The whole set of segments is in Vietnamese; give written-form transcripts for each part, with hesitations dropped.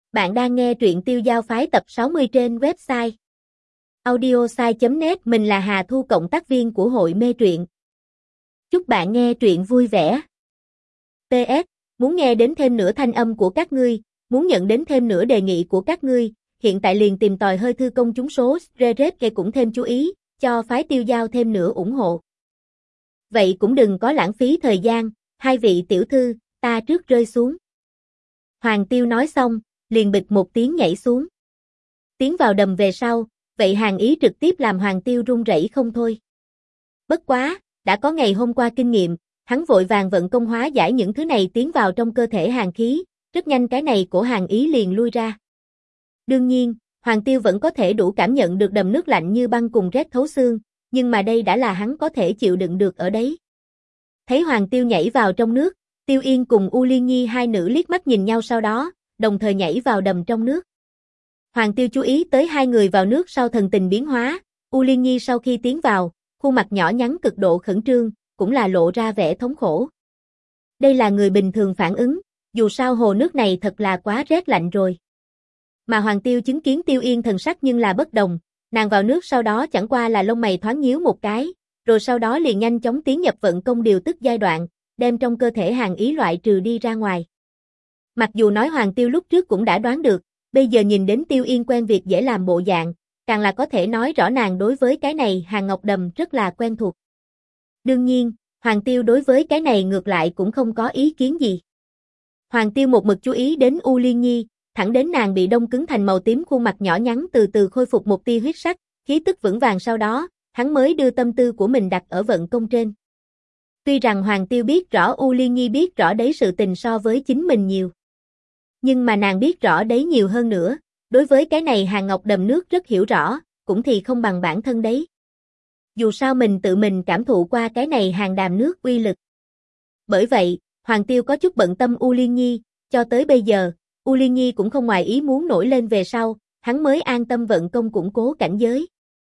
Bạn đang nghe truyện Tiêu Giao Phái tập 60 trên website audiosai.net. Mình là Hà Thu, cộng tác viên của hội mê truyện. Chúc bạn nghe truyện vui vẻ. PS, muốn nghe đến thêm nửa thanh âm của các ngươi, muốn nhận đến thêm nửa đề nghị của các ngươi, hiện tại liền tìm tòi hơi thư công chúng số Strereke, cũng thêm chú ý, cho phái Tiêu Giao thêm nửa ủng hộ. Vậy cũng đừng có lãng phí thời gian, hai vị tiểu thư, ta trước rơi xuống. Hoàng Tiêu nói xong, liền bịch một tiếng nhảy xuống. Tiến vào đầm về sau, vậy Hàn Ý trực tiếp làm Hoàng Tiêu run rẩy không thôi. Bất quá, đã có ngày hôm qua kinh nghiệm, hắn vội vàng vận công hóa giải những thứ này tiến vào trong cơ thể hàn khí, rất nhanh cái này của Hàn Ý liền lui ra. Đương nhiên, Hoàng Tiêu vẫn có thể đủ cảm nhận được đầm nước lạnh như băng cùng rét thấu xương, nhưng mà đây đã là hắn có thể chịu đựng được ở đấy. Thấy Hoàng Tiêu nhảy vào trong nước, Tiêu Yên cùng U Liên Nhi hai nữ liếc mắt nhìn nhau, sau đó đồng thời nhảy vào đầm trong nước. Hoàng Tiêu chú ý tới hai người vào nước sau thần tình biến hóa, U Liên Nhi sau khi tiến vào, khuôn mặt nhỏ nhắn cực độ khẩn trương, cũng là lộ ra vẻ thống khổ. Đây là người bình thường phản ứng, dù sao hồ nước này thật là quá rét lạnh rồi. Mà Hoàng Tiêu chứng kiến Tiêu Yên thần sắc nhưng là bất đồng, nàng vào nước sau đó chẳng qua là lông mày thoáng nhíu một cái, rồi sau đó liền nhanh chóng tiến nhập vận công điều tức giai đoạn, đem trong cơ thể Hàn Ý loại trừ đi ra ngoài. Mặc dù nói Hoàng Tiêu lúc trước cũng đã đoán được, bây giờ nhìn đến Tiêu Yên quen việc dễ làm bộ dạng, càng là có thể nói rõ nàng đối với cái này Hàn Ngọc Đầm rất là quen thuộc. Đương nhiên, Hoàng Tiêu đối với cái này ngược lại cũng không có ý kiến gì. Hoàng Tiêu một mực chú ý đến U Liên Nhi, thẳng đến nàng bị đông cứng thành màu tím, khuôn mặt nhỏ nhắn từ từ khôi phục một tia huyết sắc, khí tức vững vàng, sau đó, hắn mới đưa tâm tư của mình đặt ở vận công trên. Tuy rằng Hoàng Tiêu biết rõ U Liên Nhi biết rõ đấy sự tình so với chính mình nhiều, nhưng mà nàng biết rõ đấy nhiều hơn nữa, đối với cái này Hàn Ngọc Đầm nước rất hiểu rõ, cũng thì không bằng bản thân đấy. Dù sao mình tự mình cảm thụ qua cái này Hàn Đàm nước uy lực. Bởi vậy, Hoàng Tiêu có chút bận tâm U Liên Nhi, cho tới bây giờ, U Liên Nhi cũng không ngoài ý muốn nổi lên về sau, hắn mới an tâm vận công củng cố cảnh giới.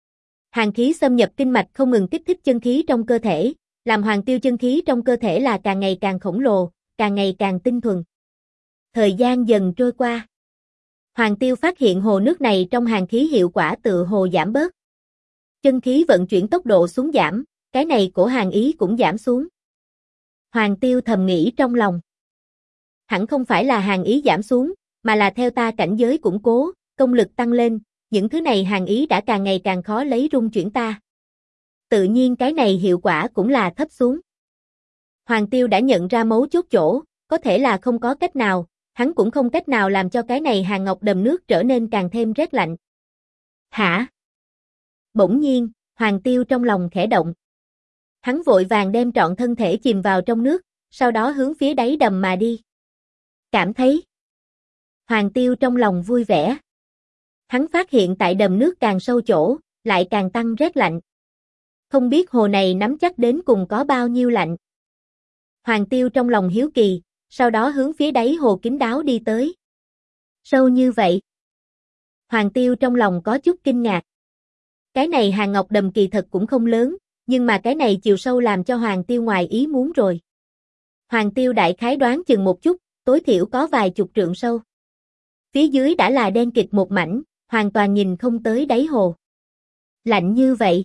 Hàn khí xâm nhập kinh mạch không ngừng kích thích chân khí trong cơ thể, làm Hoàng Tiêu chân khí trong cơ thể là càng ngày càng khổng lồ, càng ngày càng tinh thuần. Thời gian dần trôi qua, Hoàng Tiêu phát hiện hồ nước này trong hàn khí hiệu quả tựa hồ giảm bớt. Chân khí vận chuyển tốc độ xuống giảm, cái này của Hàn Ý cũng giảm xuống. Hoàng Tiêu thầm nghĩ trong lòng. Hẳn không phải là Hàn Ý giảm xuống, mà là theo ta cảnh giới củng cố, công lực tăng lên, những thứ này Hàn Ý đã càng ngày càng khó lấy rung chuyển ta. Tự nhiên cái này hiệu quả cũng là thấp xuống. Hoàng Tiêu đã nhận ra mấu chốt chỗ, có thể là không có cách nào, hắn cũng không cách nào làm cho cái này Hàn Ngọc Đầm nước trở nên càng thêm rét lạnh. Hả? Bỗng nhiên, Hoàng Tiêu trong lòng khẽ động. Hắn vội vàng đem trọn thân thể chìm vào trong nước, sau đó hướng phía đáy đầm mà đi. Cảm thấy. Hoàng Tiêu trong lòng vui vẻ. Hắn phát hiện tại đầm nước càng sâu chỗ, lại càng tăng rét lạnh. Không biết hồ này nắm chắc đến cùng có bao nhiêu lạnh. Hoàng Tiêu trong lòng hiếu kỳ, sau đó hướng phía đáy hồ kín đáo đi tới. Sâu như vậy. Hoàng Tiêu trong lòng có chút kinh ngạc. Cái này Hàn Ngọc Đầm kỳ thật cũng không lớn, nhưng mà cái này chiều sâu làm cho Hoàng Tiêu ngoài ý muốn rồi. Hoàng Tiêu đại khái đoán chừng một chút, tối thiểu có vài chục trượng sâu. Phía dưới đã là đen kịt một mảnh, hoàn toàn nhìn không tới đáy hồ. Lạnh như vậy.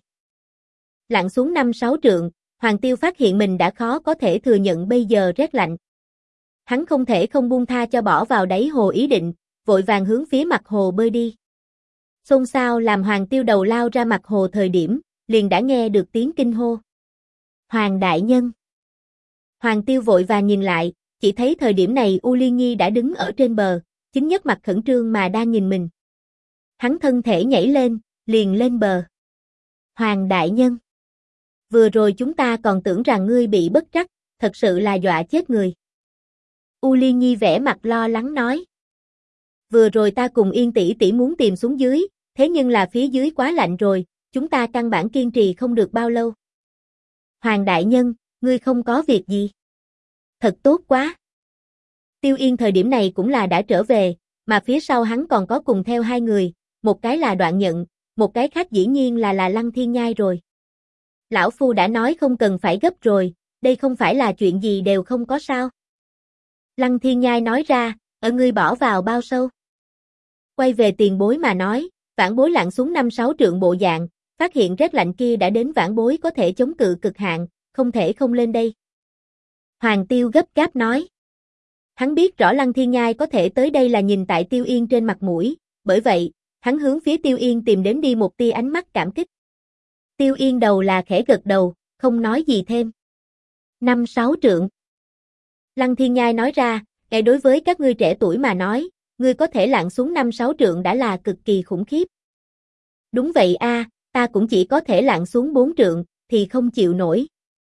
Lặn xuống 5-6 trượng, Hoàng Tiêu phát hiện mình đã khó có thể thừa nhận bây giờ rét lạnh. Hắn không thể không buông tha cho bỏ vào đáy hồ ý định, vội vàng hướng phía mặt hồ bơi đi. Xôn xao làm Hoàng Tiêu đầu lao ra mặt hồ thời điểm, liền đã nghe được tiếng kinh hô. Hoàng đại nhân. Hoàng Tiêu vội vàng nhìn lại, chỉ thấy thời điểm này U Liên Nhi đã đứng ở trên bờ, chính nhất mặt khẩn trương mà đang nhìn mình. Hắn thân thể nhảy lên, liền lên bờ. Hoàng đại nhân. Vừa rồi chúng ta còn tưởng rằng ngươi bị bất trắc, thật sự là dọa chết người. U Liên Nhi vẻ mặt lo lắng nói. Vừa rồi ta cùng Yên tỷ tỷ muốn tìm xuống dưới, thế nhưng là phía dưới quá lạnh rồi, chúng ta căn bản kiên trì không được bao lâu. Hoàng đại nhân, ngươi không có việc gì. Thật tốt quá. Tiêu Yên thời điểm này cũng là đã trở về, mà phía sau hắn còn có cùng theo hai người, một cái là Đoạn Nhận, một cái khác dĩ nhiên là Lăng Thiên Nhai rồi. Lão Phu đã nói không cần phải gấp rồi, đây không phải là chuyện gì đều không có sao. Lăng Thiên Nhai nói ra, ở ngươi bỏ vào bao sâu? Quay về tiền bối mà nói, vãn bối lặn xuống 5-6 trượng bộ dạng, phát hiện rét lạnh kia đã đến vãn bối có thể chống cự cực hạn, không thể không lên đây. Hoàng Tiêu gấp gáp nói. Hắn biết rõ Lăng Thiên Nhai có thể tới đây là nhìn tại Tiêu Yên trên mặt mũi, bởi vậy, hắn hướng phía Tiêu Yên tìm đến đi một tia ánh mắt cảm kích. Tiêu Yên đầu là khẽ gật đầu, không nói gì thêm. 5-6 trượng. Lăng Thiên Nhai nói ra, ngay đối với các ngươi trẻ tuổi mà nói, ngươi có thể lặn xuống 5-6 trượng đã là cực kỳ khủng khiếp. Đúng vậy a, ta cũng chỉ có thể lặn xuống 4 trượng, thì không chịu nổi.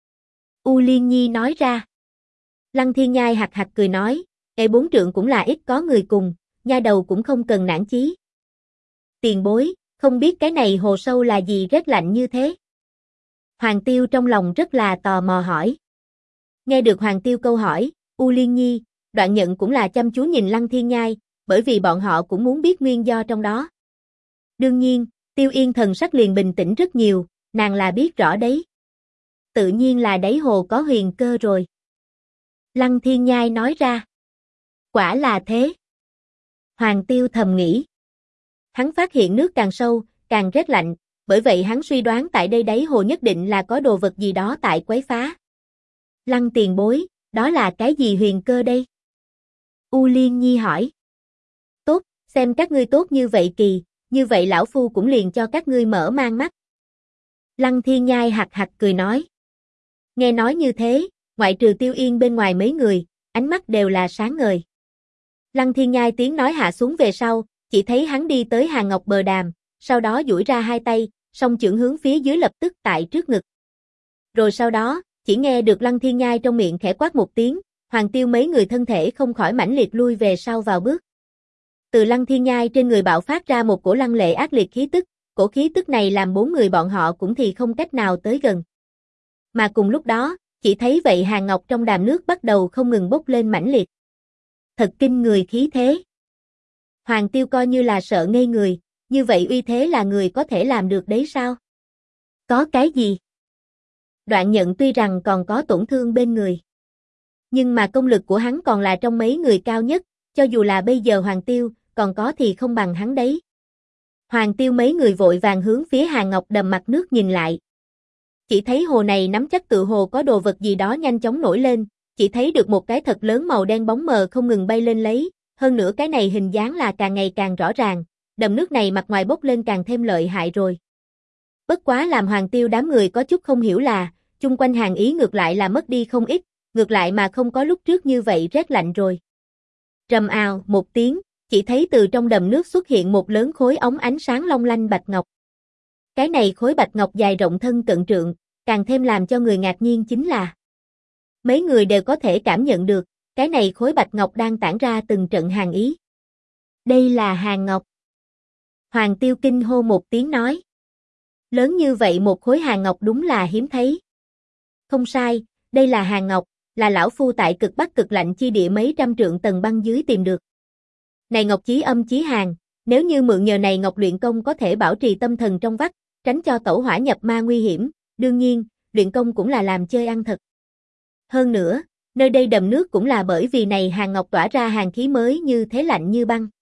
U Liên Nhi nói ra. Lăng Thiên Nhai hạc hạc cười nói, ngay 4 trượng cũng là ít có người cùng, nha đầu cũng không cần nản chí. Tiền bối, không biết cái này hồ sâu là gì rét lạnh như thế? Hoàng Tiêu trong lòng rất là tò mò hỏi. Nghe được Hoàng Tiêu câu hỏi, U Liên Nhi, Đoạn Nhận cũng là chăm chú nhìn Lăng Thiên Nhai, bởi vì bọn họ cũng muốn biết nguyên do trong đó. Đương nhiên, Tiêu Yên thần sắc liền bình tĩnh rất nhiều, nàng là biết rõ đấy. Tự nhiên là đáy hồ có huyền cơ rồi. Lăng Thiên Nhai nói ra. Quả là thế. Hoàng Tiêu thầm nghĩ. Hắn phát hiện nước càng sâu, càng rét lạnh, bởi vậy hắn suy đoán tại đây đáy hồ nhất định là có đồ vật gì đó tại quấy phá. Lăng tiền bối, đó là cái gì huyền cơ đây? U Liên Nhi hỏi. Tốt, xem các ngươi tốt như vậy kỳ, như vậy lão phu cũng liền cho các ngươi mở mang mắt. Lăng Thiên Nhai hạc hạc cười nói. Nghe nói như thế, ngoại trừ Tiêu Yên bên ngoài mấy người, ánh mắt đều là sáng ngời. Lăng Thiên Nhai tiếng nói hạ xuống về sau, chỉ thấy hắn đi tới Hàng Ngọc bờ đàm, sau đó duỗi ra hai tay, song chưởng hướng phía dưới lập tức tại trước ngực. Rồi sau đó, chỉ nghe được Lăng Thiên Nhai trong miệng khẽ quát một tiếng, Hoàng Tiêu mấy người thân thể không khỏi mãnh liệt lui về sau vào bước. Từ Lăng Thiên Nhai trên người bạo phát ra một cổ lăng lệ ác liệt khí tức, cổ khí tức này làm 4 người bọn họ cũng thì không cách nào tới gần. Mà cùng lúc đó, chỉ thấy vậy Hàng Ngọc trong đàm nước bắt đầu không ngừng bốc lên mãnh liệt. Thật kinh người khí thế. Hoàng Tiêu coi như là sợ ngây người, như vậy uy thế là người có thể làm được đấy sao? Có cái gì? Đoạn Nhận tuy rằng còn có tổn thương bên người, nhưng mà công lực của hắn còn là trong mấy người cao nhất, cho dù là bây giờ Hoàng Tiêu, còn có thì không bằng hắn đấy. Hoàng Tiêu mấy người vội vàng hướng phía Hàng Ngọc đầm mặt nước nhìn lại. Chỉ thấy hồ này nắm chắc tự hồ có đồ vật gì đó nhanh chóng nổi lên, chỉ thấy được một cái thật lớn màu đen bóng mờ không ngừng bay lên lấy, hơn nữa cái này hình dáng là càng ngày càng rõ ràng, đầm nước này mặt ngoài bốc lên càng thêm lợi hại rồi. Bất quá làm Hoàng Tiêu đám người có chút không hiểu là, chung quanh Hàng Ý ngược lại là mất đi không ít, ngược lại mà không có lúc trước như vậy rét lạnh rồi. Rầm ào một tiếng, chỉ thấy từ trong đầm nước xuất hiện một lớn khối ống ánh sáng long lanh bạch ngọc. Cái này khối bạch ngọc dài rộng thân cận trượng, càng thêm làm cho người ngạc nhiên chính là mấy người đều có thể cảm nhận được, cái này khối bạch ngọc đang tản ra từng trận hàn ý. Đây là hàn ngọc. Hoàng Tiêu kinh hô một tiếng nói. Lớn như vậy một khối hàn ngọc đúng là hiếm thấy. Không sai, đây là hàn ngọc, là lão phu tại cực bắc cực lạnh chi địa mấy trăm trượng tầng băng dưới tìm được. Này ngọc chí âm chí hàn, nếu như mượn nhờ này ngọc luyện công có thể bảo trì tâm thần trong vắt, tránh cho tẩu hỏa nhập ma nguy hiểm, đương nhiên, luyện công cũng là làm chơi ăn thật. Hơn nữa, nơi đây đầm nước cũng là bởi vì này hàn ngọc tỏa ra hàn khí mới như thế lạnh như băng.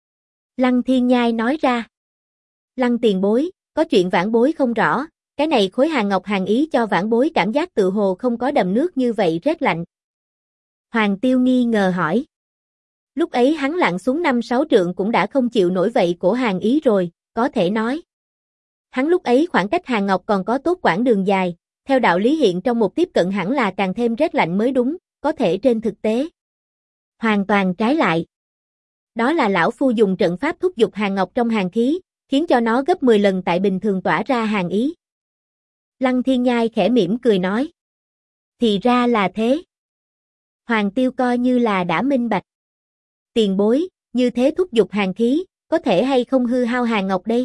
Lăng Thiên Nhai nói ra. Lăng tiền bối, có chuyện vãn bối không rõ, cái này khối hàn ngọc hàn ý cho vãn bối cảm giác tự hồ không có đầm nước như vậy rét lạnh. Hoàng Tiêu nghi ngờ hỏi. Lúc ấy hắn lặn xuống 5-6 trượng cũng đã không chịu nổi vậy của hàn ý rồi, có thể nói. Hắn lúc ấy khoảng cách hàn ngọc còn có tốt quãng đường dài, theo đạo lý hiện trong một tiếp cận hẳn là càng thêm rét lạnh mới đúng, có thể trên thực tế. Hoàn toàn trái lại. Đó là lão phu dùng trận pháp thúc giục hàn ngọc trong hàn khí, khiến cho nó gấp 10 lần tại bình thường tỏa ra hàn ý. Lăng Thiên Nhai khẽ mỉm cười nói. Thì ra là thế. Hoàng Tiêu coi như là đã minh bạch. Tiền bối, như thế thúc giục hàn khí, có thể hay không hư hao hàn ngọc đây?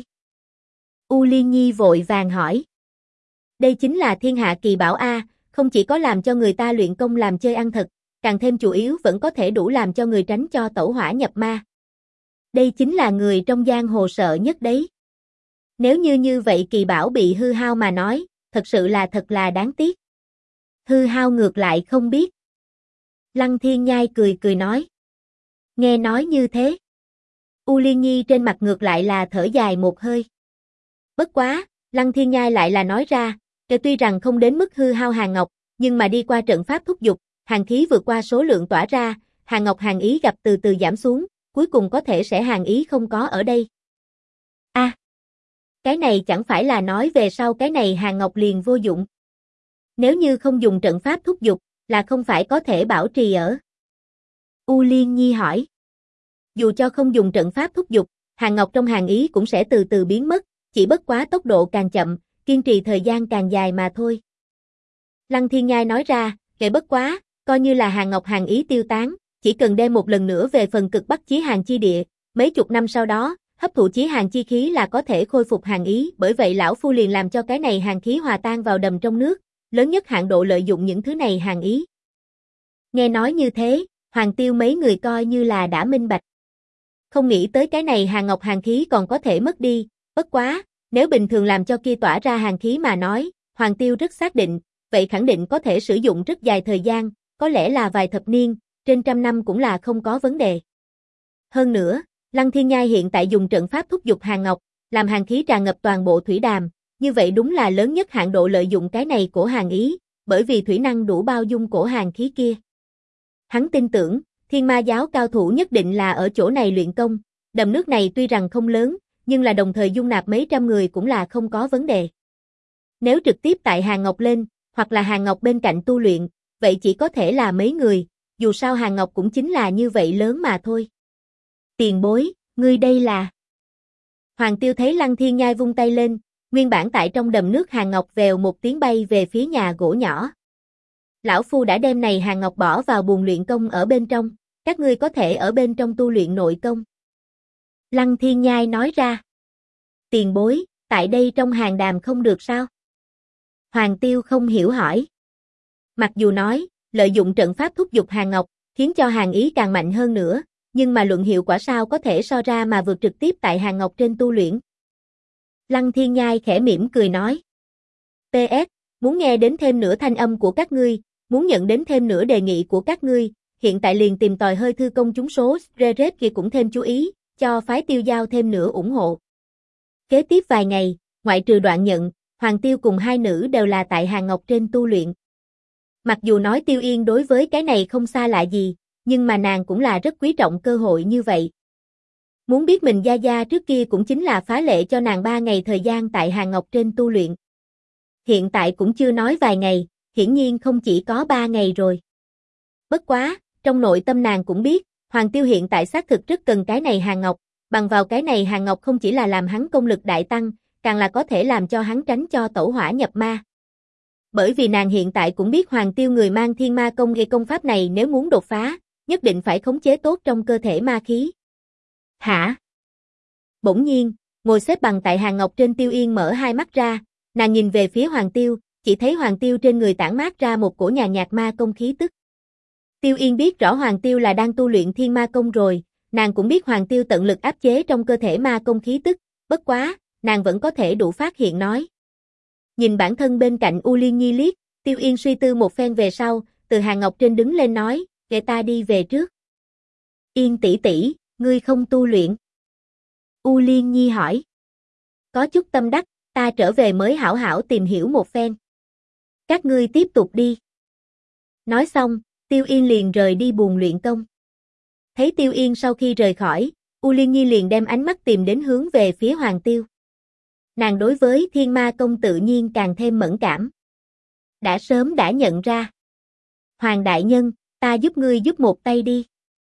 U Liên Nhi vội vàng hỏi. Đây chính là thiên hạ kỳ bảo A, không chỉ có làm cho người ta luyện công làm chơi ăn thật, càng thêm chủ yếu vẫn có thể đủ làm cho người tránh cho tẩu hỏa nhập ma. Đây chính là người trong giang hồ sợ nhất đấy. Nếu như vậy kỳ bảo bị hư hao mà nói, thật sự là thật là đáng tiếc. Hư hao ngược lại không biết. Lăng Thiên Nhai cười cười nói. Nghe nói như thế. U Liên Nhi trên mặt ngược lại là thở dài một hơi. Bất quá, Lăng Thiên Nhai lại là nói ra, tuy rằng không đến mức hư hao hàn ngọc, nhưng mà đi qua trận pháp thúc giục, hàn khí vượt qua số lượng tỏa ra, hàn ngọc hàn ý gặp từ từ giảm xuống, cuối cùng có thể sẽ hàn ý không có ở đây. Cái này chẳng phải là nói về sau cái này hàn ngọc liền vô dụng. Nếu như không dùng trận pháp thúc giục, là không phải có thể bảo trì ở. U Liên Nhi hỏi. Dù cho không dùng trận pháp thúc giục, hàn ngọc trong hàn ý cũng sẽ từ từ biến mất, chỉ bất quá tốc độ càng chậm, kiên trì thời gian càng dài mà thôi. Lăng Thiên Nhai nói ra, bất quá, coi như là hàn ngọc hàn ý tiêu tán, chỉ cần đem một lần nữa về phần cực bắc chí hàn chi địa, mấy chục năm sau đó, hấp thụ chí hàn chi khí là có thể khôi phục hàn ý, bởi vậy lão phu liền làm cho cái này hàn khí hòa tan vào đầm trong nước, lớn nhất hạn độ lợi dụng những thứ này hàn ý. Nghe nói như thế, Hoàng Tiêu mấy người coi như là đã minh bạch. Không nghĩ tới cái này hàn ngọc hàn khí còn có thể mất đi, bất quá, nếu bình thường làm cho kia tỏa ra hàn khí mà nói, Hoàng Tiêu rất xác định, vậy khẳng định có thể sử dụng rất dài thời gian, có lẽ là vài thập niên, trên trăm năm cũng là không có vấn đề. Hơn nữa, Lăng Thiên Nhai hiện tại dùng trận pháp thúc giục hàn ngọc, làm hàn khí tràn ngập toàn bộ thủy đàm, như vậy đúng là lớn nhất hạn độ lợi dụng cái này của hàn ý, bởi vì thủy năng đủ bao dung cổ hàn khí kia. Hắn tin tưởng, Thiên Ma giáo cao thủ nhất định là ở chỗ này luyện công, đầm nước này tuy rằng không lớn, nhưng là đồng thời dung nạp mấy trăm người cũng là không có vấn đề. Nếu trực tiếp tại hàn ngọc lên, hoặc là hàn ngọc bên cạnh tu luyện, vậy chỉ có thể là mấy người, dù sao hàn ngọc cũng chính là như vậy lớn mà thôi. Tiền bối, ngươi đây là... Hoàng Tiêu thấy Lăng Thiên Nhai vung tay lên, nguyên bản tại trong đầm nước hàn ngọc vèo một tiếng bay về phía nhà gỗ nhỏ. Lão phu đã đem này hàn ngọc bỏ vào buồng luyện công ở bên trong, các ngươi có thể ở bên trong tu luyện nội công. Lăng Thiên Nhai nói ra. Tiền bối, tại đây trong hàn đàm không được sao? Hoàng Tiêu không hiểu hỏi. Mặc dù nói, lợi dụng trận pháp thúc giục hàn ngọc, khiến cho hàn ý càng mạnh hơn nữa, nhưng mà luận hiệu quả sao có thể so ra mà vượt trực tiếp tại hàn ngọc trên tu luyện. Lăng Thiên Nhai khẽ mỉm cười nói. PS, muốn nghe đến thêm nửa thanh âm của các ngươi, muốn nhận đến thêm nửa đề nghị của các ngươi, hiện tại liền tìm tòi hơi thư công chúng số Reddit kia cũng thêm chú ý, cho phái Tiêu Giao thêm nửa ủng hộ. Kế tiếp vài ngày, ngoại trừ Đoạn Nhận, Hoàng Tiêu cùng hai nữ đều là tại hàn ngọc trên tu luyện. Mặc dù nói Tiêu Yên đối với cái này không xa lạ gì, nhưng mà nàng cũng là rất quý trọng cơ hội như vậy. Muốn biết mình gia gia trước kia cũng chính là phá lệ cho nàng 3 ngày thời gian tại hàn ngọc trên tu luyện. Hiện tại cũng chưa nói vài ngày, hiển nhiên không chỉ có 3 ngày rồi. Bất quá, trong nội tâm nàng cũng biết, Hoàng Tiêu hiện tại xác thực rất cần cái này hàn ngọc, bằng vào cái này hàn ngọc không chỉ là làm hắn công lực đại tăng, càng là có thể làm cho hắn tránh cho tẩu hỏa nhập ma. Bởi vì nàng hiện tại cũng biết Hoàng Tiêu người mang thiên ma công gây công pháp này nếu muốn đột phá, nhất định phải khống chế tốt trong cơ thể ma khí. Hả? Bỗng nhiên, ngồi xếp bằng tại hàn ngọc trên Tiêu Yên mở hai mắt ra, nàng nhìn về phía Hoàng Tiêu, chỉ thấy Hoàng Tiêu trên người tản mát ra một cổ nhà nhạt ma công khí tức. Tiêu Yên biết rõ Hoàng Tiêu là đang tu luyện thiên ma công rồi, nàng cũng biết Hoàng Tiêu tận lực áp chế trong cơ thể ma công khí tức, bất quá, nàng vẫn có thể đủ phát hiện nói. Nhìn bản thân bên cạnh U Liên Nhi liếc, Tiêu Yên suy tư một phen về sau, từ hàn ngọc trên đứng lên nói, để ta đi về trước. Yên tỷ tỷ, ngươi không tu luyện. U Liên Nhi hỏi. Có chút tâm đắc, ta trở về mới hảo hảo tìm hiểu một phen. Các ngươi tiếp tục đi. Nói xong, Tiêu Yên liền rời đi buồng luyện công. Thấy Tiêu Yên sau khi rời khỏi, U Liên Nhi liền đem ánh mắt tìm đến hướng về phía Hoàng Tiêu. Nàng đối với thiên ma công tự nhiên càng thêm mẫn cảm. Đã sớm đã nhận ra. Hoàng đại nhân, ta giúp ngươi giúp một tay đi.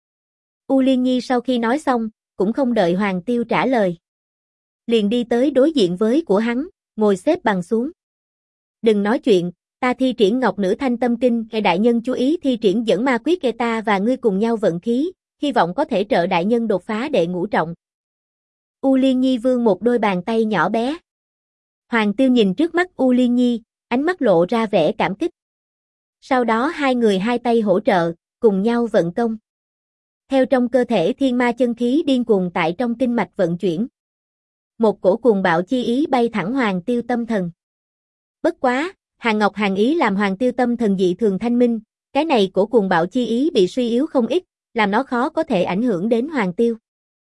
U Liên Nhi sau khi nói xong, cũng không đợi Hoàng Tiêu trả lời. Liền đi tới đối diện với của hắn, ngồi xếp bằng xuống. Đừng nói chuyện, ta thi triển Ngọc Nữ Thanh Tâm Kinh, hệ đại nhân chú ý thi triển dẫn ma quyết kê ta và ngươi cùng nhau vận khí, hy vọng có thể trợ đại nhân đột phá đệ ngũ trọng. U Liên Nhi vươn một đôi bàn tay nhỏ bé. Hoàng Tiêu nhìn trước mắt U Liên Nhi, ánh mắt lộ ra vẻ cảm kích. Sau đó hai người hai tay hỗ trợ, cùng nhau vận công. Theo trong cơ thể thiên ma chân khí điên cuồng tại trong kinh mạch vận chuyển. Một cổ cuồng bạo chi ý bay thẳng Hoàng Tiêu tâm thần. Bất quá, hàn ngọc hàn ý làm Hoàng Tiêu tâm thần dị thường thanh minh, cái này cổ cuồng bạo chi ý bị suy yếu không ít, làm nó khó có thể ảnh hưởng đến Hoàng Tiêu.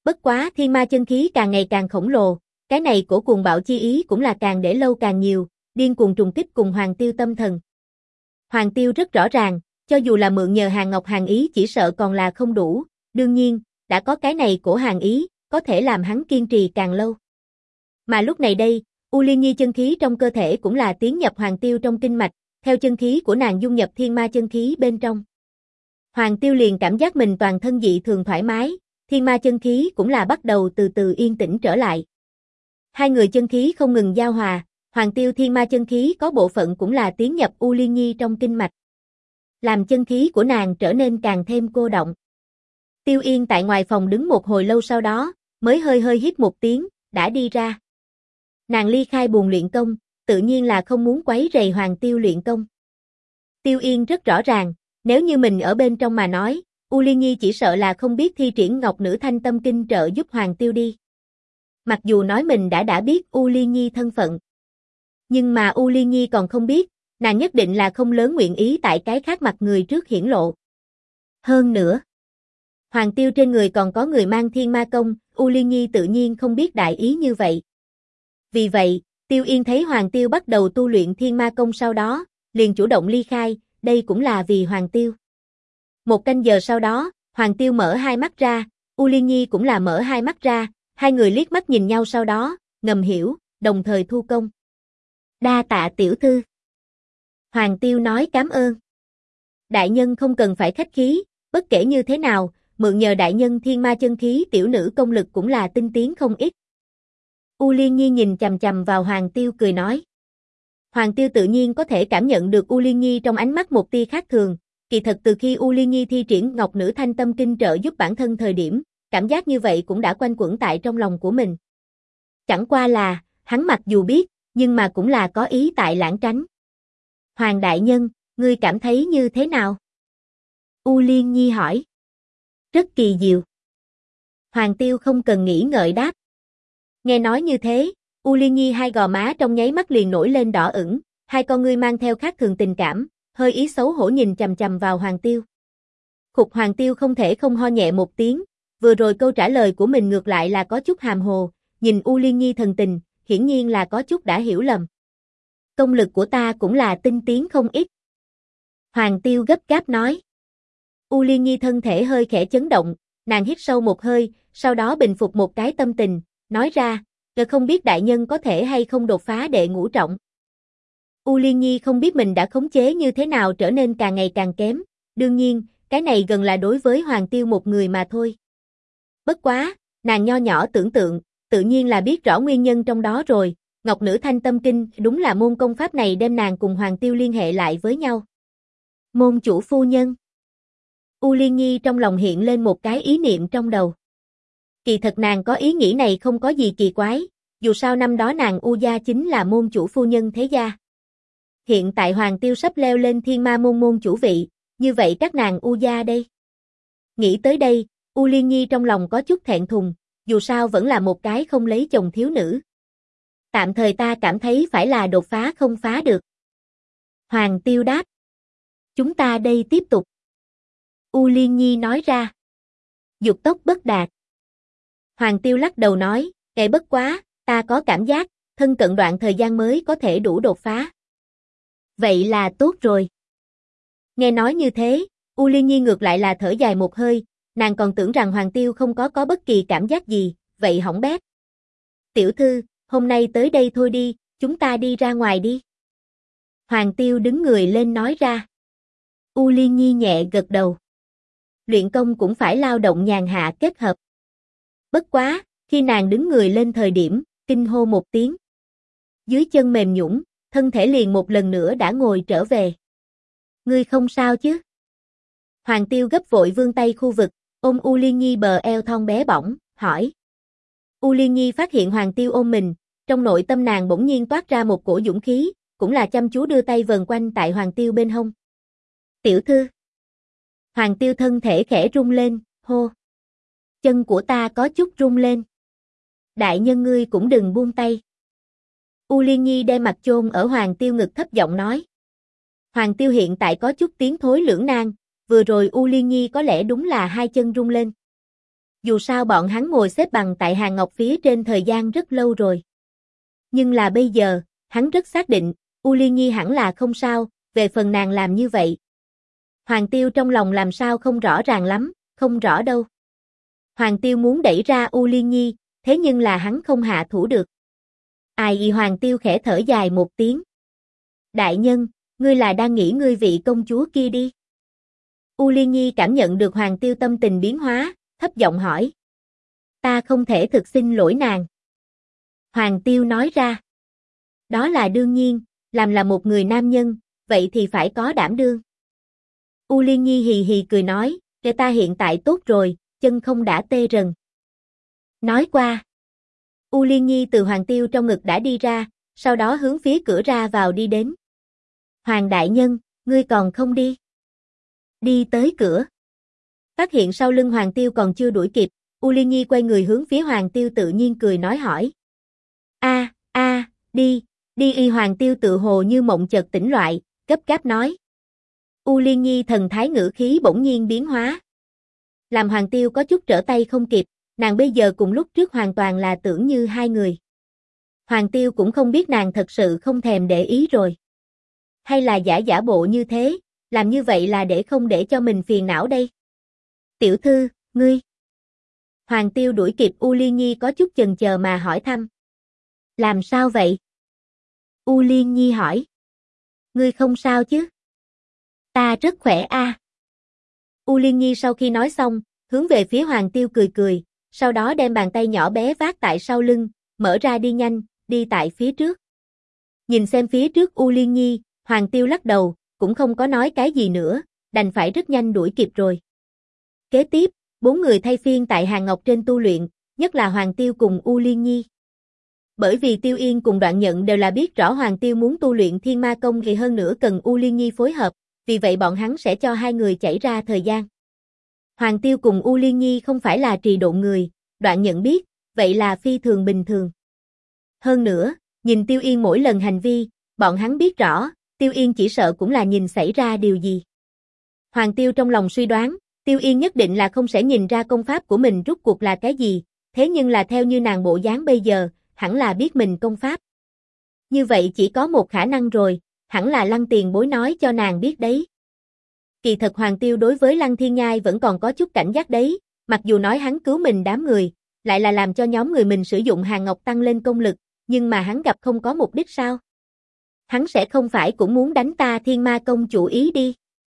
Bất quá thiên ma chân khí càng ngày càng khổng lồ, cái này cổ cuồng bạo chi ý cũng là càng để lâu càng nhiều, điên cuồng trùng kích cùng Hoàng Tiêu tâm thần. Hoàng Tiêu rất rõ ràng, cho dù là mượn nhờ hàng ngọc hàng ý chỉ sợ còn là không đủ, đương nhiên, đã có cái này cổ hàng ý, có thể làm hắn kiên trì càng lâu. Mà lúc này đây, U Liên Nhi chân khí trong cơ thể cũng là tiến nhập Hoàng Tiêu trong kinh mạch, theo chân khí của nàng dung nhập thiên ma chân khí bên trong. Hoàng Tiêu liền cảm giác mình toàn thân dị thường thoải mái, thiên ma chân khí cũng là bắt đầu từ từ yên tĩnh trở lại. Hai người chân khí không ngừng giao hòa, Hoàng Tiêu thiên ma chân khí có bộ phận cũng là tiến nhập U Liên Nhi trong kinh mạch, làm chân khí của nàng trở nên càng thêm cô động. Tiêu Yên tại ngoài phòng đứng một hồi lâu sau đó, mới hơi hơi hít một tiếng, đã đi ra. Nàng ly khai buồng luyện công, tự nhiên là không muốn quấy rầy Hoàng Tiêu luyện công. Tiêu Yên rất rõ ràng, nếu như mình ở bên trong mà nói, U Liên Nhi chỉ sợ là không biết thi triển Ngọc Nữ Thanh Tâm Kinh trợ giúp Hoàng Tiêu đi. Mặc dù nói mình đã biết U Liên Nhi thân phận, nhưng mà U Liên Nhi còn không biết, nàng nhất định là không lớn nguyện ý tại cái khác mặt người trước hiển lộ. Hơn nữa, Hoàng Tiêu trên người còn có người mang thiên ma công, U Liên Nhi tự nhiên không biết đại ý như vậy. Vì vậy, Tiêu Yên thấy Hoàng Tiêu bắt đầu tu luyện thiên ma công sau đó, liền chủ động ly khai, đây cũng là vì Hoàng Tiêu. Một canh giờ sau đó, Hoàng Tiêu mở hai mắt ra, U Liên Nhi cũng là mở hai mắt ra, hai người liếc mắt nhìn nhau sau đó, ngầm hiểu, đồng thời thu công. Đa tạ tiểu thư. Hoàng Tiêu nói cảm ơn. Đại nhân không cần phải khách khí, bất kể như thế nào, mượn nhờ đại nhân thiên ma chân khí tiểu nữ công lực cũng là tinh tiến không ít. U Liên Nhi nhìn chằm chằm vào Hoàng Tiêu cười nói. Hoàng Tiêu tự nhiên có thể cảm nhận được U Liên Nhi trong ánh mắt một tia khác thường, kỳ thật từ khi U Liên Nhi thi triển Ngọc Nữ Thanh Tâm Kinh trợ giúp bản thân thời điểm, cảm giác như vậy cũng đã quanh quẩn tại trong lòng của mình. Chẳng qua là, hắn mặc dù biết, nhưng mà cũng là có ý tại lảng tránh. Hoàng đại nhân, ngươi cảm thấy như thế nào? U Liên Nhi hỏi. Rất kỳ diệu. Hoàng Tiêu không cần nghĩ ngợi đáp. Nghe nói như thế, U Liên Nhi hai gò má trong nháy mắt liền nổi lên đỏ ửng, hai con ngươi mang theo khác thường tình cảm, hơi ý xấu hổ nhìn chằm chằm vào Hoàng Tiêu. Khục Hoàng Tiêu không thể không ho nhẹ một tiếng, vừa rồi câu trả lời của mình ngược lại là có chút hàm hồ, nhìn U Liên Nhi thần tình, hiển nhiên là có chút đã hiểu lầm. Công lực của ta cũng là tinh tiến không ít. Hoàng Tiêu gấp gáp nói. U Liên Nhi thân thể hơi khẽ chấn động, nàng hít sâu một hơi, sau đó bình phục một cái tâm tình, nói ra, không biết đại nhân có thể hay không đột phá đệ ngũ trọng. U Liên Nhi không biết mình đã khống chế như thế nào trở nên càng ngày càng kém, đương nhiên, cái này gần là đối với Hoàng Tiêu một người mà thôi. Bất quá, nàng nho nhỏ tưởng tượng, tự nhiên là biết rõ nguyên nhân trong đó rồi, Ngọc Nữ Thanh Tâm Kinh đúng là môn công pháp này đem nàng cùng Hoàng Tiêu liên hệ lại với nhau. Môn chủ phu nhân. U Liên Nhi trong lòng hiện lên một cái ý niệm trong đầu. Kỳ thật nàng có ý nghĩ này không có gì kỳ quái, dù sao năm đó nàng U gia chính là môn chủ phu nhân thế gia. Hiện tại Hoàng Tiêu sắp leo lên thiên ma môn môn chủ vị, như vậy các nàng U gia đây. Nghĩ tới đây, U Liên Nhi trong lòng có chút thẹn thùng, dù sao vẫn là một cái không lấy chồng thiếu nữ. Tạm thời ta cảm thấy phải là đột phá không phá được. Hoàng Tiêu đáp. Chúng ta đây tiếp tục. U Liên Nhi nói ra. Dục tốc bất đạt. Hoàng Tiêu lắc đầu nói, bất quá, ta có cảm giác, thân cận đoạn thời gian mới có thể đủ đột phá. Vậy là tốt rồi. Nghe nói như thế, U Liên Nhi ngược lại là thở dài một hơi, nàng còn tưởng rằng Hoàng Tiêu không có bất kỳ cảm giác gì, vậy hỏng bét. Tiểu thư, hôm nay tới đây thôi đi, chúng ta đi ra ngoài đi. Hoàng Tiêu đứng người lên nói ra. U Liên Nhi nhẹ gật đầu. Luyện công cũng phải lao động nhàn hạ kết hợp. Bất quá, khi nàng đứng người lên thời điểm, kinh hô một tiếng. Dưới chân mềm nhũn, thân thể liền một lần nữa đã ngồi trở về. Ngươi không sao chứ? Hoàng Tiêu gấp vội vươn tay khu vực, ôm U Liên Nhi bờ eo thon bé bỏng, hỏi. U Liên Nhi phát hiện Hoàng Tiêu ôm mình, trong nội tâm nàng bỗng nhiên toát ra một cổ dũng khí, cũng là chăm chú đưa tay vần quanh tại Hoàng Tiêu bên hông. Tiểu thư. Hoàng Tiêu thân thể khẽ rung lên, hô. Chân của ta có chút rung lên. Đại nhân ngươi cũng đừng buông tay. U Liên Nhi đem mặt chôn ở Hoàng Tiêu ngực thấp giọng nói. Hoàng Tiêu hiện tại có chút tiến thối lưỡng nan, vừa rồi U Liên Nhi có lẽ đúng là hai chân rung lên. Dù sao bọn hắn ngồi xếp bằng tại hàng ngọc phía trên thời gian rất lâu rồi. Nhưng là bây giờ, hắn rất xác định, U Liên Nhi hẳn là không sao, về phần nàng làm như vậy. Hoàng Tiêu trong lòng làm sao không rõ ràng lắm, không rõ đâu. Hoàng Tiêu muốn đẩy ra U Liên Nhi, thế nhưng là hắn không hạ thủ được. Ai Hoàng Tiêu khẽ thở dài một tiếng. Đại nhân, ngươi là đang nghĩ ngươi vị công chúa kia đi. U Liên Nhi cảm nhận được Hoàng Tiêu tâm tình biến hóa, thấp giọng hỏi. Ta không thể thực xin lỗi nàng. Hoàng Tiêu nói ra. Đó là đương nhiên, làm là một người nam nhân, vậy thì phải có đảm đương. U Liên Nhi hì hì cười nói, để ta hiện tại tốt rồi, chân không đã tê rần. Nói qua. U Liên Nhi từ Hoàng Tiêu trong ngực đã đi ra, sau đó hướng phía cửa ra vào đi đến. Hoàng đại nhân, ngươi còn không đi. Đi tới cửa. Phát hiện sau lưng Hoàng Tiêu còn chưa đuổi kịp, U Liên Nhi quay người hướng phía Hoàng Tiêu tự nhiên cười nói hỏi. Đi, đi Hoàng Tiêu tự hồ như mộng chợt tỉnh loại, gấp gáp nói. U Liên Nhi thần thái ngữ khí bỗng nhiên biến hóa. Làm Hoàng Tiêu có chút trở tay không kịp, nàng bây giờ cùng lúc trước hoàn toàn là tưởng như hai người. Hoàng Tiêu cũng không biết nàng thật sự không thèm để ý rồi. Hay là giả bộ như thế, làm như vậy là để không để cho mình phiền não đây. Tiểu thư, ngươi. Hoàng Tiêu đuổi kịp U Liên Nhi có chút chần chờ mà hỏi thăm. Làm sao vậy? U Liên Nhi hỏi. Ngươi không sao chứ? Ta rất khỏe a. U Liên Nhi sau khi nói xong, hướng về phía Hoàng Tiêu cười cười, sau đó đem bàn tay nhỏ bé vác tại sau lưng, mở ra đi nhanh, đi tại phía trước. Nhìn xem phía trước U Liên Nhi, Hoàng Tiêu lắc đầu, cũng không có nói cái gì nữa, đành phải rất nhanh đuổi kịp rồi. Kế tiếp, 4 người thay phiên tại hàng ngọc trên tu luyện, nhất là Hoàng Tiêu cùng U Liên Nhi. Bởi vì Tiêu Yên cùng Đoạn Nhận đều là biết rõ Hoàng Tiêu muốn tu luyện Thiên Ma Công thì hơn nữa cần U Liên Nhi phối hợp, vì vậy bọn hắn sẽ cho hai người chảy ra thời gian. Hoàng Tiêu cùng U Liên Nhi không phải là trì độn người, Đoạn Nhận biết, vậy là phi thường bình thường. Hơn nữa, nhìn Tiêu Yên mỗi lần hành vi, bọn hắn biết rõ, Tiêu Yên chỉ sợ cũng là nhìn xảy ra điều gì. Hoàng Tiêu trong lòng suy đoán, Tiêu Yên nhất định là không sẽ nhìn ra công pháp của mình rút cuộc là cái gì, thế nhưng là theo như nàng bộ dáng bây giờ, hẳn là biết mình công pháp. Như vậy chỉ có một khả năng rồi, hẳn là Lăng Tiền Bối nói cho nàng biết đấy. Kỳ thật Hoàng Tiêu đối với Lăng Thiên Nhai vẫn còn có chút cảnh giác đấy, mặc dù nói hắn cứu mình đám người, lại là làm cho nhóm người mình sử dụng hàng ngọc tăng lên công lực, nhưng mà hắn gặp không có mục đích sao? Hắn sẽ không phải cũng muốn đánh ta Thiên Ma Công chủ ý đi.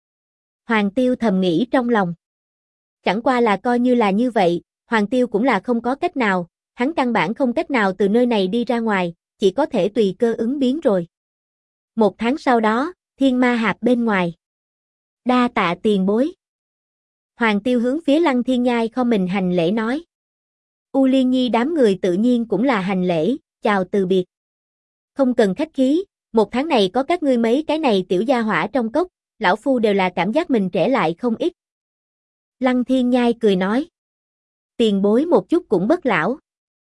Hoàng Tiêu thầm nghĩ trong lòng. Chẳng qua là coi như là như vậy, Hoàng Tiêu cũng là không có cách nào, hắn căn bản không cách nào từ nơi này đi ra ngoài, chỉ có thể tùy cơ ứng biến rồi. 1 tháng sau đó, Thiên Ma Hạp bên ngoài. Đa tạ tiền bối. Hoàng Tiêu hướng phía Lăng Thiên Nhai không mình hành lễ nói. U Liên Nhi đám người tự nhiên cũng là hành lễ, chào từ biệt. Không cần khách khí, 1 tháng này có các ngươi mấy cái này tiểu gia hỏa trong cốc, lão phu đều là cảm giác mình trẻ lại không ít. Lăng Thiên Nhai cười nói. Tiền bối một chút cũng bất lão.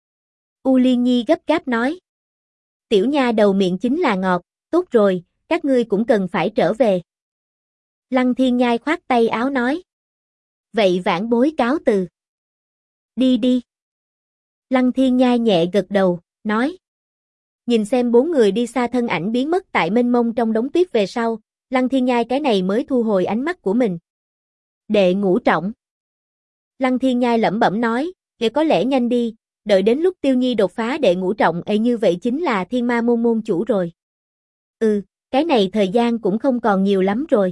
U Liên Nhi gấp gáp nói. Tiểu nha đầu miệng chính là ngọt, tốt rồi, các ngươi cũng cần phải trở về. Lăng Thiên Nhai khoát tay áo nói. Vậy vãn bối cáo từ. Đi đi. Lăng Thiên Nhai nhẹ gật đầu, nói. Nhìn xem 4 người đi xa thân ảnh biến mất tại mênh mông trong đống tuyết về sau, Lăng Thiên Nhai cái này mới thu hồi ánh mắt của mình. Đệ ngũ trọng. Lăng Thiên Nhai lẩm bẩm nói, để có lẽ nhanh đi, đợi đến lúc Tiêu Nhi đột phá đệ ngũ trọng như vậy chính là Thiên Ma môn môn chủ rồi. Cái này thời gian cũng không còn nhiều lắm rồi.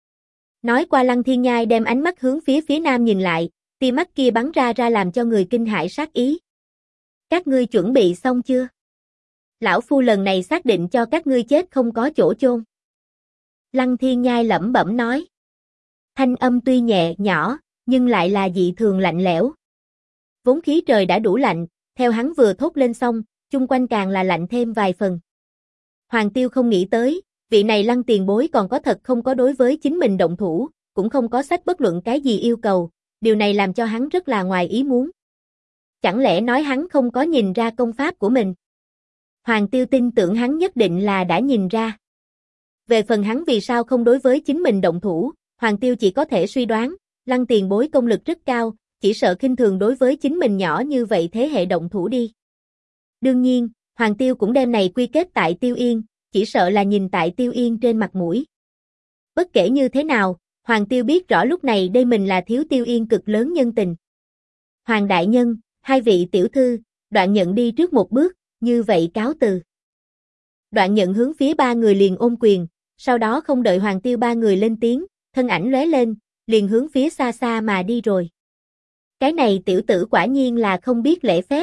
Nói qua Lăng Thiên Nhai đem ánh mắt hướng phía nam nhìn lại, tia mắt kia bắn ra làm cho người kinh hãi sát ý. Các ngươi chuẩn bị xong chưa? Lão phu lần này xác định cho các ngươi chết không có chỗ chôn. Lăng Thiên Nhai lẩm bẩm nói. Thanh âm tuy nhẹ nhỏ, nhưng lại là dị thường lạnh lẽo. Vốn khí trời đã đủ lạnh, theo hắn vừa thốt lên xong, chung quanh càng là lạnh thêm vài phần. Hoàng Tiêu không nghĩ tới, vị này Lăng tiền bối còn có thật không có đối với chính mình động thủ, cũng không có sách bất luận cái gì yêu cầu, điều này làm cho hắn rất là ngoài ý muốn. Chẳng lẽ nói hắn không có nhìn ra công pháp của mình? Hoàng Tiêu tin tưởng hắn nhất định là đã nhìn ra. Về phần hắn vì sao không đối với chính mình động thủ, Hoàng Tiêu chỉ có thể suy đoán, Lăng tiền bối công lực rất cao, chỉ sợ khinh thường đối với chính mình nhỏ như vậy thế hệ động thủ đi. Đương nhiên, Hoàng Tiêu cũng đem này quy kết tại Tiêu Yên, chỉ sợ là nhìn tại Tiêu Yên trên mặt mũi. Bất kể như thế nào, Hoàng Tiêu biết rõ lúc này đây mình là thiếu Tiêu Yên cực lớn nhân tình. Hoàng đại nhân, hai vị tiểu thư, Đoạn Nhận đi trước một bước, như vậy cáo từ. Đoạn Nhận hướng phía ba người liền ôm quyền, sau đó không đợi Hoàng Tiêu ba người lên tiếng, thân ảnh lóe lên, liền hướng phía xa xa mà đi rồi. Cái này tiểu tử quả nhiên là không biết lễ phép.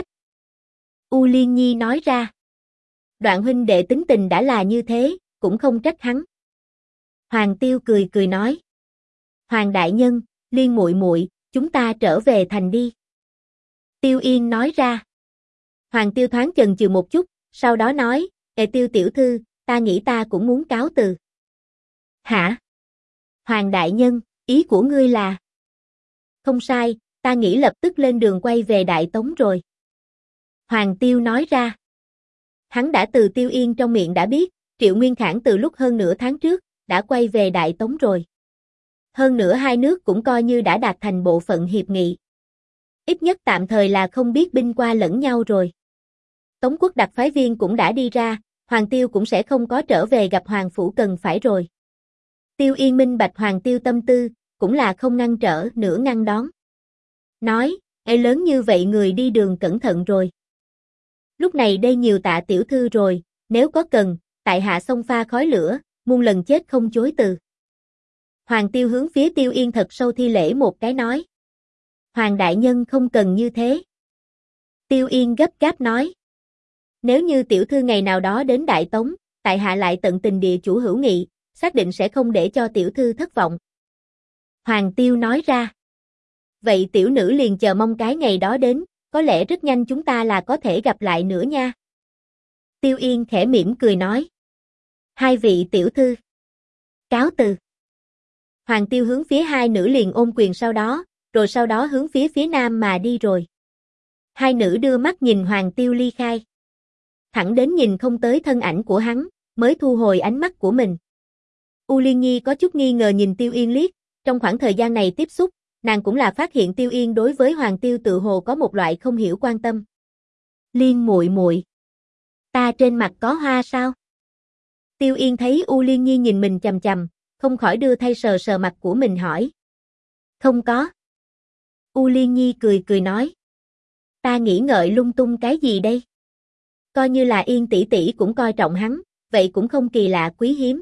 U Liên Nhi nói ra. Đoạn huynh đệ tính tình đã là như thế, cũng không trách hắn. Hoàng Tiêu cười cười nói. Hoàng đại nhân, Liên muội muội, chúng ta trở về thành đi. Tiêu Yên nói ra. Hoàng Tiêu thoáng chần chừ một chút, sau đó nói, Tiêu tiểu thư, ta nghĩ ta cũng muốn cáo từ. Hả? Hoàng đại nhân, ý của ngươi là? Không sai, ta nghĩ lập tức lên đường quay về Đại Tống rồi. Hoàng Tiêu nói ra. Hắn đã từ Tiêu Yên trong miệng đã biết, Triệu Nguyên Khảng từ lúc hơn nửa tháng trước, đã quay về Đại Tống rồi. Hơn nữa hai nước cũng coi như đã đạt thành bộ phận hiệp nghị. Ít nhất tạm thời là không biết binh qua lẫn nhau rồi. Tống quốc đặc phái viên cũng đã đi ra, Hoàng Tiêu cũng sẽ không có trở về gặp Hoàng Phủ cần phải rồi. Tiêu Yên minh bạch Hoàng Tiêu tâm tư, cũng là không ngăn trở nửa ngăn đón. Nói, lớn như vậy người đi đường cẩn thận rồi. Lúc này đây nhiều Tạ tiểu thư rồi, nếu có cần, tại hạ xông pha khói lửa, muôn lần chết không chối từ. Hoàng Tiêu hướng phía Tiêu Yên thật sâu thi lễ một cái nói. Hoàng đại nhân không cần như thế. Tiêu Yên gấp gáp nói. Nếu như tiểu thư ngày nào đó đến Đại Tống, tại hạ lại tận tình địa chủ hữu nghị, xác định sẽ không để cho tiểu thư thất vọng. Hoàng Tiêu nói ra. Vậy tiểu nữ liền chờ mong cái ngày đó đến, có lẽ rất nhanh chúng ta là có thể gặp lại nữa nha. Tiêu Yên khẽ mỉm cười nói. Hai vị tiểu thư. Cáo từ. Hoàng Tiêu hướng phía hai nữ liền ôm quyền rồi sau đó hướng phía phía nam mà đi rồi. Hai nữ đưa mắt nhìn Hoàng Tiêu ly khai. Thẳng đến nhìn không tới thân ảnh của hắn, mới thu hồi ánh mắt của mình. U Liên Nhi có chút nghi ngờ nhìn Tiêu Yên liếc, trong khoảng thời gian này tiếp xúc, nàng cũng là phát hiện Tiêu Yên đối với Hoàng Tiêu tự hồ có một loại không hiểu quan tâm. Liên muội muội, ta trên mặt có hoa sao? Tiêu Yên thấy U Liên Nhi nhìn mình chằm chằm, không khỏi đưa tay sờ sờ mặt của mình hỏi. Không có. U Liên Nhi cười cười nói. Ta nghĩ ngợi lung tung cái gì đây? Coi như là Yên tỷ tỷ cũng coi trọng hắn, vậy cũng không kỳ lạ quý hiếm.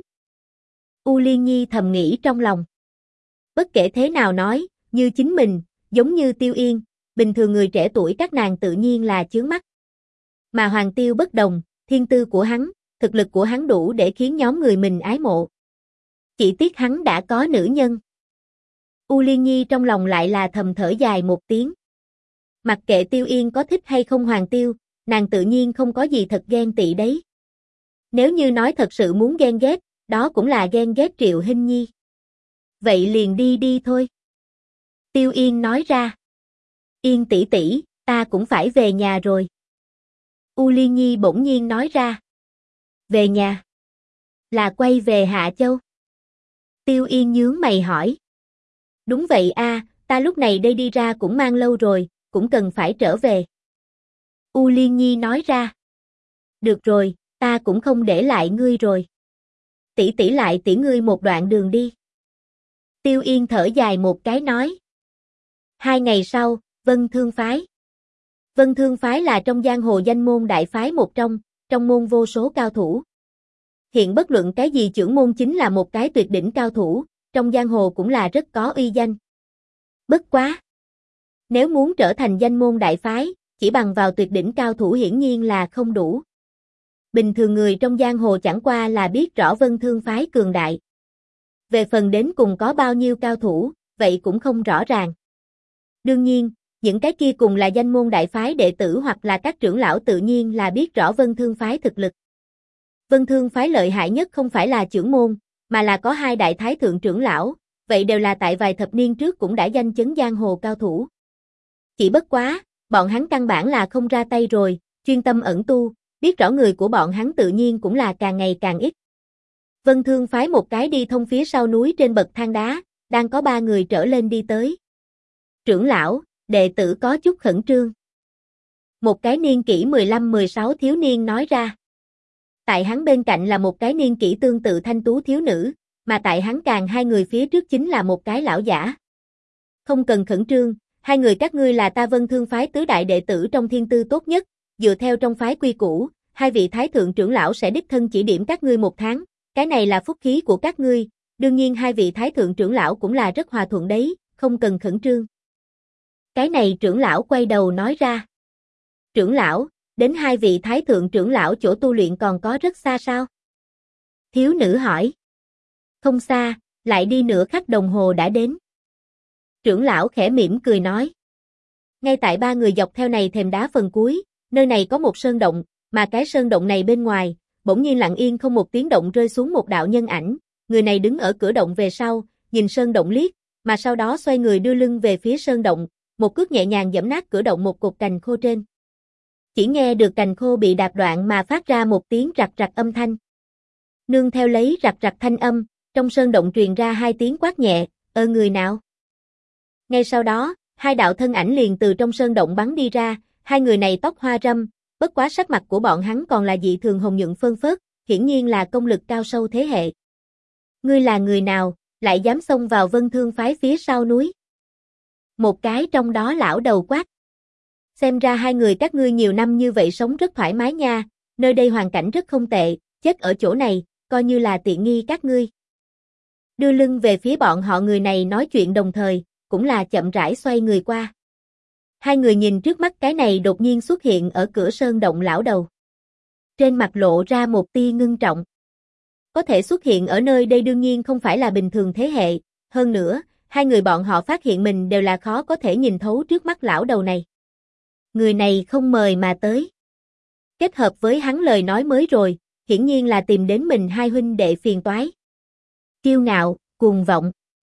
U Liên Nhi thầm nghĩ trong lòng. Bất kể thế nào nói, như chính mình, giống như Tiêu Yên, bình thường người trẻ tuổi các nàng tự nhiên là chướng mắt. Mà Hoàng Tiêu bất đồng, thiên tư của hắn, thực lực của hắn đủ để khiến nhóm người mình ái mộ. Chỉ tiếc hắn đã có nữ nhân. U Liên Nhi trong lòng lại là thầm thở dài một tiếng. Mặc kệ Tiêu Yên có thích hay không Hoàng Tiêu, nàng tự nhiên không có gì thật ghen tị đấy. Nếu như nói thật sự muốn ghen ghét, đó cũng là ghen ghét Triệu Hinh Nhi. Vậy liền đi đi thôi. Tiêu Yên nói ra. Yên tỷ tỷ, ta cũng phải về nhà rồi. U Liên Nhi bỗng nhiên nói ra. Về nhà? Là quay về Hạ Châu? Tiêu Yên nhướng mày hỏi. Đúng vậy a, ta lúc này đây đi ra cũng mang lâu rồi, cũng cần phải trở về. U Liên Nhi nói ra. Được rồi, ta cũng không để lại ngươi rồi. Tỷ tỷ lại tiễn ngươi một đoạn đường đi. Tiêu Yên thở dài một cái nói. 2 ngày sau, Vân Thương Phái. Vân Thương Phái là trong giang hồ danh môn đại phái một trong môn vô số cao thủ. Hiện bất luận cái gì trưởng môn chính là một cái tuyệt đỉnh cao thủ, trong giang hồ cũng là rất có uy danh. Bất quá. Nếu muốn trở thành danh môn đại phái, chỉ bằng vào tuyệt đỉnh cao thủ hiển nhiên là không đủ. Bình thường người trong giang hồ chẳng qua là biết rõ Vân Thương Phái cường đại. Về phần đến cùng có bao nhiêu cao thủ, vậy cũng không rõ ràng. Đương nhiên, những cái kia cùng là danh môn đại phái đệ tử hoặc là các trưởng lão tự nhiên là biết rõ Vân Thương Phái thực lực. Vân Thương Phái lợi hại nhất không phải là trưởng môn, mà là có 2 đại thái thượng trưởng lão, vậy đều là tại vài thập niên trước cũng đã danh chấn giang hồ cao thủ. Chỉ bất quá, bọn hắn căn bản là không ra tay rồi, chuyên tâm ẩn tu, biết rõ người của bọn hắn tự nhiên cũng là càng ngày càng ít. Vân Thương Phái một cái đi thông phía sau núi trên bậc thang đá, đang có 3 người trở lên đi tới. Trưởng lão, đệ tử có chút khẩn trương. Một cái niên kỷ 15-16 thiếu niên nói ra. Tại hắn bên cạnh là một cái niên kỷ tương tự thanh tú thiếu nữ, mà tại hắn càng hai người phía trước chính là một cái lão giả. Không cần khẩn trương, hai người các ngươi là ta Vân Thương phái tứ đại đệ tử trong thiên tư tốt nhất, dựa theo trong phái quy củ, hai vị thái thượng trưởng lão sẽ đích thân chỉ điểm các ngươi một tháng, cái này là phúc khí của các ngươi, đương nhiên hai vị thái thượng trưởng lão cũng là rất hòa thuận đấy, không cần khẩn trương. Cái này trưởng lão quay đầu nói ra. Trưởng lão, đến hai vị thái thượng trưởng lão chỗ tu luyện còn có rất xa sao? Thiếu nữ hỏi. Không xa, lại đi nửa khắc đồng hồ đã đến. Trưởng lão khẽ mỉm cười nói. Ngay tại ba người dọc theo này thềm đá phần cuối, nơi này có một sơn động, mà cái sơn động này bên ngoài, bỗng nhiên lặng yên không một tiếng động rơi xuống một đạo nhân ảnh, người này đứng ở cửa động về sau, nhìn sơn động liếc, mà sau đó xoay người đưa lưng về phía sơn động, một cước nhẹ nhàng giẫm nát cửa động một cột cành khô trên. Chỉ nghe được cành khô bị đạp đoạn mà phát ra một tiếng rặc rặc âm thanh. Nương theo lấy rặc rặc thanh âm, trong sơn động truyền ra hai tiếng quát nhẹ, người nào? Ngay sau đó, hai đạo thân ảnh liền từ trong sơn động bắn đi ra, hai người này tóc hoa râm, bất quá sắc mặt của bọn hắn còn là dị thường hồng nhuận phơn phớt, hiển nhiên là công lực cao sâu thế hệ. Ngươi là người nào, lại dám xông vào Vân Thương phái phía sau núi? Một cái trong đó lão đầu quát. Xem ra hai người các ngươi nhiều năm như vậy sống rất thoải mái nha, nơi đây hoàn cảnh rất không tệ, chết ở chỗ này, coi như là tiện nghi các ngươi. Đưa lưng về phía bọn họ người này nói chuyện đồng thời, cũng là chậm rãi xoay người qua. Hai người nhìn trước mắt cái này đột nhiên xuất hiện ở cửa sơn động lão đầu. Trên mặt lộ ra một tia ngưng trọng. Có thể xuất hiện ở nơi đây đương nhiên không phải là bình thường thế hệ, hơn nữa, hai người bọn họ phát hiện mình đều là khó có thể nhìn thấu trước mắt lão đầu này. Người này không mời mà tới. Kết hợp với hắn lời nói mới rồi, hiển nhiên là tìm đến mình hai huynh đệ phiền toái. Kiêu ngạo, cuồng vọng.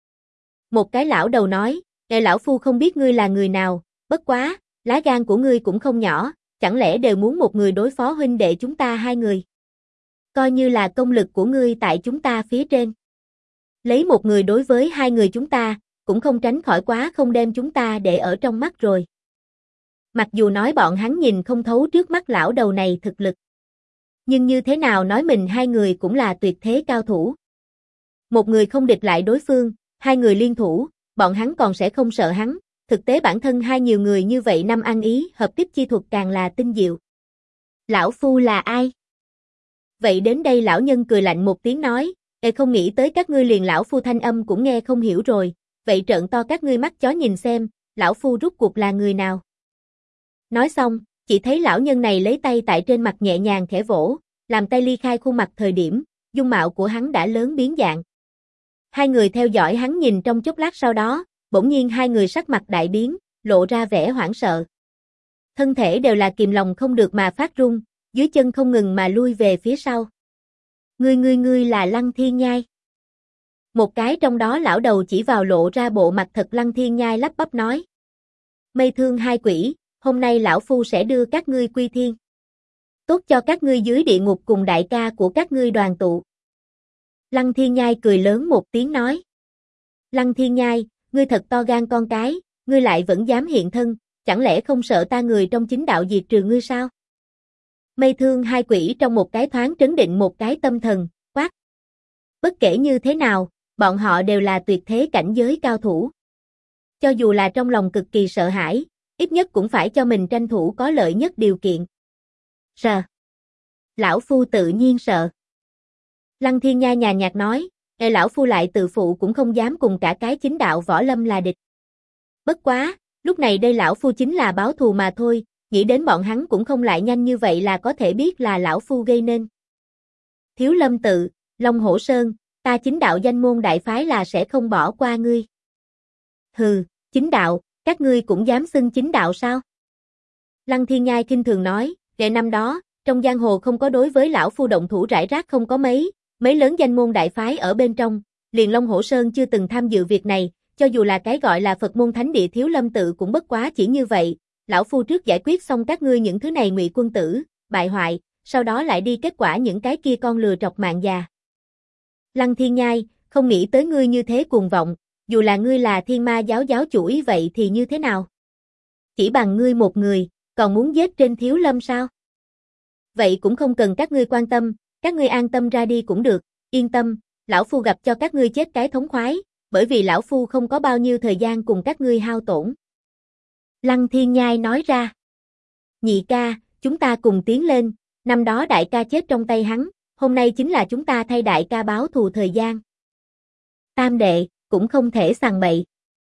Một cái lão đầu nói, lão phu không biết ngươi là người nào, bất quá, lá gan của ngươi cũng không nhỏ, chẳng lẽ đều muốn một người đối phó huynh đệ chúng ta hai người? Coi như là công lực của ngươi tại chúng ta phía trên. Lấy một người đối với hai người chúng ta, cũng không tránh khỏi quá không đem chúng ta để ở trong mắt rồi. Mặc dù nói bọn hắn nhìn không thấu trước mắt lão đầu này thực lực. Nhưng như thế nào nói mình hai người cũng là tuyệt thế cao thủ. Một người không địch lại đối phương, hai người liên thủ, bọn hắn còn sẽ không sợ hắn. Thực tế bản thân hai nhiều người như vậy năm ăn ý, hợp tiếp chi thuật càng là tinh diệu. Lão phu là ai? Vậy đến đây lão nhân cười lạnh một tiếng nói, không nghĩ tới các ngươi liền lão phu thanh âm cũng nghe không hiểu rồi, vậy trợn to các ngươi mắt chó nhìn xem, lão phu rút cuộc là người nào? Nói xong, chỉ thấy lão nhân này lấy tay tại trên mặt nhẹ nhàng khẽ vỗ, làm tay ly khai khuôn mặt thời điểm, dung mạo của hắn đã lớn biến dạng. Hai người theo dõi hắn nhìn trong chốc lát sau đó, bỗng nhiên hai người sắc mặt đại biến, lộ ra vẻ hoảng sợ. Thân thể đều là kìm lòng không được mà phát run, dưới chân không ngừng mà lui về phía sau. Ngươi là Lăng Thiên Nhai. Một cái trong đó lão đầu chỉ vào lộ ra bộ mặt thật Lăng Thiên Nhai lắp bắp nói. Mây thương hai quỷ, hôm nay lão phu sẽ đưa các ngươi quy thiên. Tốt cho các ngươi dưới địa ngục cùng đại ca của các ngươi đoàn tụ. Lăng Thiên Nhai cười lớn một tiếng nói. Lăng Thiên Nhai, ngươi thật to gan con cái, ngươi lại vẫn dám hiện thân, chẳng lẽ không sợ ta người trong chính đạo diệt trừ ngươi sao? Mây thương hai quỷ trong một cái thoáng trấn định một cái tâm thần, quát. Bất kể như thế nào, bọn họ đều là tuyệt thế cảnh giới cao thủ. Cho dù là trong lòng cực kỳ sợ hãi, ít nhất cũng phải cho mình tranh thủ có lợi nhất điều kiện. Sợ. Lão phu tự nhiên sợ. Lăng Thiên Nhai nhàn nhạt nói, lão phu lại tự phụ cũng không dám cùng cả cái chính đạo võ lâm là địch. Bất quá, lúc này đây lão phu chính là báo thù mà thôi, nghĩ đến bọn hắn cũng không lại nhanh như vậy là có thể biết là lão phu gây nên. Thiếu Lâm tự, Long Hổ Sơn, ta chính đạo danh môn đại phái là sẽ không bỏ qua ngươi. Hừ, chính đạo, các ngươi cũng dám xưng chính đạo sao? Lăng Thiên Nhai khinh thường nói, năm đó, trong giang hồ không có đối với lão phu động thủ rải rác không có mấy lớn danh môn đại phái ở bên trong, liền Long Hổ Sơn chưa từng tham dự việc này, cho dù là cái gọi là Phật môn thánh địa Thiếu Lâm tự cũng bất quá chỉ như vậy, lão phu trước giải quyết xong các ngươi những thứ này ngụy quân tử, bại hoại, sau đó lại đi kết quả những cái kia con lừa trọc mạng già. Lăng Thiên Nhai, không nghĩ tới ngươi như thế cuồng vọng, dù là ngươi là Thiên Ma giáo giáo chủ vậy thì như thế nào? Chỉ bằng ngươi một người, còn muốn giết trên Thiếu Lâm sao? Vậy cũng không cần các ngươi quan tâm, các ngươi an tâm ra đi cũng được, yên tâm, lão phu gặp cho các ngươi chết cái thống khoái, bởi vì lão phu không có bao nhiêu thời gian cùng các ngươi hao tổn. Lăng Thiên Nhai nói ra. Nhị ca, chúng ta cùng tiến lên, năm đó đại ca chết trong tay hắn, hôm nay chính là chúng ta thay đại ca báo thù thời gian. Tam đệ, cũng không thể sằng bậy.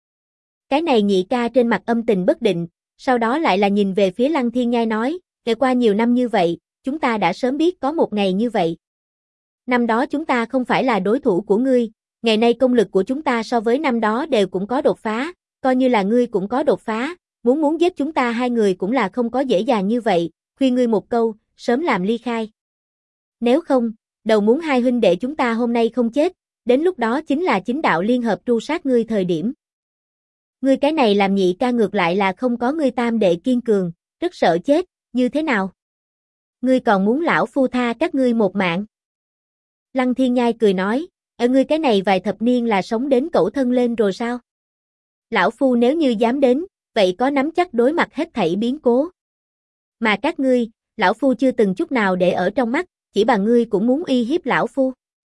Cái này nhị ca trên mặt âm tình bất định, sau đó lại là nhìn về phía Lăng Thiên Nhai nói, kể qua nhiều năm như vậy, chúng ta đã sớm biết có một ngày như vậy. Năm đó chúng ta không phải là đối thủ của ngươi, ngày nay công lực của chúng ta so với năm đó đều cũng có đột phá, coi như là ngươi cũng có đột phá, muốn giết chúng ta hai người cũng là không có dễ dàng như vậy, khuyên ngươi một câu, sớm làm ly khai. Nếu không, đầu muốn hai huynh đệ chúng ta hôm nay không chết, đến lúc đó chính là chính đạo liên hợp tru sát ngươi thời điểm. Ngươi cái này làm nhị ca ngược lại là không có ngươi tam đệ kiên cường, rất sợ chết, như thế nào? Ngươi còn muốn lão phu tha các ngươi một mạng? Lăng Thiên Nhai cười nói, ở ngươi cái này vài thập niên là sống đến cẩu thân lên rồi sao? Lão phu nếu như dám đến, vậy có nắm chắc đối mặt hết thảy biến cố. Mà các ngươi, lão phu chưa từng chút nào để ở trong mắt, chỉ bằng ngươi cũng muốn uy hiếp lão phu.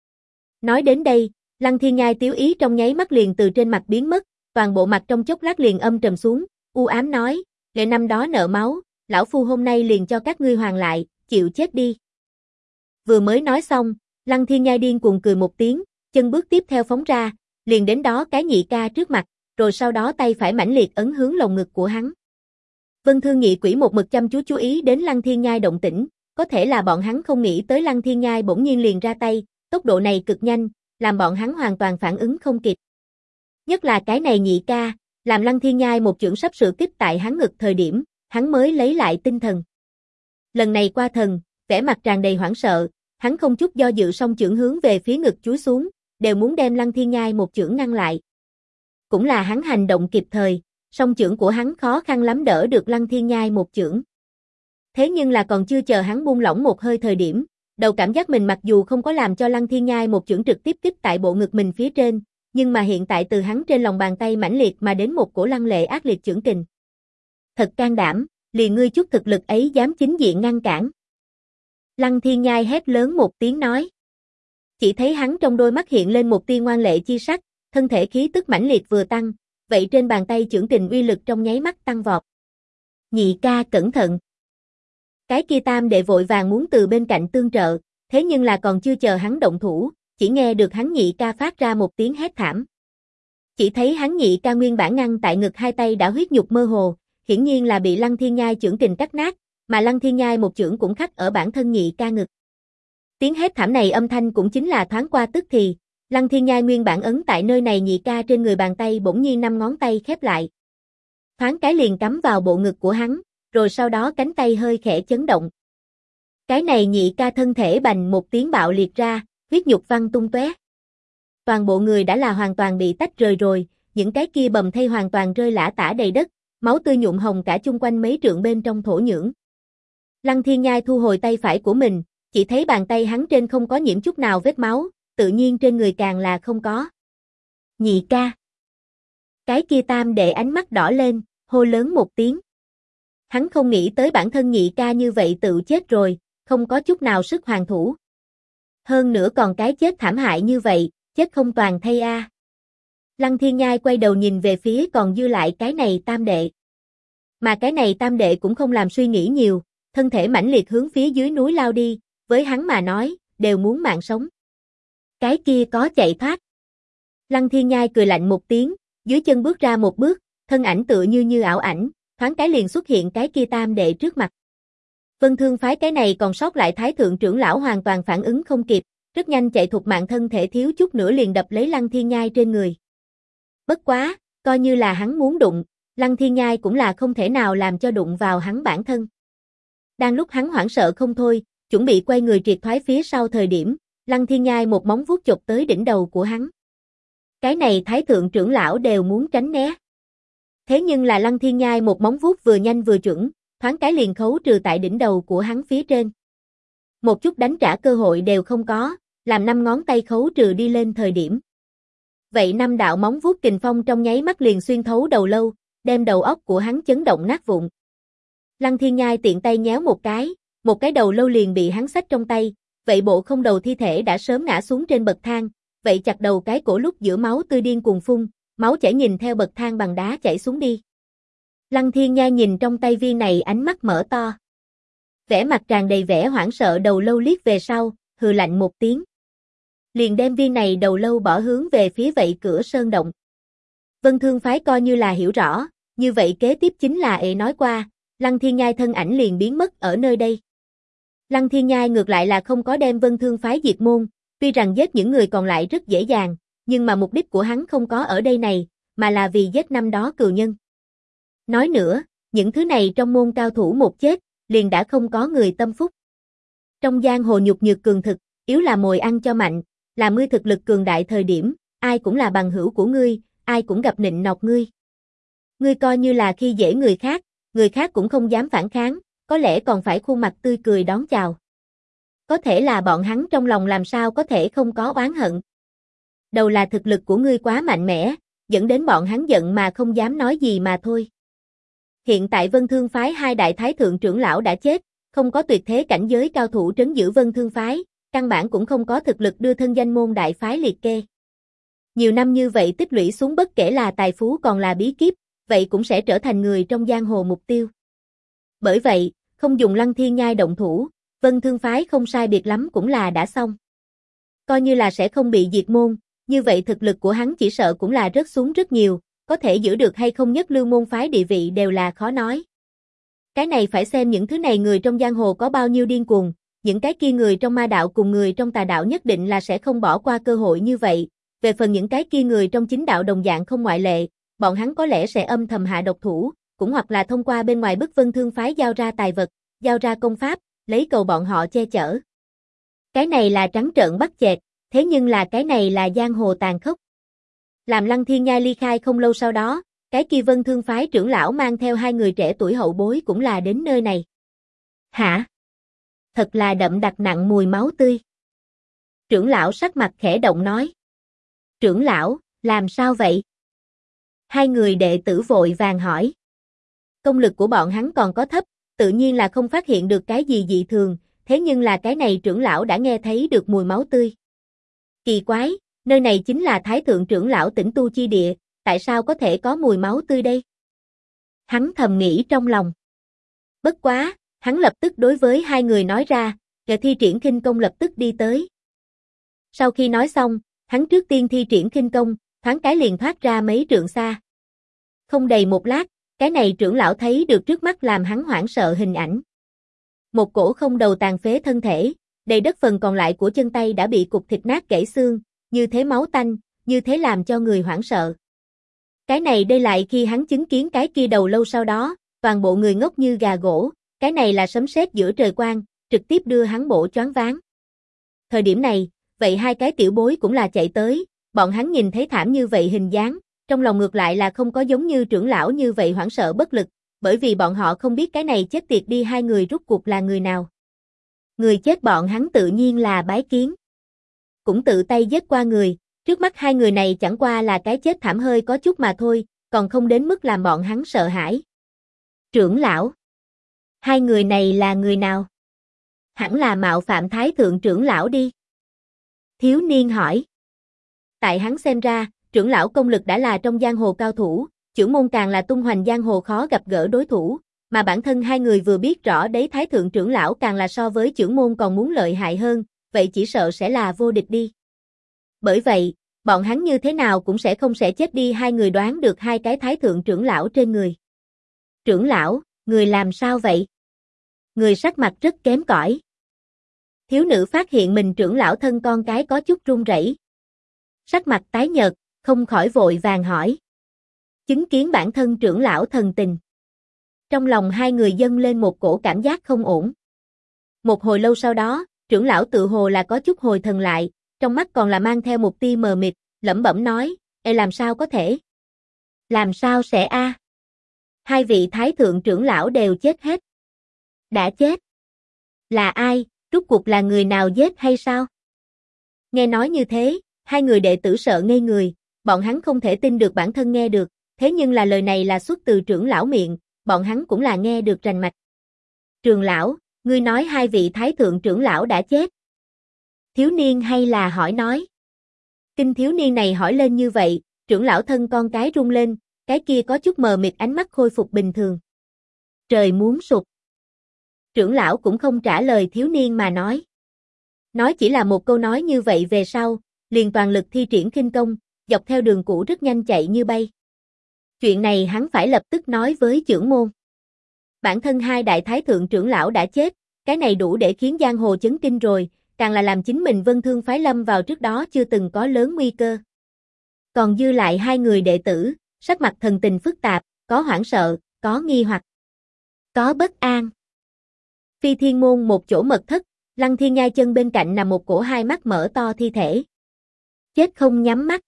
Nói đến đây, Lăng Thiên Nhai tiếu ý trong nháy mắt liền từ trên mặt biến mất, toàn bộ mặt trong chốc lát liền âm trầm xuống, u ám nói, lệ năm đó nợ máu, lão phu hôm nay liền cho các ngươi hoàn lại, chịu chết đi. Vừa mới nói xong, Lăng Thiên Nhai điên cuồng cười một tiếng, chân bước tiếp theo phóng ra, liền đến đó cái nhị ca trước mặt, rồi sau đó tay phải mãnh liệt ấn hướng lồng ngực của hắn. Vân Thương Nhị Quỷ một mực chăm chú ý đến Lăng Thiên Nhai động tĩnh, có thể là bọn hắn không nghĩ tới Lăng Thiên Nhai bỗng nhiên liền ra tay, tốc độ này cực nhanh, làm bọn hắn hoàn toàn phản ứng không kịp. Nhất là cái này nhị ca, làm Lăng Thiên Nhai một chưởng sắp sửa kích tại hắn ngực thời điểm, hắn mới lấy lại tinh thần. Lần này qua thần, vẻ mặt tràn đầy hoảng sợ, hắn không chút do dự song chưởng hướng về phía ngực chúi xuống, đều muốn đem Lăng Thiên Nhai một chưởng ngăn lại. Cũng là hắn hành động kịp thời, song chưởng của hắn khó khăn lắm đỡ được Lăng Thiên Nhai một chưởng. Thế nhưng là còn chưa chờ hắn buông lỏng một hơi thời điểm, đầu cảm giác mình mặc dù không có làm cho Lăng Thiên Nhai một chưởng trực tiếp kích tại bộ ngực mình phía trên, nhưng mà hiện tại từ hắn trên lòng bàn tay mãnh liệt mà đến một cổ lăng lệ ác liệt chưởng kình. Thật can đảm, liền ngươi chút thực lực ấy dám chính diện ngăn cản. Lăng Thiên Nhai hét lớn một tiếng nói. Chỉ thấy hắn trong đôi mắt hiện lên một tia ngoan lệ chi sắc, thân thể khí tức mãnh liệt vừa tăng, vậy trên bàn tay chưởng kình uy lực trong nháy mắt tăng vọt. Nhị ca cẩn thận. Cái kia tam đệ vội vàng muốn từ bên cạnh tương trợ, thế nhưng là còn chưa chờ hắn động thủ, chỉ nghe được hắn nhị ca phát ra một tiếng hét thảm. Chỉ thấy hắn nhị ca nguyên bản ngăn tại ngực hai tay đã huyết nhục mơ hồ, hiển nhiên là bị Lăng Thiên Nhai chưởng kình cắt nát, mà Lăng Thiên Nhai một chưởng cũng khắc ở bản thân nhị ca ngực. Tiếng hét thảm này âm thanh cũng chính là thoáng qua tức thì, Lăng Thiên Nhai nguyên bản ấn tại nơi này nhị ca trên người bàn tay bỗng nhiên 5 ngón tay khép lại. Thoáng cái liền cắm vào bộ ngực của hắn, rồi sau đó cánh tay hơi khẽ chấn động. Cái này nhị ca thân thể bành một tiếng bạo liệt ra, huyết nhục văng tung tóe. Toàn bộ người đã là hoàn toàn bị tách rời rồi, những cái kia bầm thây hoàn toàn rơi lả tả đầy đất, máu tươi nhuộm hồng cả chung quanh mấy trượng bên trong thổ nhưỡng. Lăng Thiên Nhai thu hồi tay phải của mình, chỉ thấy bàn tay hắn trên không có nhiễm chút nào vết máu, tự nhiên trên người càng là không có. Nhị ca. Cái kia tam đệ ánh mắt đỏ lên, hô lớn một tiếng. Hắn không nghĩ tới bản thân nhị ca như vậy tự chết rồi, không có chút nào sức hoàn thủ. Hơn nữa còn cái chết thảm hại như vậy, chết không toàn thây a. Lăng Thiên Nhai quay đầu nhìn về phía còn dư lại cái này tam đệ. Mà cái này tam đệ cũng không làm suy nghĩ nhiều, thân thể mãnh liệt hướng phía dưới núi lao đi, với hắn mà nói, đều muốn mạng sống. Cái kia có chạy thoát. Lăng Thiên Nhai cười lạnh một tiếng, dưới chân bước ra một bước, thân ảnh tựa như ảo ảnh, thoáng cái liền xuất hiện cái kia tam đệ trước mặt. Vân Thương phái cái này còn sót lại thái thượng trưởng lão hoàn toàn phản ứng không kịp, rất nhanh chạy thục mạng thân thể thiếu chút nữa liền đập lấy Lăng Thiên Nhai trên người. Bất quá, coi như là hắn muốn đụng, Lăng Thiên Nhai cũng là không thể nào làm cho đụng vào hắn bản thân. Đang lúc hắn hoảng sợ không thôi, chuẩn bị quay người triệt thoái phía sau thời điểm, Lăng Thiên Nhai một móng vuốt chộp tới đỉnh đầu của hắn. Cái này thái thượng trưởng lão đều muốn tránh né. Thế nhưng là Lăng Thiên Nhai một móng vuốt vừa nhanh vừa chuẩn, thoáng cái liền khấu trừ tại đỉnh đầu của hắn phía trên. Một chút đánh trả cơ hội đều không có, làm 5 ngón tay khấu trừ đi lên thời điểm. Vậy 5 đạo móng vuốt kình phong trong nháy mắt liền xuyên thấu đầu lâu, đem đầu óc của hắn chấn động nát vụn. Lăng Thiên Nhai tiện tay nhéo một cái đầu lâu liền bị hắn xách trong tay, vậy bộ không đầu thi thể đã sớm ngã xuống trên bậc thang, vậy chặt đầu cái cổ lúc giữa máu tươi điên cuồng phun, máu chảy nhìn theo bậc thang bằng đá chảy xuống đi. Lăng Thiên Nhai nhìn trong tay viên này ánh mắt mở to. Vẻ mặt tràn đầy vẻ hoảng sợ đầu lâu liếc về sau, hừ lạnh một tiếng. Liền đem viên này đầu lâu bỏ hướng về phía vậy cửa sơn động. Vân Thương phái coi như là hiểu rõ, như vậy kế tiếp chính là nói qua, Lăng Thiên Nhai thân ảnh liền biến mất ở nơi đây. Lăng Thiên Nhai ngược lại là không có đem Vân Thương phái diệt môn, tuy rằng giết những người còn lại rất dễ dàng, nhưng mà mục đích của hắn không có ở đây này, mà là vì giết năm đó cừu nhân. Nói nữa, những thứ này trong môn cao thủ một chết, liền đã không có người tâm phúc. Trong giang hồ nhục nhược cường thực, yếu là mồi ăn cho mạnh, là ngươi thực lực cường đại thời điểm, ai cũng là bằng hữu của ngươi, ai cũng gặp nịnh nọt ngươi. Ngươi coi như là khi dễ người khác cũng không dám phản kháng, có lẽ còn phải khuôn mặt tươi cười đón chào. Có thể là bọn hắn trong lòng làm sao có thể không có oán hận. Đầu là thực lực của ngươi quá mạnh mẽ, dẫn đến bọn hắn giận mà không dám nói gì mà thôi. Hiện tại Vân Thương phái hai đại thái thượng trưởng lão đã chết, không có tuyệt thế cảnh giới cao thủ trấn giữ Vân Thương phái, căn bản cũng không có thực lực đưa thân danh môn đại phái liệt kê. Nhiều năm như vậy tích lũy xuống bất kể là tài phú còn là bí kíp, vậy cũng sẽ trở thành người trong giang hồ mục tiêu. Bởi vậy, không dùng Lăng Thiên Nhai động thủ, Vân Thương phái không sai biệt lắm cũng là đã xong. Coi như là sẽ không bị diệt môn, như vậy thực lực của hắn chỉ sợ cũng là rớt xuống rất nhiều, có thể giữ được hay không nhất lưu môn phái địa vị đều là khó nói. Cái này phải xem những thứ này người trong giang hồ có bao nhiêu điên cuồng, những cái kia người trong ma đạo cùng người trong tà đạo nhất định là sẽ không bỏ qua cơ hội như vậy, về phần những cái kia người trong chính đạo đồng dạng không ngoại lệ, bọn hắn có lẽ sẽ âm thầm hạ độc thủ, cũng hoặc là thông qua bên ngoài bức Vân Thương phái giao ra tài vật, giao ra công pháp, lấy cầu bọn họ che chở. Cái này là trắng trợn bắt chẹt, thế nhưng là cái này là giang hồ tàn khốc. Làm Lăng Thiên Nhai ly khai không lâu sau đó, cái kia Vân Thương phái trưởng lão mang theo hai người trẻ tuổi hậu bối cũng là đến nơi này. Hả? Thật là đậm đặc nặng mùi máu tươi. Trưởng lão sắc mặt khẽ động nói. Trưởng lão, làm sao vậy? Hai người đệ tử vội vàng hỏi. Công lực của bọn hắn còn có thấp, tự nhiên là không phát hiện được cái gì dị thường, thế nhưng là cái này trưởng lão đã nghe thấy được mùi máu tươi. Kỳ quái, nơi này chính là Thái Thượng trưởng lão tĩnh tu chi địa, tại sao có thể có mùi máu tươi đây? Hắn thầm nghĩ trong lòng. Bất quá, hắn lập tức đối với hai người nói ra, kẻ thi triển khinh công lập tức đi tới. Sau khi nói xong, hắn trước tiên thi triển khinh công, thoáng cái liền thoát ra mấy trượng xa. Không đầy một lát, cái này trưởng lão thấy được trước mắt làm hắn hoảng sợ hình ảnh. Một cổ không đầu tàn phế thân thể, đầy đất phần còn lại của chân tay đã bị cục thịt nát gãy xương, như thế máu tanh, như thế làm cho người hoảng sợ. Cái này đây lại khi hắn chứng kiến cái kia đầu lâu sau đó, toàn bộ người ngốc như gà gỗ, cái này là sấm sét giữa trời quang, trực tiếp đưa hắn bộ choáng váng. Thời điểm này, vậy hai cái tiểu bối cũng là chạy tới, bọn hắn nhìn thấy thảm như vậy hình dáng, trong lòng ngược lại là không có giống như trưởng lão như vậy hoảng sợ bất lực, bởi vì bọn họ không biết cái này chết tiệt đi hai người rút cuộc là người nào. Người chết bọn hắn tự nhiên là Bái Kiến. Cũng tự tay giết qua người, trước mắt hai người này chẳng qua là cái chết thảm hơi có chút mà thôi, còn không đến mức làm bọn hắn sợ hãi. Trưởng lão. Hai người này là người nào? Hẳn là mạo phạm Thái Thượng trưởng lão đi. Thiếu niên hỏi. Tại hắn xem ra, trưởng lão công lực đã là trong giang hồ cao thủ, trưởng môn càng là tung hoành giang hồ khó gặp gỡ đối thủ, mà bản thân hai người vừa biết rõ đấy Thái Thượng trưởng lão càng là so với trưởng môn còn muốn lợi hại hơn, vậy chỉ sợ sẽ là vô địch đi. Bởi vậy, bọn hắn như thế nào cũng sẽ không chết đi hai người đoán được hai cái Thái Thượng trưởng lão trên người. Trưởng lão, người làm sao vậy? Người sắc mặt rất kém cỏi. Thiếu nữ phát hiện mình trưởng lão thân con cái có chút run rẩy. Sắc mặt tái nhợt, không khỏi vội vàng hỏi. Chứng kiến bản thân trưởng lão thần tình. Trong lòng hai người dâng lên một cổ cảm giác không ổn. Một hồi lâu sau đó, trưởng lão tự hồ là có chút hồi thần lại, trong mắt còn là mang theo một tia mờ mịt, lẩm bẩm nói, làm sao có thể? Làm sao sẽ a? Hai vị Thái Thượng trưởng lão đều chết hết. Đã chết? Là ai? Rốt cuộc là người nào giết hay sao? Nghe nói như thế, hai người đệ tử sợ ngây người, bọn hắn không thể tin được bản thân nghe được, thế nhưng là lời này là xuất từ trưởng lão miệng, bọn hắn cũng là nghe được rành mạch. Trường lão, ngươi nói hai vị thái thượng trưởng lão đã chết. Thiếu niên hay là hỏi nói. Kinh thiếu niên này hỏi lên như vậy, trưởng lão thân con cái rung lên, cái kia có chút mờ mịt ánh mắt khôi phục bình thường. Trời muốn sụp. Trưởng lão cũng không trả lời thiếu niên mà nói. Nói chỉ là một câu nói như vậy về sau, liền toàn lực thi triển khinh công, dọc theo đường cũ rất nhanh chạy như bay. Chuyện này hắn phải lập tức nói với trưởng môn. Bản thân hai đại thái thượng trưởng lão đã chết, cái này đủ để khiến giang hồ chấn kinh rồi, càng là làm chính mình Vân Thương phái lâm vào trước đó chưa từng có lớn nguy cơ. Còn dư lại hai người đệ tử, sắc mặt thần tình phức tạp, có hoảng sợ, có nghi hoặc, có bất an. Phi Thiên Môn một chỗ mật thất, Lăng Thiên Nhai chân bên cạnh nằm một cổ hai mắt mở to thi thể. Chết không nhắm mắt.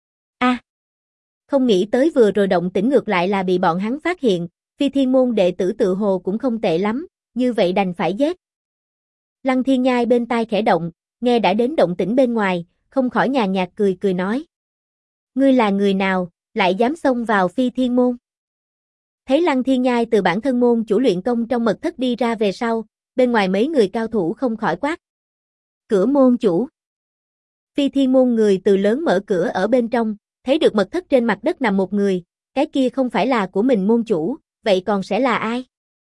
Không nghĩ tới vừa rồi động tĩnh ngược lại là bị bọn hắn phát hiện, Phi Thiên Môn đệ tử tự hồ cũng không tệ lắm, như vậy đành phải giết. Lăng Thiên Nhai bên tai khẽ động, nghe đã đến động tĩnh bên ngoài, không khỏi nhàn nhạt cười cười nói. Ngươi là người nào, lại dám xông vào Phi Thiên Môn? Thấy Lăng Thiên Nhai từ bản thân môn chủ luyện công trong mật thất đi ra về sau, bên ngoài mấy người cao thủ không khỏi quát. Cửa môn chủ. Phi Thiên Môn người từ lớn mở cửa ở bên trong, thấy được mật thất trên mặt đất nằm một người, cái kia không phải là của mình môn chủ, vậy còn sẽ là ai?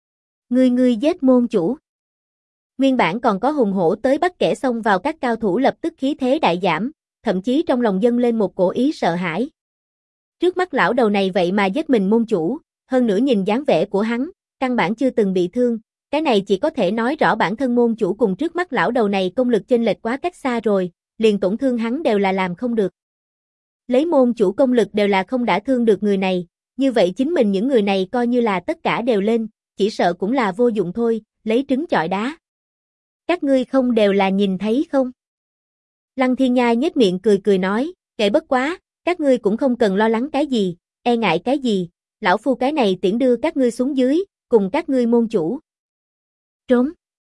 Ngươi giết môn chủ. Nguyên bản còn có hùng hổ tới bắt kẻ xông vào các cao thủ lập tức khí thế đại giảm, thậm chí trong lòng dâng lên một cổ ý sợ hãi. Trước mắt lão đầu này vậy mà giết mình môn chủ, hơn nữa nhìn dáng vẻ của hắn, căn bản chưa từng bị thương, cái này chỉ có thể nói rõ bản thân môn chủ cùng trước mắt lão đầu này công lực chênh lệch quá cách xa rồi, liền tổn thương hắn đều là làm không được. Lấy môn chủ công lực đều là không đả thương được người này, như vậy chính mình những người này coi như là tất cả đều lên, chỉ sợ cũng là vô dụng thôi, lấy trứng chọi đá. Các ngươi không đều là nhìn thấy không? Lăng Thiên Nhai nhếch miệng cười cười nói, kệ bất quá, các ngươi cũng không cần lo lắng cái gì, e ngại cái gì, lão phu cái này tiễn đưa các ngươi xuống dưới, cùng các ngươi môn chủ. Trốn.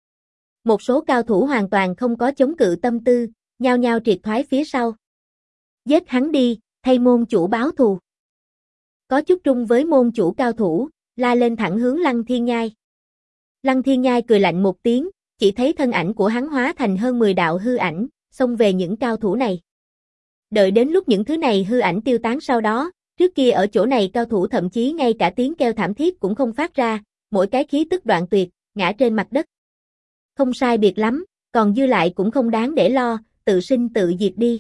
Một số cao thủ hoàn toàn không có chống cự tâm tư, nhao nhao triệt thoái phía sau. Giết hắn đi, thay môn chủ báo thù. Có chút trung với môn chủ cao thủ, la lên thẳng hướng Lăng Thiên Nhai. Lăng Thiên Nhai cười lạnh một tiếng, chỉ thấy thân ảnh của hắn hóa thành hơn 10 đạo hư ảnh, xông về những cao thủ này. Đợi đến lúc những thứ này hư ảnh tiêu tán sau đó, trước kia ở chỗ này cao thủ thậm chí ngay cả tiếng kêu thảm thiết cũng không phát ra, mỗi cái khí tức đoạn tuyệt, ngã trên mặt đất. Không sai biệt lắm, còn dư lại cũng không đáng để lo, tự sinh tự diệt đi.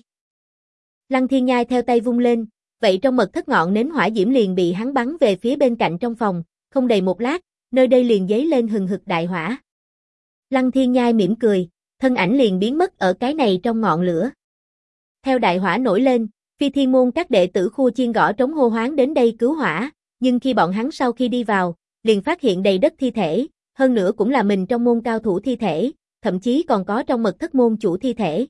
Lăng Thiên Nhai theo tay vung lên, vậy trong mật thất ngọn nến hỏa diễm liền bị hắn bắn về phía bên cạnh trong phòng, không đầy một lát, nơi đây liền giấy lên hừng hực đại hỏa. Lăng Thiên Nhai mỉm cười, thân ảnh liền biến mất ở cái này trong ngọn lửa. Theo đại hỏa nổi lên, Phi Thiên Môn các đệ tử khua chiên gõ trống hô hoáng đến đây cứu hỏa, nhưng khi bọn hắn sau khi đi vào, liền phát hiện đầy đất thi thể, hơn nữa cũng là mình trong môn cao thủ thi thể, thậm chí còn có trong mật thất môn chủ thi thể.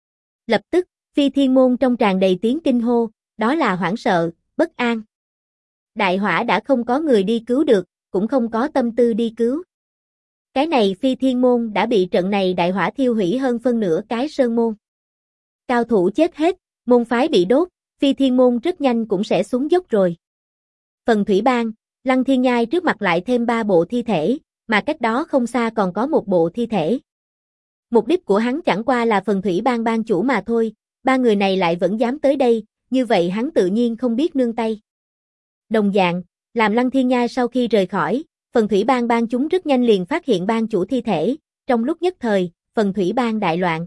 Lập tức, Phi Thiên Môn trong tràn đầy tiếng kinh hô, đó là hoảng sợ, bất an. Đại hỏa đã không có người đi cứu được, cũng không có tâm tư đi cứu. Cái này Phi Thiên Môn đã bị trận này đại hỏa thiêu hủy hơn phân nửa cái sơn môn. Cao thủ chết hết, môn phái bị đốt, Phi Thiên Môn rất nhanh cũng sẽ xuống dốc rồi. Phần Thủy Bang, Lăng Thiên Nhai trước mặt lại thêm 3 bộ thi thể, mà cách đó không xa còn có một bộ thi thể. Mục đích của hắn chẳng qua là Phần Thủy Bang bang chủ mà thôi, 3 người này lại vẫn dám tới đây, như vậy hắn tự nhiên không biết nương tay. Đồng dạng, làm Lăng Thiên Nhai sau khi rời khỏi, Phần Thủy Bang bang chúng rất nhanh liền phát hiện bang chủ thi thể, trong lúc nhất thời, Phần Thủy Bang đại loạn.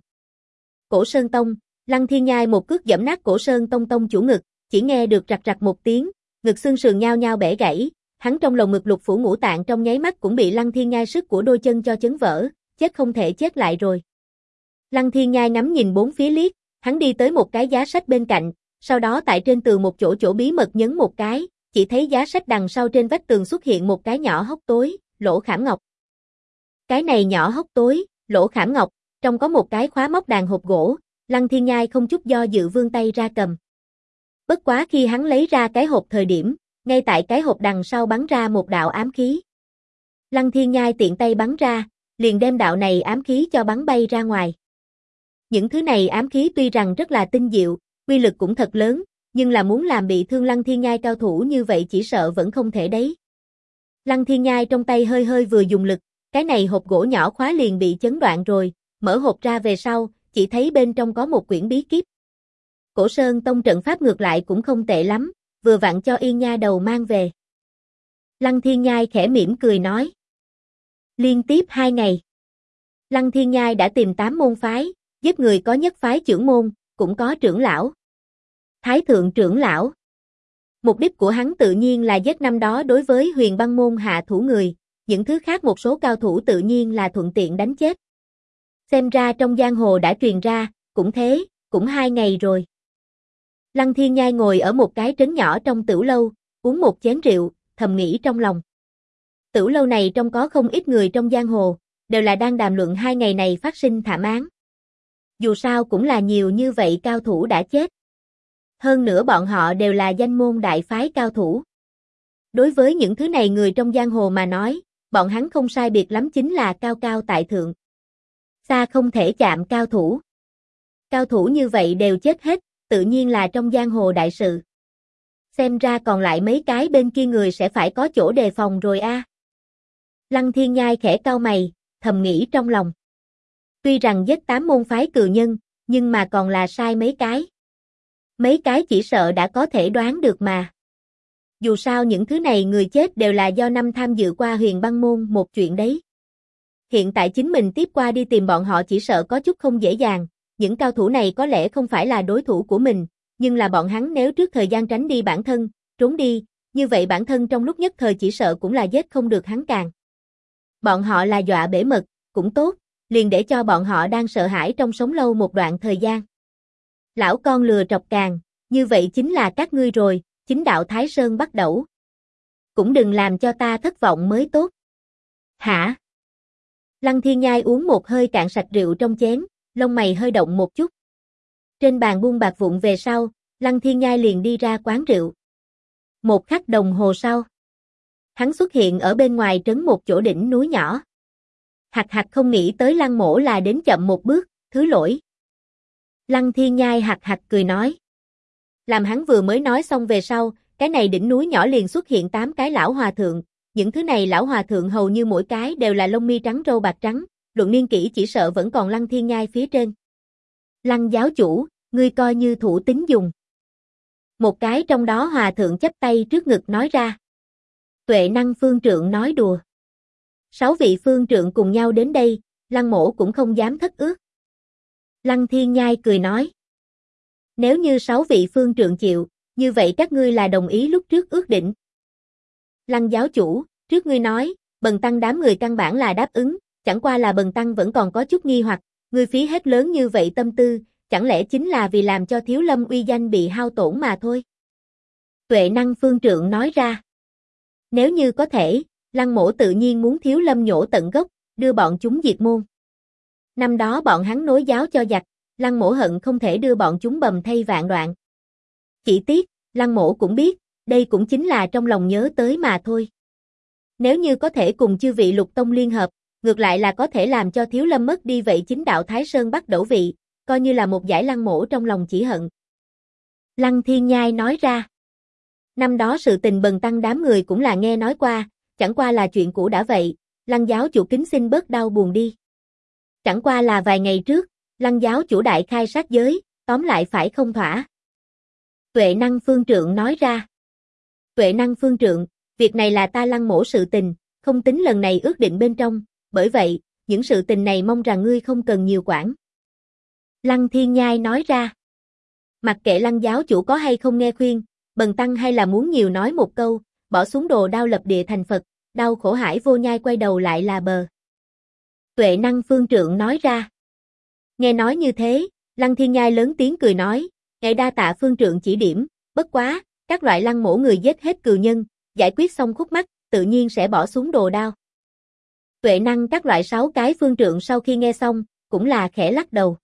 Cổ Sơn Tông, Lăng Thiên Nhai một cước giẫm nát Cổ Sơn Tông tông chủ ngực, chỉ nghe được rạch rạch một tiếng, ngực xương sườn nhao nhao bẻ gãy, hắn trong lồng ngực lục phủ ngũ tạng trong nháy mắt cũng bị Lăng Thiên Nhai sức của đôi chân cho chấn vỡ, chết không thể chết lại rồi. Lăng Thiên Nhai ngắm nhìn bốn phía liếc, hắn đi tới một cái giá sách bên cạnh, sau đó tại trên tường một chỗ bí mật nhấn một cái, chỉ thấy giá sách đằng sau trên vách tường xuất hiện một cái nhỏ hốc tối, lỗ khảm ngọc. Cái này nhỏ hốc tối, lỗ khảm ngọc, trong có một cái khóa móc đàn hộp gỗ, Lăng Thiên Nhai không chút do dự vươn tay ra cầm. Bất quá khi hắn lấy ra cái hộp thời điểm, ngay tại cái hộp đằng sau bắn ra một đạo ám khí. Lăng Thiên Nhai tiện tay bắn ra, liền đem đạo này ám khí cho bắn bay ra ngoài. Những thứ này ám khí tuy rằng rất là tinh diệu, uy lực cũng thật lớn, nhưng là muốn làm bị thương Lăng Thiên Nhai cao thủ như vậy chỉ sợ vẫn không thể đấy. Lăng Thiên Nhai trong tay hơi hơi vừa dùng lực, cái này hộp gỗ nhỏ khóa liền bị chấn đoạn rồi, mở hộp ra về sau, chỉ thấy bên trong có một quyển bí kíp. Cổ Sơn Tông trận pháp ngược lại cũng không tệ lắm, vừa vặn cho Yên Nha đầu mang về. Lăng Thiên Nhai khẽ mỉm cười nói. Liên tiếp 2 ngày. Lăng Thiên Nhai đã tìm 8 môn phái, giết người có nhất phái trưởng môn, cũng có trưởng lão. Thái thượng trưởng lão. Mục đích của hắn tự nhiên là giết năm đó đối với Huyền Băng môn hạ thủ người, những thứ khác một số cao thủ tự nhiên là thuận tiện đánh chết. Xem ra trong giang hồ đã truyền ra, cũng thế, cũng 2 ngày rồi. Lăng Thiên Nhai ngồi ở một cái trấn nhỏ trong tửu lâu, uống một chén rượu, thầm nghĩ trong lòng. Tửu lâu này trong có không ít người trong giang hồ, đều là đang đàm luận 2 ngày này phát sinh thảm án. Dù sao cũng là nhiều như vậy cao thủ đã chết. Hơn nữa bọn họ đều là danh môn đại phái cao thủ. Đối với những thứ này người trong giang hồ mà nói, bọn hắn không sai biệt lắm chính là cao cao tại thượng. Xa không thể chạm cao thủ. Cao thủ như vậy đều chết hết, tự nhiên là trong giang hồ đại sự. Xem ra còn lại mấy cái bên kia người sẽ phải có chỗ đề phòng rồi a. Lăng Thiên Nhai khẽ cau mày, thầm nghĩ trong lòng. Tuy rằng giết 8 môn phái cừu nhân, nhưng mà còn là sai mấy cái. Mấy cái chỉ sợ đã có thể đoán được mà. Dù sao những thứ này người chết đều là do năm tham dự qua Huyền Băng môn một chuyện đấy. Hiện tại chính mình tiếp qua đi tìm bọn họ chỉ sợ có chút không dễ dàng, những cao thủ này có lẽ không phải là đối thủ của mình, nhưng là bọn hắn nếu trước thời gian tránh đi bản thân, trốn đi, như vậy bản thân trong lúc nhất thời chỉ sợ cũng là giết không được hắn càng. Bọn họ là dọa bể mật, cũng tốt, liền để cho bọn họ đang sợ hãi trong sống lâu một đoạn thời gian. Lão con lừa trọc càng, như vậy chính là các ngươi rồi, chính đạo Thái Sơn bắt đầu. Cũng đừng làm cho ta thất vọng mới tốt. Hả? Lăng Thiên Nhai uống một hơi cạn sạch rượu trong chén, lông mày hơi động một chút. Trên bàn buông bạc vụn về sau, Lăng Thiên Nhai liền đi ra quán rượu. Một khắc đồng hồ sau, hắn xuất hiện ở bên ngoài trấn một chỗ đỉnh núi nhỏ. Hạch hạch không nghĩ tới Lăng mỗ là đến chậm một bước, thứ lỗi. Lăng Thiên Nhai hạch hạch cười nói. Làm hắn vừa mới nói xong về sau, cái này đỉnh núi nhỏ liền xuất hiện 8 cái lão hòa thượng. Những thứ này lão hòa thượng hầu như mỗi cái đều là lông mi trắng râu bạc trắng, luận niên kỷ chỉ sợ vẫn còn Lăng Thiên Nhai phía trên. Lăng giáo chủ, ngươi coi như thủ tín dùng. Một cái trong đó hòa thượng chắp tay trước ngực nói ra. Tuệ năng phương trượng nói đùa. 6 vị phương trượng cùng nhau đến đây, Lăng mỗ cũng không dám thất ước. Lăng Thiên Nhai cười nói. Nếu như 6 vị phương trượng chịu, như vậy các ngươi là đồng ý lúc trước ước định. Lăng giáo chủ, trước ngươi nói, bần tăng đám người căn bản là đáp ứng, chẳng qua là bần tăng vẫn còn có chút nghi hoặc, ngươi phí hết lớn như vậy tâm tư, chẳng lẽ chính là vì làm cho Thiếu Lâm uy danh bị hao tổn mà thôi. Tuệ năng phương trượng nói ra. Nếu như có thể, Lăng mỗ tự nhiên muốn Thiếu Lâm nhổ tận gốc, đưa bọn chúng diệt môn. Năm đó bọn hắn nối giáo cho giặc, Lăng mỗ hận không thể đưa bọn chúng bầm thây vạn đoạn. Chỉ tiếc, Lăng mỗ cũng biết, đây cũng chính là trong lòng nhớ tới mà thôi. Nếu như có thể cùng chư vị Lục Tông liên hợp, ngược lại là có thể làm cho Thiếu Lâm mất đi vậy chính đạo Thái Sơn bắt đẩu vị, coi như là một giải Lăng mỗ trong lòng chỉ hận. Lăng Thiên Nhai nói ra. Năm đó sự tình bần tăng đám người cũng là nghe nói qua, chẳng qua là chuyện cũ đã vậy, Lăng giáo chủ kính xin bớt đau buồn đi. Chẳng qua là vài ngày trước, Lăng giáo chủ đại khai sát giới, tóm lại phải không thỏa. Tuệ năng phương trượng nói ra. Tuệ năng phương trượng, việc này là ta Lăng mỗ sự tình, không tính lần này ước định bên trong, bởi vậy, những sự tình này mong rằng ngươi không cần nhiều quản. Lăng Thiên Nhai nói ra. Mặc kệ Lăng giáo chủ có hay không nghe khuyên, bần tăng hay là muốn nhiều nói một câu, bỏ xuống đồ đao lập địa thành Phật, đau khổ hải vô nhai quay đầu lại là bờ. Tuệ năng phương trượng nói ra. Nghe nói như thế, Lăng Thiên Nhai lớn tiếng cười nói, ngài đa tạ phương trượng chỉ điểm, bất quá, các loại Lăng mỗ người giết hết cừu nhân, giải quyết xong khúc mắc, tự nhiên sẽ bỏ xuống đồ đao. Tuệ năng các loại 6 cái phương trượng sau khi nghe xong, cũng là khẽ lắc đầu.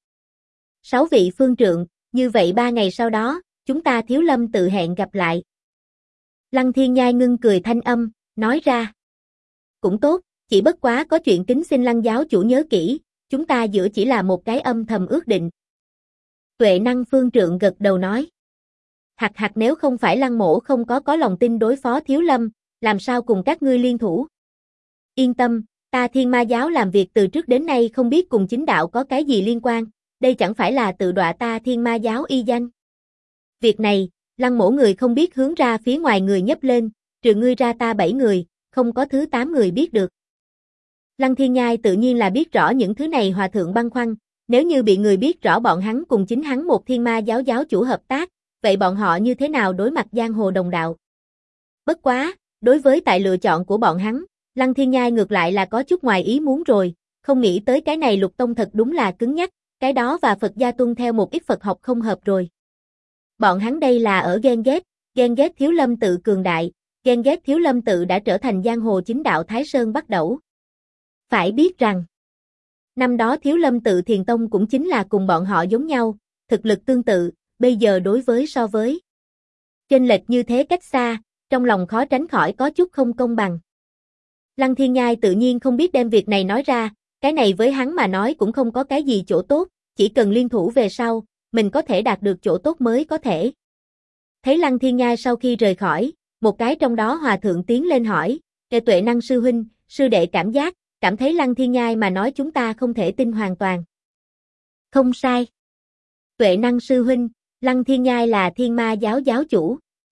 6 vị phương trượng, như vậy 3 ngày sau đó, chúng ta Thiếu Lâm tự hẹn gặp lại. Lăng Thiên Nhai ngưng cười thanh âm, nói ra. Cũng tốt, chỉ bất quá có chuyện kính xin Lăng giáo chủ nhớ kỹ, chúng ta giữa chỉ là một cái âm thầm ước định. Tuệ năng phương trượng gật đầu nói. Hạc nếu không phải Lăng Mỗ không có lòng tin đối phó Thiếu Lâm, làm sao cùng các ngươi liên thủ? Yên tâm, ta Thiên Ma giáo làm việc từ trước đến nay không biết cùng chính đạo có cái gì liên quan, đây chẳng phải là tự đọa ta Thiên Ma giáo y danh. Việc này, Lăng Mỗ người không biết hướng ra phía ngoài người nhấp lên, trừ ngươi ra ta 7 người, không có thứ 8 người biết được. Lăng Thiên Nhai tự nhiên là biết rõ những thứ này hòa thượng băn khoăn, nếu như bị người biết rõ bọn hắn cùng chính hắn một Thiên Ma giáo giáo chủ hợp tác, vậy bọn họ như thế nào đối mặt giang hồ đồng đạo? Bất quá, đối với tại lựa chọn của bọn hắn, Lăng Thiên Nhai ngược lại là có chút ngoài ý muốn rồi, không nghĩ tới cái này Lục Tông thật đúng là cứng nhắc, cái đó và Phật gia tuân theo một ít Phật học không hợp rồi. Bọn hắn đây là ở ghen ghét Thiếu Lâm tự cường đại, ghen ghét Thiếu Lâm tự đã trở thành giang hồ chính đạo Thái Sơn bắt đầu. Phải biết rằng, năm đó Thiếu Lâm tự Thiền Tông cũng chính là cùng bọn họ giống nhau, thực lực tương tự, bây giờ đối với so với chênh lệch như thế cách xa, trong lòng khó tránh khỏi có chút không công bằng. Lăng Thiên Nhai tự nhiên không biết đem việc này nói ra, cái này với hắn mà nói cũng không có cái gì chỗ tốt, chỉ cần liên thủ về sau, mình có thể đạt được chỗ tốt mới có thể. Thấy Lăng Thiên Nhai sau khi rời khỏi, một cái trong đó hòa thượng tiến lên hỏi, Tuệ Năng sư huynh, sư đệ cảm thấy Lăng Thiên Nhai mà nói chúng ta không thể tin hoàn toàn. Không sai. Tuệ Năng sư huynh, Lăng Thiên Nhai là Thiên Ma giáo giáo chủ.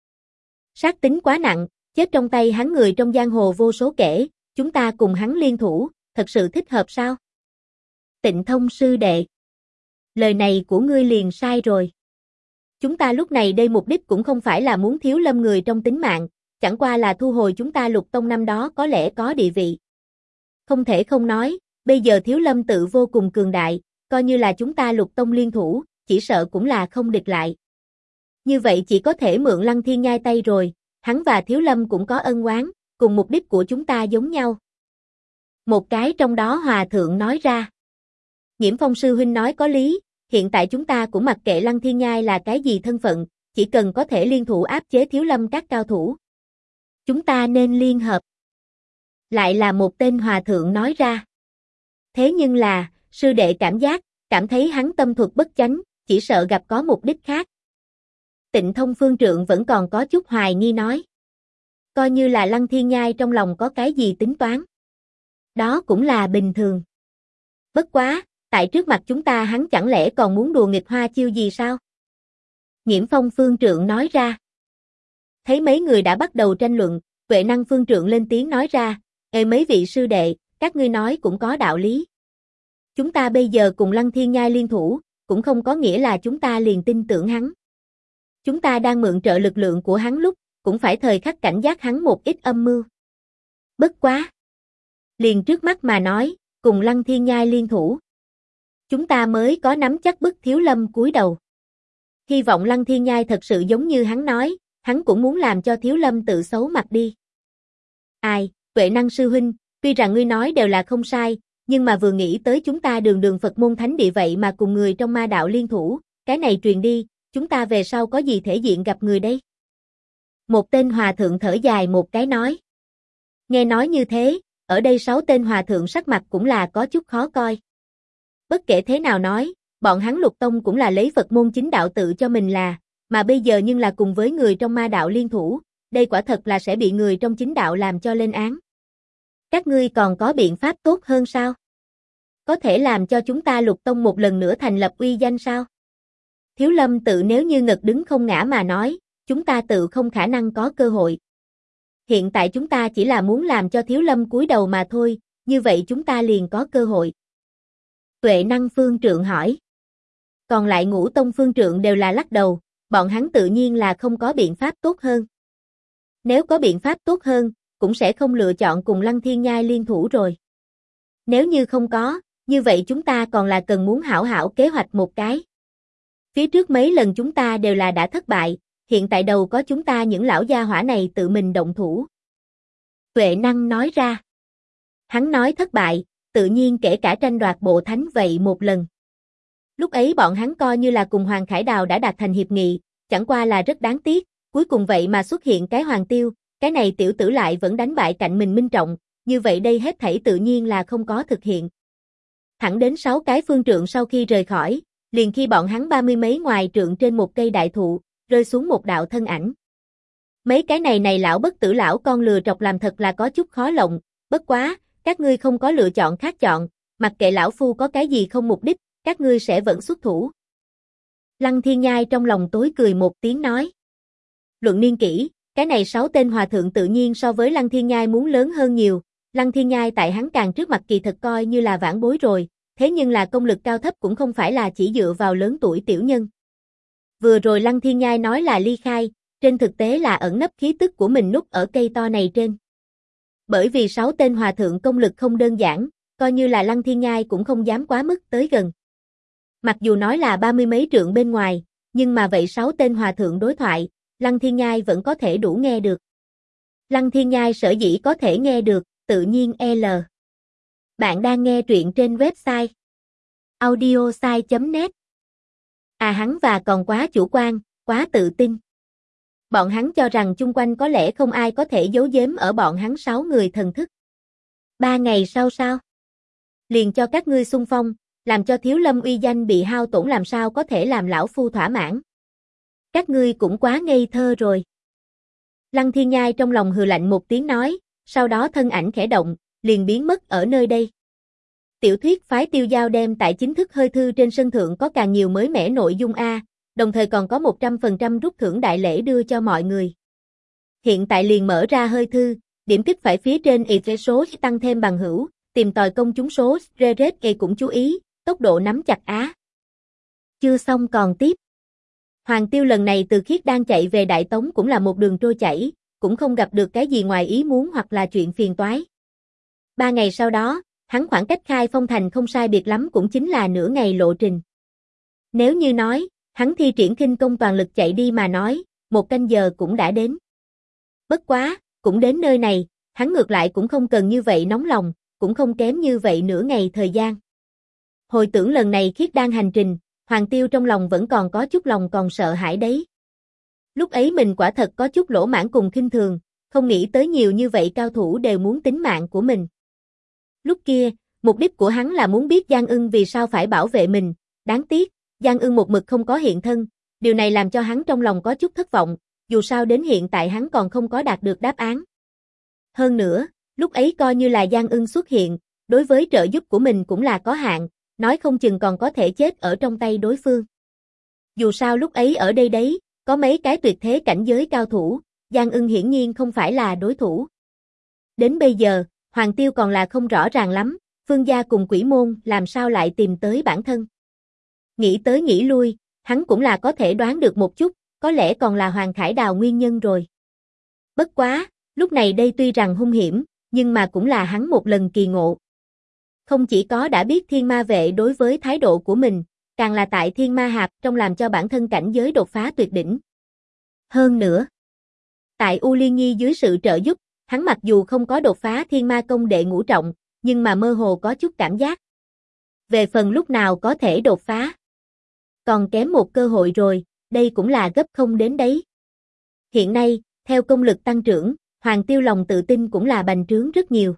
Sát tính quá nặng, chết trong tay hắn người trong giang hồ vô số kể, chúng ta cùng hắn liên thủ, thật sự thích hợp sao? Tịnh Thông sư đệ. Lời này của ngươi liền sai rồi. Chúng ta lúc này đây mục đích cũng không phải là muốn Thiếu Lâm người trong tính mạng, chẳng qua là thu hồi chúng ta Lục Tông năm đó có lẽ có địa vị. Không thể không nói, bây giờ Thiếu Lâm tự vô cùng cường đại, coi như là chúng ta Lục Tông liên thủ, chỉ sợ cũng là không địch lại. Như vậy chỉ có thể mượn Lăng Thiên Nhai tay rồi, hắn và Thiếu Lâm cũng có ân oán, cùng mục đích của chúng ta giống nhau. Một cái trong đó hòa thượng nói ra. Nghiễm Phong sư huynh nói có lý, hiện tại chúng ta cũng mặc kệ Lăng Thiên Nhai là cái gì thân phận, chỉ cần có thể liên thủ áp chế Thiếu Lâm các cao thủ. Chúng ta nên liên hợp. Lại là một tên hòa thượng nói ra. Thế nhưng là, sư đệ cảm thấy hắn tâm thuật bất chánh, chỉ sợ gặp có mục đích khác. Tịnh Thông phương trượng vẫn còn có chút hoài nghi nói. Coi như là Lăng Thiên Nhai trong lòng có cái gì tính toán. Đó cũng là bình thường. Bất quá, tại trước mặt chúng ta hắn chẳng lẽ còn muốn đùa nghịch hoa chiêu gì sao? Nghiễm Phong phương trượng nói ra. Thấy mấy người đã bắt đầu tranh luận, Tuệ Năng phương trượng lên tiếng nói ra, mấy vị sư đệ, các ngươi nói cũng có đạo lý. Chúng ta bây giờ cùng Lăng Thiên Nhai liên thủ, cũng không có nghĩa là chúng ta liền tin tưởng hắn. Chúng ta đang mượn trợ lực lượng của hắn lúc, cũng phải thời khắc cảnh giác hắn một ít âm mưu. Bất quá. Liền trước mắt mà nói, cùng Lăng Thiên Nhai liên thủ. Chúng ta mới có nắm chắc bức Thiếu Lâm cúi đầu. Hy vọng Lăng Thiên Nhai thật sự giống như hắn nói, hắn cũng muốn làm cho Thiếu Lâm tự xấu mặt đi. Ai, Tuệ Năng sư huynh, tuy rằng ngươi nói đều là không sai, nhưng mà vừa nghĩ tới chúng ta đường Phật môn thánh địa vậy mà cùng người trong ma đạo liên thủ, cái này truyền đi, chúng ta về sau có gì thể diện gặp người đây? Một tên hòa thượng thở dài một cái nói. Nghe nói như thế, ở đây 6 tên hòa thượng sắc mặt cũng là có chút khó coi. Bất kể thế nào nói, bọn hắn Lục Tông cũng là lấy Phật môn chính đạo tự cho mình là, mà bây giờ nhưng là cùng với người trong ma đạo liên thủ, đây quả thật là sẽ bị người trong chính đạo làm cho lên án. Các ngươi còn có biện pháp tốt hơn sao? Có thể làm cho chúng ta Lục Tông một lần nữa thành lập uy danh sao? Thiếu Lâm tự nếu như ngật đứng không ngã mà nói, chúng ta tự không khả năng có cơ hội. Hiện tại chúng ta chỉ là muốn làm cho Thiếu Lâm cúi đầu mà thôi, như vậy chúng ta liền có cơ hội. Tuệ Năng phương trượng hỏi. Còn lại Ngũ Tông phương trượng đều là lắc đầu, bọn hắn tự nhiên là không có biện pháp tốt hơn. Nếu có biện pháp tốt hơn, cũng sẽ không lựa chọn cùng Lăng Thiên Nhai liên thủ rồi. Nếu như không có, như vậy chúng ta còn là cần muốn hảo hảo kế hoạch một cái. Phía trước mấy lần chúng ta đều là đã thất bại, hiện tại đầu có chúng ta những lão gia hỏa này tự mình động thủ. Tuệ Năng nói ra. Hắn nói thất bại, tự nhiên kể cả tranh đoạt bộ thánh vậy một lần. Lúc ấy bọn hắn coi như là cùng Hoàng Khải Đào đã đạt thành hiệp nghị, chẳng qua là rất đáng tiếc, cuối cùng vậy mà xuất hiện cái Hoàng Tiêu, cái này tiểu tử lại vẫn đánh bại cạnh mình Minh Trọng, như vậy đây hết thảy tự nhiên là không có thực hiện. Thẳng đến 6 cái phương trượng sau khi rời khỏi, liền khi bọn hắn 30 mấy ngoài trượng trên một cây đại thụ, rơi xuống một đạo thân ảnh. Mấy cái này lão bất tử lão con lừa trọc làm thật là có chút khó lộng, bất quá, các ngươi không có lựa chọn khác chọn, mặc kệ lão phu có cái gì không mục đích, các ngươi sẽ vẫn xuất thủ. Lăng Thiên Nhai trong lòng tối cười một tiếng nói. Luận niên kỷ, cái này 6 tên hòa thượng tự nhiên so với Lăng Thiên Nhai muốn lớn hơn nhiều, Lăng Thiên Nhai tại hắn càng trước mặt kỳ thật coi như là vãn bối rồi, thế nhưng là công lực cao thấp cũng không phải là chỉ dựa vào lớn tuổi tiểu nhân. Vừa rồi Lăng Thiên Nhai nói là ly khai, trên thực tế là ẩn nấp khí tức của mình núp ở cây to này trên. Bởi vì 6 tên hòa thượng công lực không đơn giản, coi như là Lăng Thiên Nhai cũng không dám quá mức tới gần. Mặc dù nói là 30 mấy trượng bên ngoài, nhưng mà vậy 6 tên hòa thượng đối thoại, Lăng Thiên Nhai vẫn có thể đủ nghe được. Lăng Thiên Nhai sở dĩ có thể nghe được, tự nhiên L. Bạn đang nghe truyện trên website audiosai.net. Hắn và còn quá chủ quan, quá tự tin. Bọn hắn cho rằng chung quanh có lẽ không ai có thể giấu giếm ở bọn hắn 6 người thần thức. 3 ngày sau sao? Liền cho các ngươi xung phong, làm cho Thiếu Lâm uy danh bị hao tổn làm sao có thể làm lão phu thỏa mãn. Các ngươi cũng quá ngây thơ rồi. Lăng Thiên Nhai trong lòng hừ lạnh một tiếng nói, sau đó thân ảnh khẽ động, liền biến mất ở nơi đây. Tiểu thuyết phái Tiêu Giao đem tại chính thức hơi thư trên sân thượng có càng nhiều mới mẻ nội dung đồng thời còn có 100% rút thưởng đại lễ đưa cho mọi người. Hiện tại liền mở ra hơi thư, điểm kích phải phía trên số tăng thêm bằng hữu, tìm tòi công chúng số cũng chú ý, tốc độ nắm chặt Chưa xong còn tiếp. Hoàng Tiêu lần này từ Khiết Đan chạy về Đại Tống cũng là một đường trôi chảy, cũng không gặp được cái gì ngoài ý muốn hoặc là chuyện phiền toái. 3 ngày sau đó, hắn khoảng cách Khai Phong Thành không sai biệt lắm cũng chính là nửa ngày lộ trình. Nếu như nói, hắn thi triển khinh công toàn lực chạy đi mà nói, 1 canh giờ cũng đã đến. Bất quá, cũng đến nơi này, hắn ngược lại cũng không cần như vậy nóng lòng, cũng không kém như vậy nửa ngày thời gian. Hồi tưởng lần này Khiết Đan hành trình, Hoàng Tiêu trong lòng vẫn còn có chút lòng còn sợ hãi đấy. Lúc ấy mình quả thật có chút lỗ mãng cùng khinh thường, không nghĩ tới nhiều như vậy cao thủ đều muốn tính mạng của mình. Lúc kia, mục đích của hắn là muốn biết Giang Ưng vì sao phải bảo vệ mình, đáng tiếc, Giang Ưng một mực không có hiện thân, điều này làm cho hắn trong lòng có chút thất vọng, dù sao đến hiện tại hắn còn không có đạt được đáp án. Hơn nữa, lúc ấy coi như là Giang Ưng xuất hiện, đối với trợ giúp của mình cũng là có hạn, nói không chừng còn có thể chết ở trong tay đối phương. Dù sao lúc ấy ở đây đấy, có mấy cái tuyệt thế cảnh giới cao thủ, Giang Ưng hiển nhiên không phải là đối thủ. Đến bây giờ, Hoàng Tiêu còn là không rõ ràng lắm, Phương gia cùng Quỷ môn làm sao lại tìm tới bản thân. Nghĩ tới nghĩ lui, hắn cũng là có thể đoán được một chút, có lẽ còn là Hoàng Khải Đào nguyên nhân rồi. Bất quá, lúc này đây tuy rằng hung hiểm, nhưng mà cũng là hắn một lần kỳ ngộ. Không chỉ có đã biết Thiên Ma Vệ đối với thái độ của mình, càng là tại Thiên Ma Hạp trong làm cho bản thân cảnh giới đột phá tuyệt đỉnh. Hơn nữa, tại U Liên Nhi dưới sự trợ giúp, hắn mặc dù không có đột phá Thiên Ma Công đệ ngũ trọng, nhưng mà mơ hồ có chút cảm giác. Về phần lúc nào có thể đột phá, còn kém một cơ hội rồi, đây cũng là gấp không đến đấy. Hiện nay, theo công lực tăng trưởng, Hoàng Tiêu lòng tự tin cũng là bành trướng rất nhiều.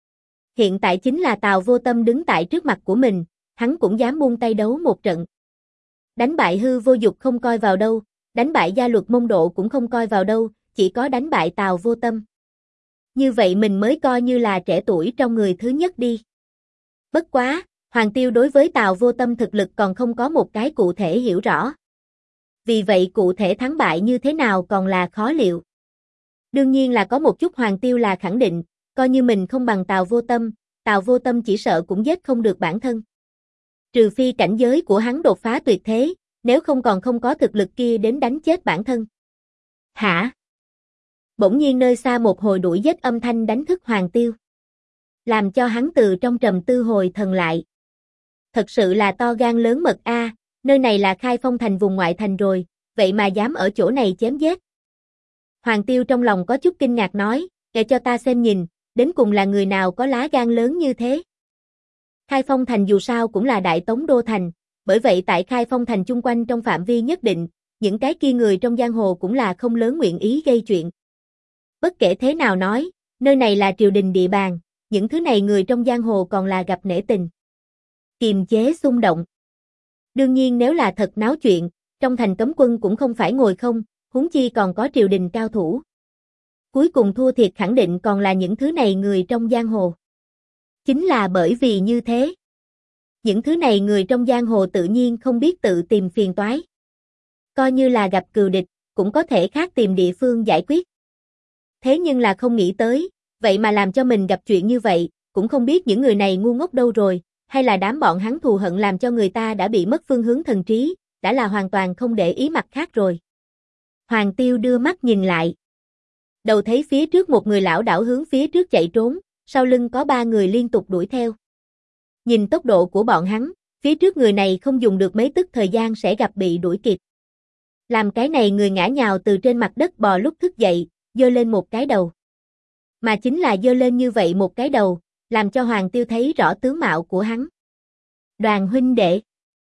Hiện tại chính là Tào Vô Tâm đứng tại trước mặt của mình, hắn cũng dám buông tay đấu một trận. Đánh bại Hư Vô Dục không coi vào đâu, đánh bại Gia Luật Môn Độ cũng không coi vào đâu, chỉ có đánh bại Tào Vô Tâm. Như vậy mình mới coi như là trẻ tuổi trong người thứ nhất đi. Bất quá, Hoàng Tiêu đối với Tào Vô Tâm thực lực còn không có một cái cụ thể hiểu rõ. Vì vậy cụ thể thắng bại như thế nào còn là khó liệu. Đương nhiên là có một chút Hoàng Tiêu là khẳng định, coi như mình không bằng Tào Vô Tâm chỉ sợ cũng giết không được bản thân. Trừ phi cảnh giới của hắn đột phá tuyệt thế, nếu không còn không có thực lực kia đến đánh chết bản thân. Hả? Bỗng nhiên nơi xa một hồi đuổi giết âm thanh đánh thức Hoàng Tiêu. Làm cho hắn từ trong trầm tư hồi thần lại. Thật sự là to gan lớn mật nơi này là Khai Phong Thành vùng ngoại thành rồi, vậy mà dám ở chỗ này chém giết. Hoàng Tiêu trong lòng có chút kinh ngạc nói, để cho ta xem nhìn, đến cùng là người nào có lá gan lớn như thế. Khai Phong Thành dù sao cũng là Đại Tống đô thành, bởi vậy tại Khai Phong Thành chung quanh trong phạm vi nhất định, những cái kia người trong giang hồ cũng là không lớn nguyện ý gây chuyện. Bất kể thế nào nói, nơi này là triều đình địa bàn, những thứ này người trong giang hồ còn là gặp nể tình. Kiềm chế xung động. Đương nhiên nếu là thật náo chuyện, Trong thành cấm quân cũng không phải ngồi không, huống chi còn có triều đình cao thủ. Cuối cùng thua thiệt khẳng định còn là những thứ này người trong giang hồ. Chính là bởi vì như thế. Những thứ này người trong giang hồ tự nhiên không biết tự tìm phiền toái. Coi như là gặp cừu địch, cũng có thể khác tìm địa phương giải quyết. Thế nhưng là không nghĩ tới, vậy mà làm cho mình gặp chuyện như vậy, cũng không biết những người này ngu ngốc đâu rồi, hay là đám bọn hắn thù hận làm cho người ta đã bị mất phương hướng thần trí, đã là hoàn toàn không để ý mặt khác rồi. Hoàng Tiêu đưa mắt nhìn lại. Đầu thấy phía trước một người lão đảo hướng phía trước chạy trốn, sau lưng có 3 người liên tục đuổi theo. Nhìn tốc độ của bọn hắn, phía trước người này không dùng được mấy tức thời gian sẽ gặp bị đuổi kịp. Làm cái này người ngã nhào từ trên mặt đất bò lúc thức dậy, giơ lên một cái đầu. Mà chính là giơ lên như vậy một cái đầu, làm cho Hoàng Tiêu thấy rõ tướng mạo của hắn. Đoàn huynh đệ.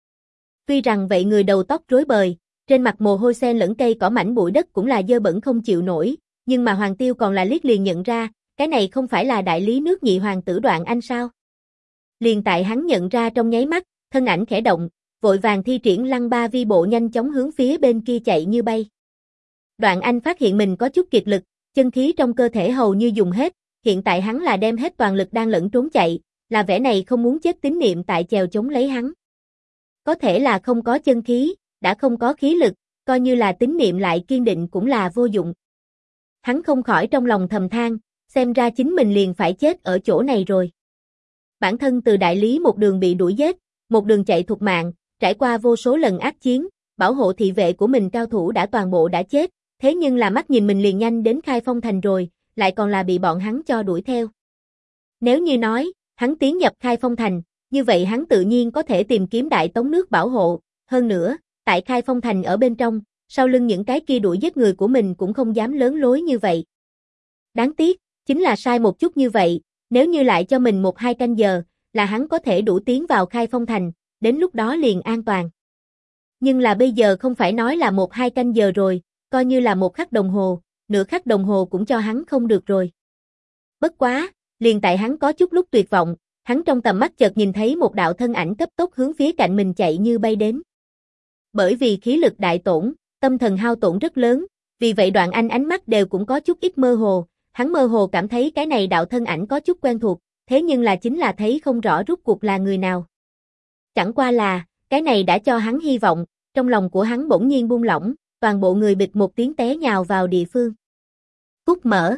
Tuy rằng vậy người đầu tóc rối bời, trên mặt mồ hôi sen lẫn cây cỏ mảnh bụi đất cũng là dơ bẩn không chịu nổi, nhưng mà Hoàng Tiêu còn là liếc liền nhận ra, cái này không phải là đại lý nước nhị hoàng tử Đoạn Anh sao? Liền tại hắn nhận ra trong nháy mắt, thân ảnh khẽ động, vội vàng thi triển lăng ba vi bộ nhanh chóng hướng phía bên kia chạy như bay. Đoạn Anh phát hiện mình có chút kiệt lực, chân khí trong cơ thể hầu như dùng hết, hiện tại hắn là đem hết toàn lực đang lẫn trốn chạy, là vẻ này không muốn chết tín niệm tại chèo chống lấy hắn. Có thể là không có chân khí, đã không có khí lực, coi như là tín niệm lại kiên định cũng là vô dụng. Hắn không khỏi trong lòng thầm than, xem ra chính mình liền phải chết ở chỗ này rồi. Bản thân từ đại lý một đường bị đuổi giết, một đường chạy thục mạng, trải qua vô số lần ác chiến, bảo hộ thị vệ của mình cao thủ đã toàn bộ đã chết, thế nhưng là mắt nhìn mình liền nhanh đến Khai Phong thành rồi, lại còn là bị bọn hắn cho đuổi theo. Nếu như nói, hắn tiến nhập Khai Phong thành, như vậy hắn tự nhiên có thể tìm kiếm đại tống nước bảo hộ, hơn nữa, tại Khai Phong thành ở bên trong, sau lưng những cái kia đuổi giết người của mình cũng không dám lớn lối như vậy. Đáng tiếc, chính là sai một chút như vậy, nếu như lại cho mình 1-2 canh giờ, là hắn có thể đủ tiến vào Khai Phong thành, đến lúc đó liền an toàn. Nhưng là bây giờ không phải nói là 1-2 canh giờ rồi, coi như là 1 khắc đồng hồ, nửa khắc đồng hồ cũng cho hắn không được rồi. Bất quá, liền tại hắn có chút lúc tuyệt vọng, hắn trong tầm mắt chợt nhìn thấy một đạo thân ảnh cấp tốc hướng phía cạnh mình chạy như bay đến. Bởi vì khí lực đại tổn, tâm thần hao tổn rất lớn, vì vậy Đoạn Anh ánh mắt đều cũng có chút ít mơ hồ, hắn mơ hồ cảm thấy cái này đạo thân ảnh có chút quen thuộc, thế nhưng là chính là thấy không rõ rốt cuộc là người nào. Chẳng qua là, cái này đã cho hắn hy vọng, trong lòng của hắn bỗng nhiên buông lỏng, toàn bộ người bịch một tiếng té nhào vào địa phương. Cút mở.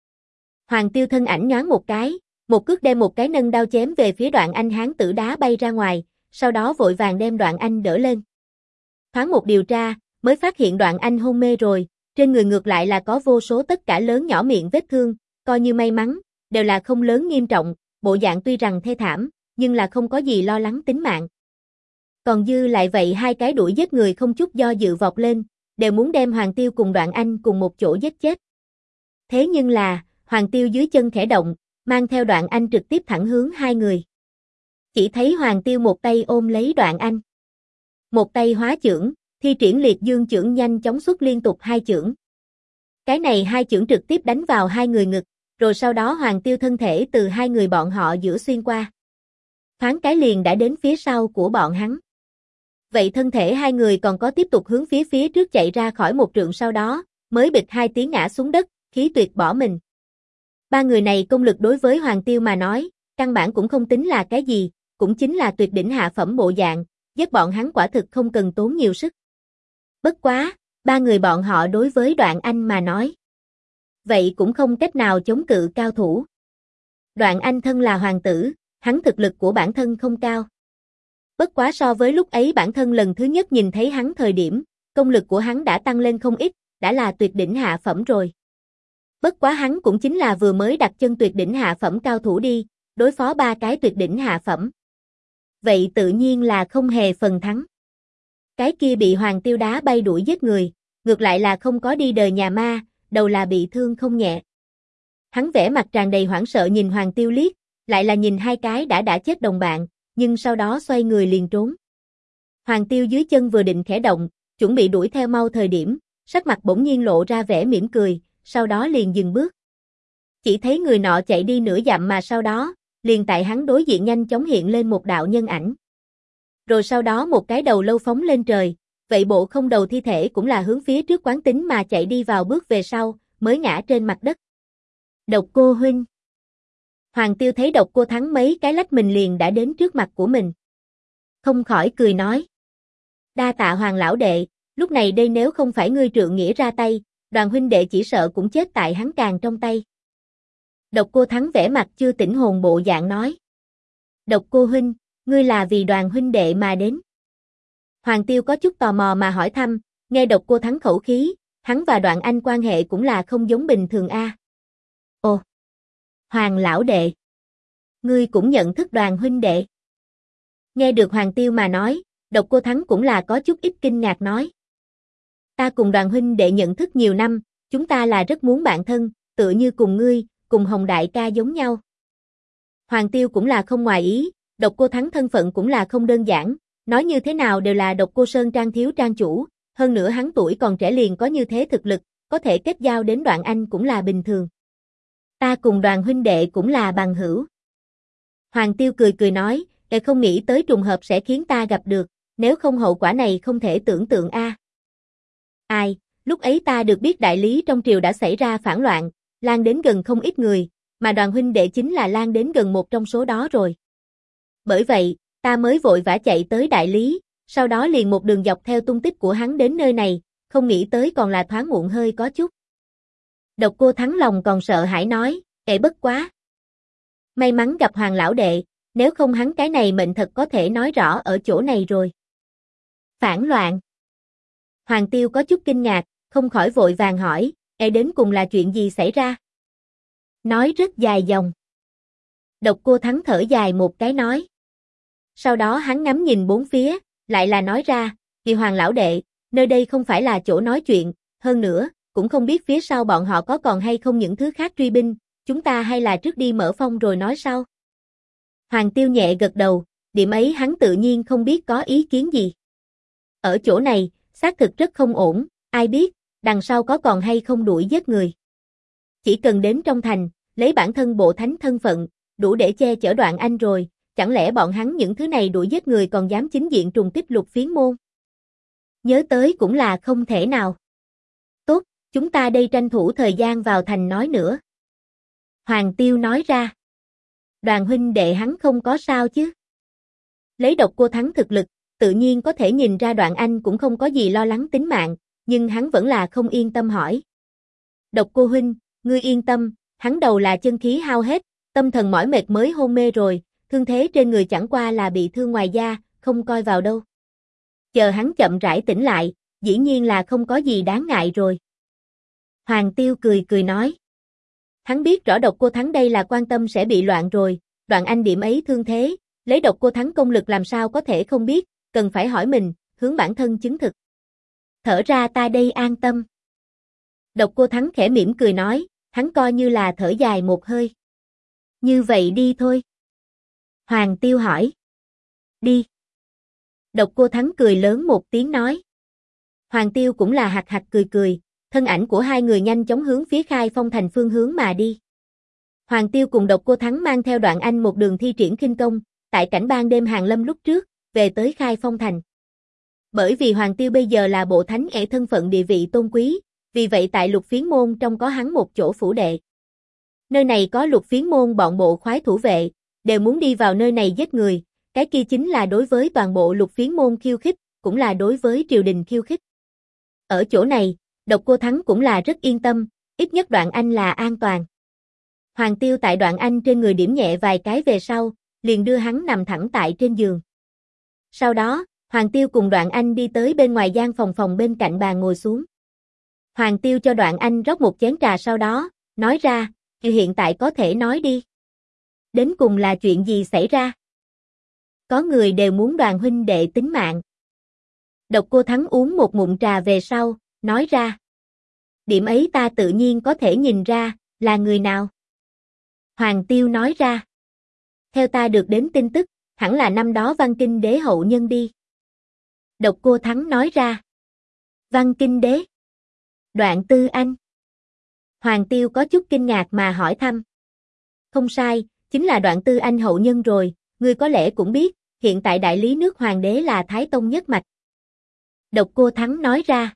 Hoàng Tiêu thân ảnh nhoáng một cái, một cước đem một cái nâng đao chém về phía Đoạn Anh hán tử đá bay ra ngoài, sau đó vội vàng đem Đoạn Anh đỡ lên. Thoáng một điều tra, mới phát hiện Đoạn Anh hôn mê rồi, trên người ngược lại là có vô số tất cả lớn nhỏ miệng vết thương, coi như may mắn, đều là không lớn nghiêm trọng, bộ dạng tuy rằng thê thảm, nhưng là không có gì lo lắng tính mạng. Còn dư lại vậy 2 cái đuổi giết người không chút do dự vọt lên, đều muốn đem Hoàng Tiêu cùng Đoạn Anh cùng một chỗ giết chết. Thế nhưng là, Hoàng Tiêu dưới chân khẽ động, mang theo Đoạn Anh trực tiếp thẳng hướng 2 người. Chỉ thấy Hoàng Tiêu một tay ôm lấy Đoạn Anh, một tay hóa chưởng, thi triển liệt dương chưởng nhanh chóng xuất liên tục 2 chưởng. Cái này 2 chưởng trực tiếp đánh vào 2 người ngực, rồi sau đó Hoàng Tiêu thân thể từ 2 người bọn họ giữa xuyên qua. Thoáng cái liền đã đến phía sau của bọn hắn. Vậy thân thể 2 người còn có tiếp tục hướng phía trước chạy ra khỏi 1 trượng sau đó, mới bịch 2 tiếng ngã xuống đất, khí tuyệt bỏ mình. 3 người này công lực đối với Hoàng Tiêu mà nói, căn bản cũng không tính là cái gì, cũng chính là tuyệt đỉnh hạ phẩm bộ dạng, giết bọn hắn quả thực không cần tốn nhiều sức. Bất quá, 3 người bọn họ đối với Đoạn Anh mà nói, vậy cũng không cách nào chống cự cao thủ. Đoạn Anh thân là hoàng tử, hắn thực lực của bản thân không cao. Bất quá so với lúc ấy bản thân lần thứ nhất nhìn thấy hắn thời điểm, công lực của hắn đã tăng lên không ít, đã là tuyệt đỉnh hạ phẩm rồi. Bất quá hắn cũng chính là vừa mới đặt chân tuyệt đỉnh hạ phẩm cao thủ đi, đối phó 3 cái tuyệt đỉnh hạ phẩm. Vậy tự nhiên là không hề phần thắng. Cái kia bị Hoàng Tiêu đá bay đuổi giết người, ngược lại là không có đi đời nhà ma, đầu là bị thương không nhẹ. Hắn vẻ mặt tràn đầy hoảng sợ nhìn Hoàng Tiêu liếc, lại là nhìn 2 cái đã chết đồng bạn, nhưng sau đó xoay người liền trốn. Hoàng Tiêu dưới chân vừa định khẽ động, chuẩn bị đuổi theo mau thời điểm, sắc mặt bỗng nhiên lộ ra vẻ mỉm cười, sau đó liền dừng bước. Chỉ thấy người nọ chạy đi nửa dặm mà sau đó, liền tại hắn đối diện nhanh chóng hiện lên một đạo nhân ảnh. Rồi sau đó một cái đầu lâu phóng lên trời, vậy bộ không đầu thi thể cũng là hướng phía trước quán tính mà chạy đi vào bước về sau, mới ngã trên mặt đất. Độc Cô huynh. Hoàng Tiêu thấy Độc Cô Thắng mấy cái lách mình liền đã đến trước mặt của mình. Không khỏi cười nói. Đa tạ Hoàng lão đệ, lúc này đây nếu không phải ngươi trượng nghĩa ra tay, Đoàn huynh đệ chỉ sợ cũng chết tại hắn càng trong tay. Độc Cô Thắng vẻ mặt chưa tỉnh hồn bộ dạng nói. Độc Cô huynh, ngươi là vì Đoàn huynh đệ mà đến. Hoàng Tiêu có chút tò mò mà hỏi thăm, nghe Độc Cô Thắng khẩu khí, hắn và Đoạn Anh quan hệ cũng là không giống bình thường a. Ồ, Hoàng lão đệ, ngươi cũng nhận thức Đoàn huynh đệ. Nghe được Hoàng Tiêu mà nói, Độc Cô Thắng cũng là có chút ít kinh ngạc nói. Ta cùng Đoàn huynh đệ nhận thức nhiều năm, chúng ta là rất muốn bạn thân, tựa như cùng ngươi, cùng Hồng đại ca giống nhau. Hoàng Tiêu cũng là không ngoài ý, Độc Cô Thắng thân phận cũng là không đơn giản, nói như thế nào đều là Độc Cô Sơn Trang thiếu trang chủ, hơn nữa hắn tuổi còn trẻ liền có như thế thực lực, có thể kết giao đến Đoạn Anh cũng là bình thường. Ta cùng Đoàn huynh đệ cũng là bằng hữu. Hoàng Tiêu cười cười nói, không nghĩ tới trùng hợp sẽ khiến ta gặp được, nếu không hậu quả này không thể tưởng tượng a. Ai, lúc ấy ta được biết đại lý trong triều đã xảy ra phản loạn, lan đến gần không ít người, mà Đoàn huynh đệ chính là lan đến gần một trong số đó rồi. Bởi vậy, ta mới vội vã chạy tới đại lý, sau đó liền một đường dọc theo tung tích của hắn đến nơi này, không nghĩ tới còn là thoáng muộn hơi có chút. Độc Cô Thắng lòng còn sợ hãi nói, bất quá. May mắn gặp Hoàng lão đệ, nếu không hắn cái này mệnh thật có thể nói rõ ở chỗ này rồi. Phản loạn. Hoàng Tiêu có chút kinh ngạc, không khỏi vội vàng hỏi, đến cùng là chuyện gì xảy ra? Nói rất dài dòng. Độc Cô Thắng thở dài một cái nói. Sau đó hắn ngắm nhìn bốn phía, lại là nói ra, vì Hoàng lão đệ, nơi đây không phải là chỗ nói chuyện, hơn nữa, cũng không biết phía sau bọn họ có còn hay không những thứ khác truy binh, chúng ta hay là trước đi mở phong rồi nói sau. Hoàng Tiêu nhẹ gật đầu, điểm ấy hắn tự nhiên không biết có ý kiến gì. Ở chỗ này, xác thực rất không ổn, ai biết, đằng sau có còn hay không đuổi giết người. Chỉ cần đến trong thành, lấy bản thân bộ thánh thân phận, đủ để che chở Đoạn Anh rồi, chẳng lẽ bọn hắn những thứ này đuổi giết người còn dám chính diện trùng kích Lục Phiến môn? Nhớ tới cũng là không thể nào. Tốt, chúng ta đây tranh thủ thời gian vào thành nói nữa. Hoàng Tiêu nói ra. Đoàn huynh đệ hắn không có sao chứ? Lấy Độc Cô Thắng thực lực, tự nhiên có thể nhìn ra Đoạn Anh cũng không có gì lo lắng tính mạng, nhưng hắn vẫn là không yên tâm hỏi. Độc Cô huynh, ngươi yên tâm, hắn đầu là chân khí hao hết, tâm thần mỏi mệt mới hôn mê rồi, thương thế trên người chẳng qua là bị thương ngoài da, không coi vào đâu. Chờ hắn chậm rãi tỉnh lại, dĩ nhiên là không có gì đáng ngại rồi. Hoàng Tiêu cười cười nói. Hắn biết rõ Độc Cô Thắng đây là quan tâm sẽ bị loạn rồi, Đoạn Anh điểm ấy thương thế, lấy Độc Cô Thắng công lực làm sao có thể không biết, cần phải hỏi mình, hướng bản thân chứng thực. Thở ra ta đây an tâm. Độc Cô Thắng khẽ mỉm cười nói, hắn coi như là thở dài một hơi. Như vậy đi thôi. Hoàng Tiêu hỏi. Đi. Độc Cô Thắng cười lớn một tiếng nói. Hoàng Tiêu cũng là hạc hạc cười cười, thân ảnh của hai người nhanh chóng hướng phía Khai Phong thành phương hướng mà đi. Hoàng Tiêu cùng Độc Cô Thắng mang theo Đoạn Anh một đường thi triển khinh công, tại cảnh ban đêm hàng lâm lúc trước, về tới Khai Phong thành. Bởi vì Hoàng Tiêu bây giờ là bộ thánh thân phận địa vị tôn quý, vì vậy tại Lục Phiến môn trong có hắn một chỗ phủ đệ. Nơi này có Lục Phiến môn bọn bộ khoái thủ vệ, đều muốn đi vào nơi này giết người, cái kia chính là đối với toàn bộ Lục Phiến môn khiêu khích, cũng là đối với triều đình khiêu khích. Ở chỗ này, Độc Cô Thắng cũng là rất yên tâm, ít nhất Đoạn Anh là an toàn. Hoàng Tiêu tại Đoạn Anh trên người điểm nhẹ vài cái về sau, liền đưa hắn nằm thẳng tại trên giường. Sau đó, Hoàng Tiêu cùng Đoạn Anh đi tới bên ngoài gian phòng bên cạnh bàn ngồi xuống. Hoàng Tiêu cho Đoạn Anh rót một chén trà sau đó, nói ra, hiện tại có thể nói đi. Đến cùng là chuyện gì xảy ra? Có người đều muốn Đoàn huynh đệ tính mạng. Độc Cô Thắng uống một ngụm trà về sau, nói ra. Điểm ấy ta tự nhiên có thể nhìn ra, là người nào? Hoàng Tiêu nói ra. Theo ta được đến tin tức, hẳn là năm đó Văn Kinh Đế hậu nhân đi. Độc Cô Thắng nói ra. Văn Kinh Đế. Đoạn Tư Anh. Hoàng Tiêu có chút kinh ngạc mà hỏi thăm. Không sai, chính là Đoạn Tư Anh hậu nhân rồi, ngươi có lẽ cũng biết, hiện tại đại lý nước hoàng đế là Thái Tông nhất mạch. Độc Cô Thắng nói ra.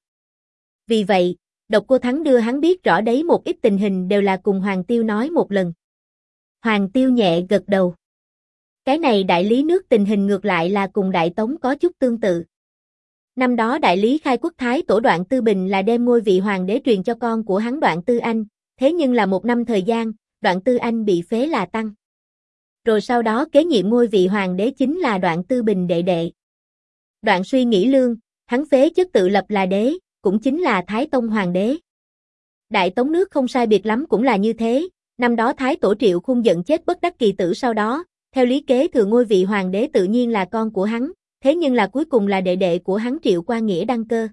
Vì vậy, Độc Cô Thắng đưa hắn biết rõ đấy một ít tình hình đều là cùng Hoàng Tiêu nói một lần. Hoàng Tiêu nhẹ gật đầu. Cái này đại lý nước tình hình ngược lại là cùng Đại Tống có chút tương tự. Năm đó đại lý khai quốc thái tổ Đoạn Tư Bình là đem ngôi vị hoàng đế truyền cho con của hắn Đoạn Tư Anh, thế nhưng là một năm thời gian, Đoạn Tư Anh bị phế là tăng. Rồi sau đó kế nhiệm ngôi vị hoàng đế chính là Đoạn Tư Bình đệ đệ. Đoạn Suy Nghĩ Lương, hắn phế chức tự lập là đế, cũng chính là Thái Tông hoàng đế. Đại Tống nước không sai biệt lắm cũng là như thế, năm đó Thái tổ Triệu Khung giận chết bất đắc kỳ tử sau đó, theo lý kế thừa ngôi vị hoàng đế tự nhiên là con của hắn, thế nhưng là cuối cùng là đệ đệ của hắn Triệu Qua Nghĩa đăng cơ.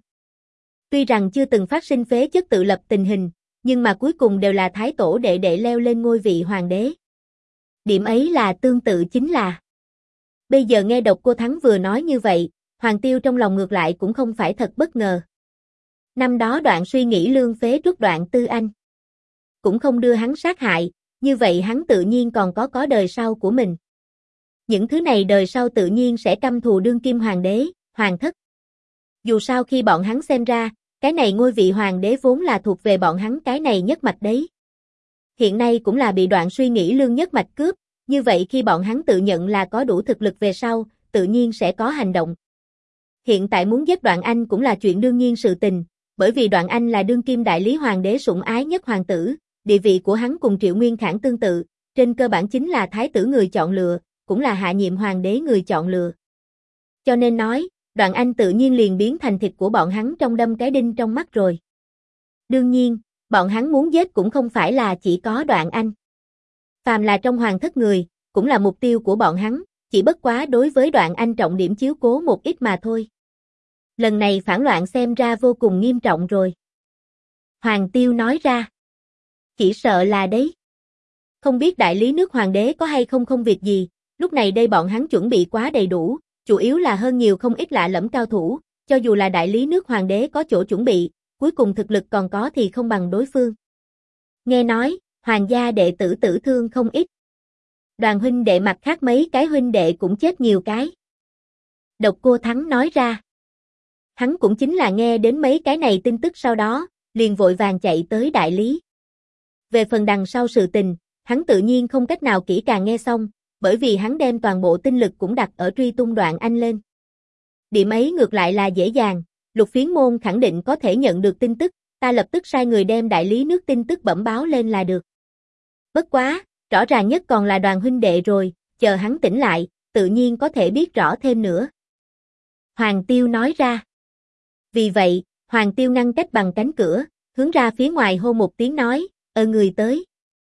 Tuy rằng chưa từng phát sinh phế chức tự lập tình hình, nhưng mà cuối cùng đều là Thái tổ đệ đệ leo lên ngôi vị hoàng đế. Điểm ấy là tương tự chính là. Bây giờ nghe Độc Cô Thắng vừa nói như vậy, Hoàng Tiêu trong lòng ngược lại cũng không phải thật bất ngờ. Năm đó Đoạn Suy Nghĩ Lương phế truất Đoạn Tư Anh, cũng không đưa hắn sát hại, như vậy hắn tự nhiên còn có đời sau của mình. Những thứ này đời sau tự nhiên sẽ căm thù đương kim hoàng đế, hoàng thất. Dù sao khi bọn hắn xem ra, cái này ngôi vị hoàng đế vốn là thuộc về bọn hắn cái này nhất mạch đấy. Hiện nay cũng là bị Đoạn Suy Nghĩ Lương nhất mạch cướp, như vậy khi bọn hắn tự nhận là có đủ thực lực về sau, tự nhiên sẽ có hành động. Hiện tại muốn giết Đoạn Anh cũng là chuyện đương nhiên sự tình, bởi vì Đoạn Anh là đương kim đại lý hoàng đế sủng ái nhất hoàng tử, địa vị của hắn cùng Triệu Nguyên Khản tương tự, trên cơ bản chính là thái tử người chọn lựa, cũng là hạ nhiệm hoàng đế người chọn lựa. Cho nên nói, Đoạn Anh tự nhiên liền biến thành thịt của bọn hắn trong đâm cái đinh trong mắt rồi. Đương nhiên, bọn hắn muốn giết cũng không phải là chỉ có Đoạn Anh. Phàm là trong hoàng thất người, cũng là mục tiêu của bọn hắn, chỉ bất quá đối với Đoạn Anh trọng điểm chiếu cố một ít mà thôi. Lần này phản loạn xem ra vô cùng nghiêm trọng rồi. Hoàng Tiêu nói ra. Chỉ sợ là đấy. Không biết đại lý nước hoàng đế có hay không việc gì, lúc này đây bọn hắn chuẩn bị quá đầy đủ, chủ yếu là hơn nhiều không ít lạ lẫm cao thủ, cho dù là đại lý nước hoàng đế có chỗ chuẩn bị, cuối cùng thực lực còn có thì không bằng đối phương. Nghe nói, hoàng gia đệ tử tử thương không ít. Đoàn huynh đệ mặt khác mấy cái huynh đệ cũng chết nhiều cái. Độc Cô Thắng nói ra. Hắn cũng chính là nghe đến mấy cái này tin tức sau đó, liền vội vàng chạy tới đại lý. Về phần đằng sau sự tình, hắn tự nhiên không cách nào kỹ càng nghe xong, bởi vì hắn đem toàn bộ tinh lực cũng đặt ở truy tung Đoạn Anh lên. Điểm ấy ngược lại là dễ dàng, Lục Phiến Môn khẳng định có thể nhận được tin tức, ta lập tức sai người đem đại lý nước tin tức bẩm báo lên là được. Bất quá, rõ ràng nhất còn là Đoàn huynh đệ rồi, chờ hắn tỉnh lại, tự nhiên có thể biết rõ thêm nữa. Hoàng Tiêu nói ra. Vì vậy, Hoàng Tiêu ngăn cách bằng cánh cửa, hướng ra phía ngoài hô một tiếng nói, người tới.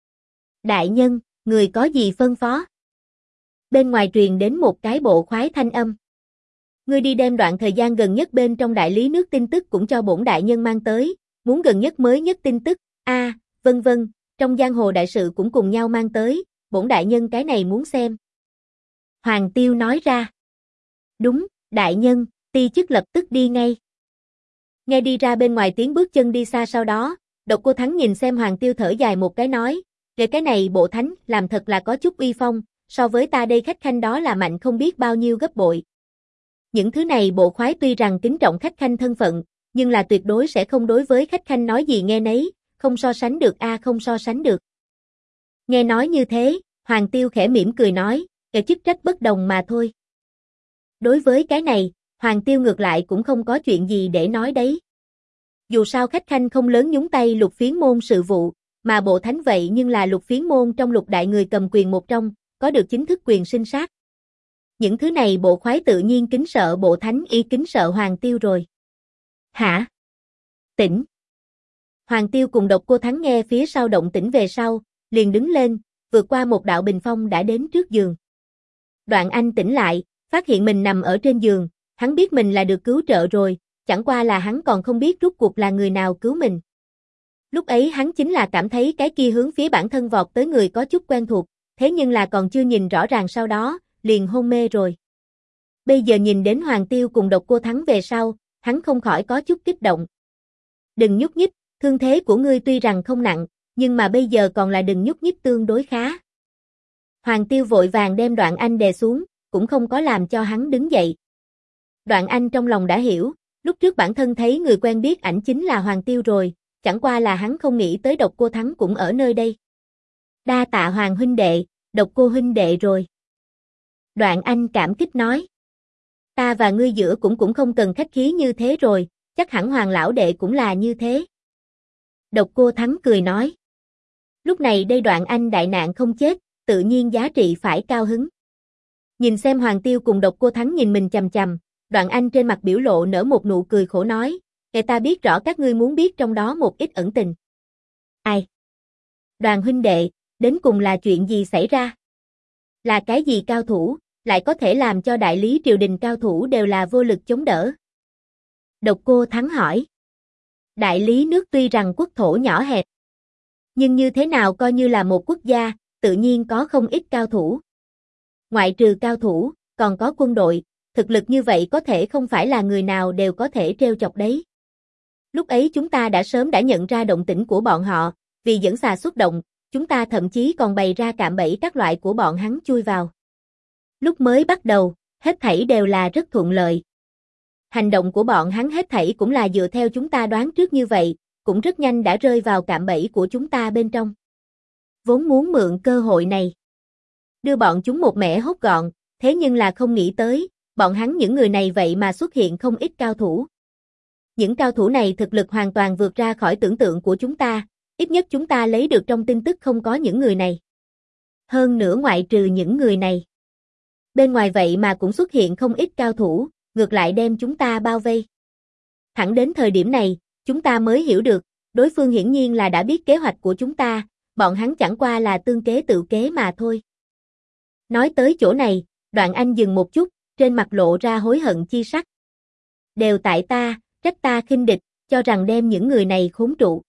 Đại nhân, người có gì phân phó? Bên ngoài truyền đến một cái bộ khoái thanh âm. Ngươi đi đem đoạn thời gian gần nhất bên trong đại lý nước tin tức cũng cho bổn đại nhân mang tới, muốn gần nhất mới nhất tin tức, vân vân, trong giang hồ đại sự cũng cùng nhau mang tới, bổn đại nhân cái này muốn xem. Hoàng Tiêu nói ra. Đúng, đại nhân, ti chức lập tức đi ngay. Nghe đi ra bên ngoài tiếng bước chân đi xa sau đó, Độc Cô Thắng nhìn xem Hoàng Tiêu thở dài một cái nói, cái này bộ thánh làm thật là có chút uy phong, so với ta đây khách khanh đó là mạnh không biết bao nhiêu gấp bội. Những thứ này bộ khoái tuy rằng kính trọng khách khanh thân phận, nhưng là tuyệt đối sẽ không đối với khách khanh nói gì nghe nấy, không so sánh được không so sánh được. Nghe nói như thế, Hoàng Tiêu khẽ mỉm cười nói, chức trách bất đồng mà thôi. Đối với cái này, Hoàng Tiêu ngược lại cũng không có chuyện gì để nói đấy. Dù sao khách khanh không lớn nhúng tay Lục Phiến Môn sự vụ, mà bộ thánh vậy nhưng là Lục Phiến Môn trong lục đại người cầm quyền một trong, có được chính thức quyền sinh sát. Những thứ này bộ khoái tự nhiên kính sợ bộ thánh y kính sợ Hoàng Tiêu rồi. Hả? Tỉnh. Hoàng Tiêu cùng Độc Cô Thắng nghe phía sau động tĩnh về sau, liền đứng lên, vượt qua một đạo bình phong đã đến trước giường. Đoạn Anh tỉnh lại, phát hiện mình nằm ở trên giường, hắn biết mình là được cứu trợ rồi, chẳng qua là hắn còn không biết rốt cuộc là người nào cứu mình. Lúc ấy hắn chính là cảm thấy cái kia hướng phía bản thân vọt tới người có chút quen thuộc, thế nhưng là còn chưa nhìn rõ ràng sau đó, liền hôn mê rồi. Bây giờ nhìn đến Hoàng Tiêu cùng Độc Cô Thắng về sau, hắn không khỏi có chút kích động. Đừng nhúc nhích, thương thế của ngươi tuy rằng không nặng, nhưng mà bây giờ còn là đừng nhúc nhích tương đối khá. Hoàng Tiêu vội vàng đem Đoạn Anh đè xuống, cũng không có làm cho hắn đứng dậy. Đoạn Anh trong lòng đã hiểu, Lúc trước bản thân thấy người quen biết ảnh chính là Hoàng Tiêu rồi, chẳng qua là hắn không nghĩ tới Độc Cô Thắng cũng ở nơi đây. Đa tạ Hoàng huynh đệ, Độc Cô huynh đệ rồi. Đoạn Anh cảm kích nói. Ta và ngươi giữa cũng không cần khách khí như thế rồi, chắc hẳn Hoàng lão đệ cũng là như thế. Độc Cô Thắng cười nói. Lúc này đây Đoạn Anh đại nạn không chết, tự nhiên giá trị phải cao hứng. Nhìn xem Hoàng Tiêu cùng Độc Cô Thắng nhìn mình chằm chằm, Đoạn Anh trên mặt biểu lộ nở một nụ cười khổ nói, "Kể ta biết rõ các ngươi muốn biết trong đó một ít ẩn tình." Ai? Đoàn huynh đệ, đến cùng là chuyện gì xảy ra? Là cái gì cao thủ, lại có thể làm cho đại lý triều đình cao thủ đều là vô lực chống đỡ? Độc Cô Thắng hỏi. Đại lý nước tuy rằng quốc thổ nhỏ hẹp, nhưng như thế nào coi như là một quốc gia, tự nhiên có không ít cao thủ. Ngoại trừ cao thủ, còn có quân đội, thực lực như vậy có thể không phải là người nào đều có thể trêu chọc đấy. Lúc ấy chúng ta đã sớm nhận ra động tĩnh của bọn họ, vì dẫn xà xuất động, chúng ta thậm chí còn bày ra cạm bẫy các loại của bọn hắn chui vào. Lúc mới bắt đầu, hết thảy đều là rất thuận lợi. Hành động của bọn hắn hết thảy cũng là dựa theo chúng ta đoán trước như vậy, cũng rất nhanh đã rơi vào cạm bẫy của chúng ta bên trong. Vốn muốn mượn cơ hội này, đưa bọn chúng một mẻ hốt gọn, thế nhưng là không nghĩ tới, bọn hắn những người này vậy mà xuất hiện không ít cao thủ. Những cao thủ này thực lực hoàn toàn vượt ra khỏi tưởng tượng của chúng ta, ít nhất chúng ta lấy được trong tin tức không có những người này. Hơn nữa ngoại trừ những người này, bên ngoài vậy mà cũng xuất hiện không ít cao thủ, ngược lại đem chúng ta bao vây. Thẳng đến thời điểm này, chúng ta mới hiểu được, đối phương hiển nhiên là đã biết kế hoạch của chúng ta, bọn hắn chẳng qua là tương kế tự kế mà thôi. Nói tới chỗ này, Đoạn Anh dừng một chút, trên mặt lộ ra hối hận chi sắc. Đều tại ta, trách ta khinh địch, cho rằng đem những người này khốn trụ.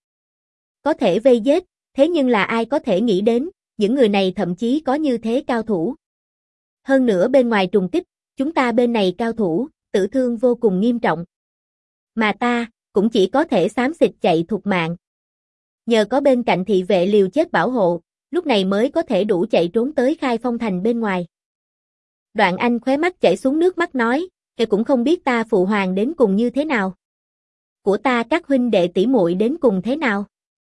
Có thể vây giết, thế nhưng là ai có thể nghĩ đến, những người này thậm chí có như thế cao thủ. Hơn nữa bên ngoài trùng kích, chúng ta bên này cao thủ, tử thương vô cùng nghiêm trọng. Mà ta, cũng chỉ có thể xám xịt chạy thục mạng. Nhờ có bên cạnh thị vệ liều chết bảo hộ, lúc này mới có thể đủ chạy trốn tới Khai Phong thành bên ngoài. Đoạn Anh khóe mắt chảy xuống nước mắt nói, "Kẻ cũng không biết ta phụ hoàng đến cùng như thế nào. Của ta các huynh đệ tỷ muội đến cùng thế nào.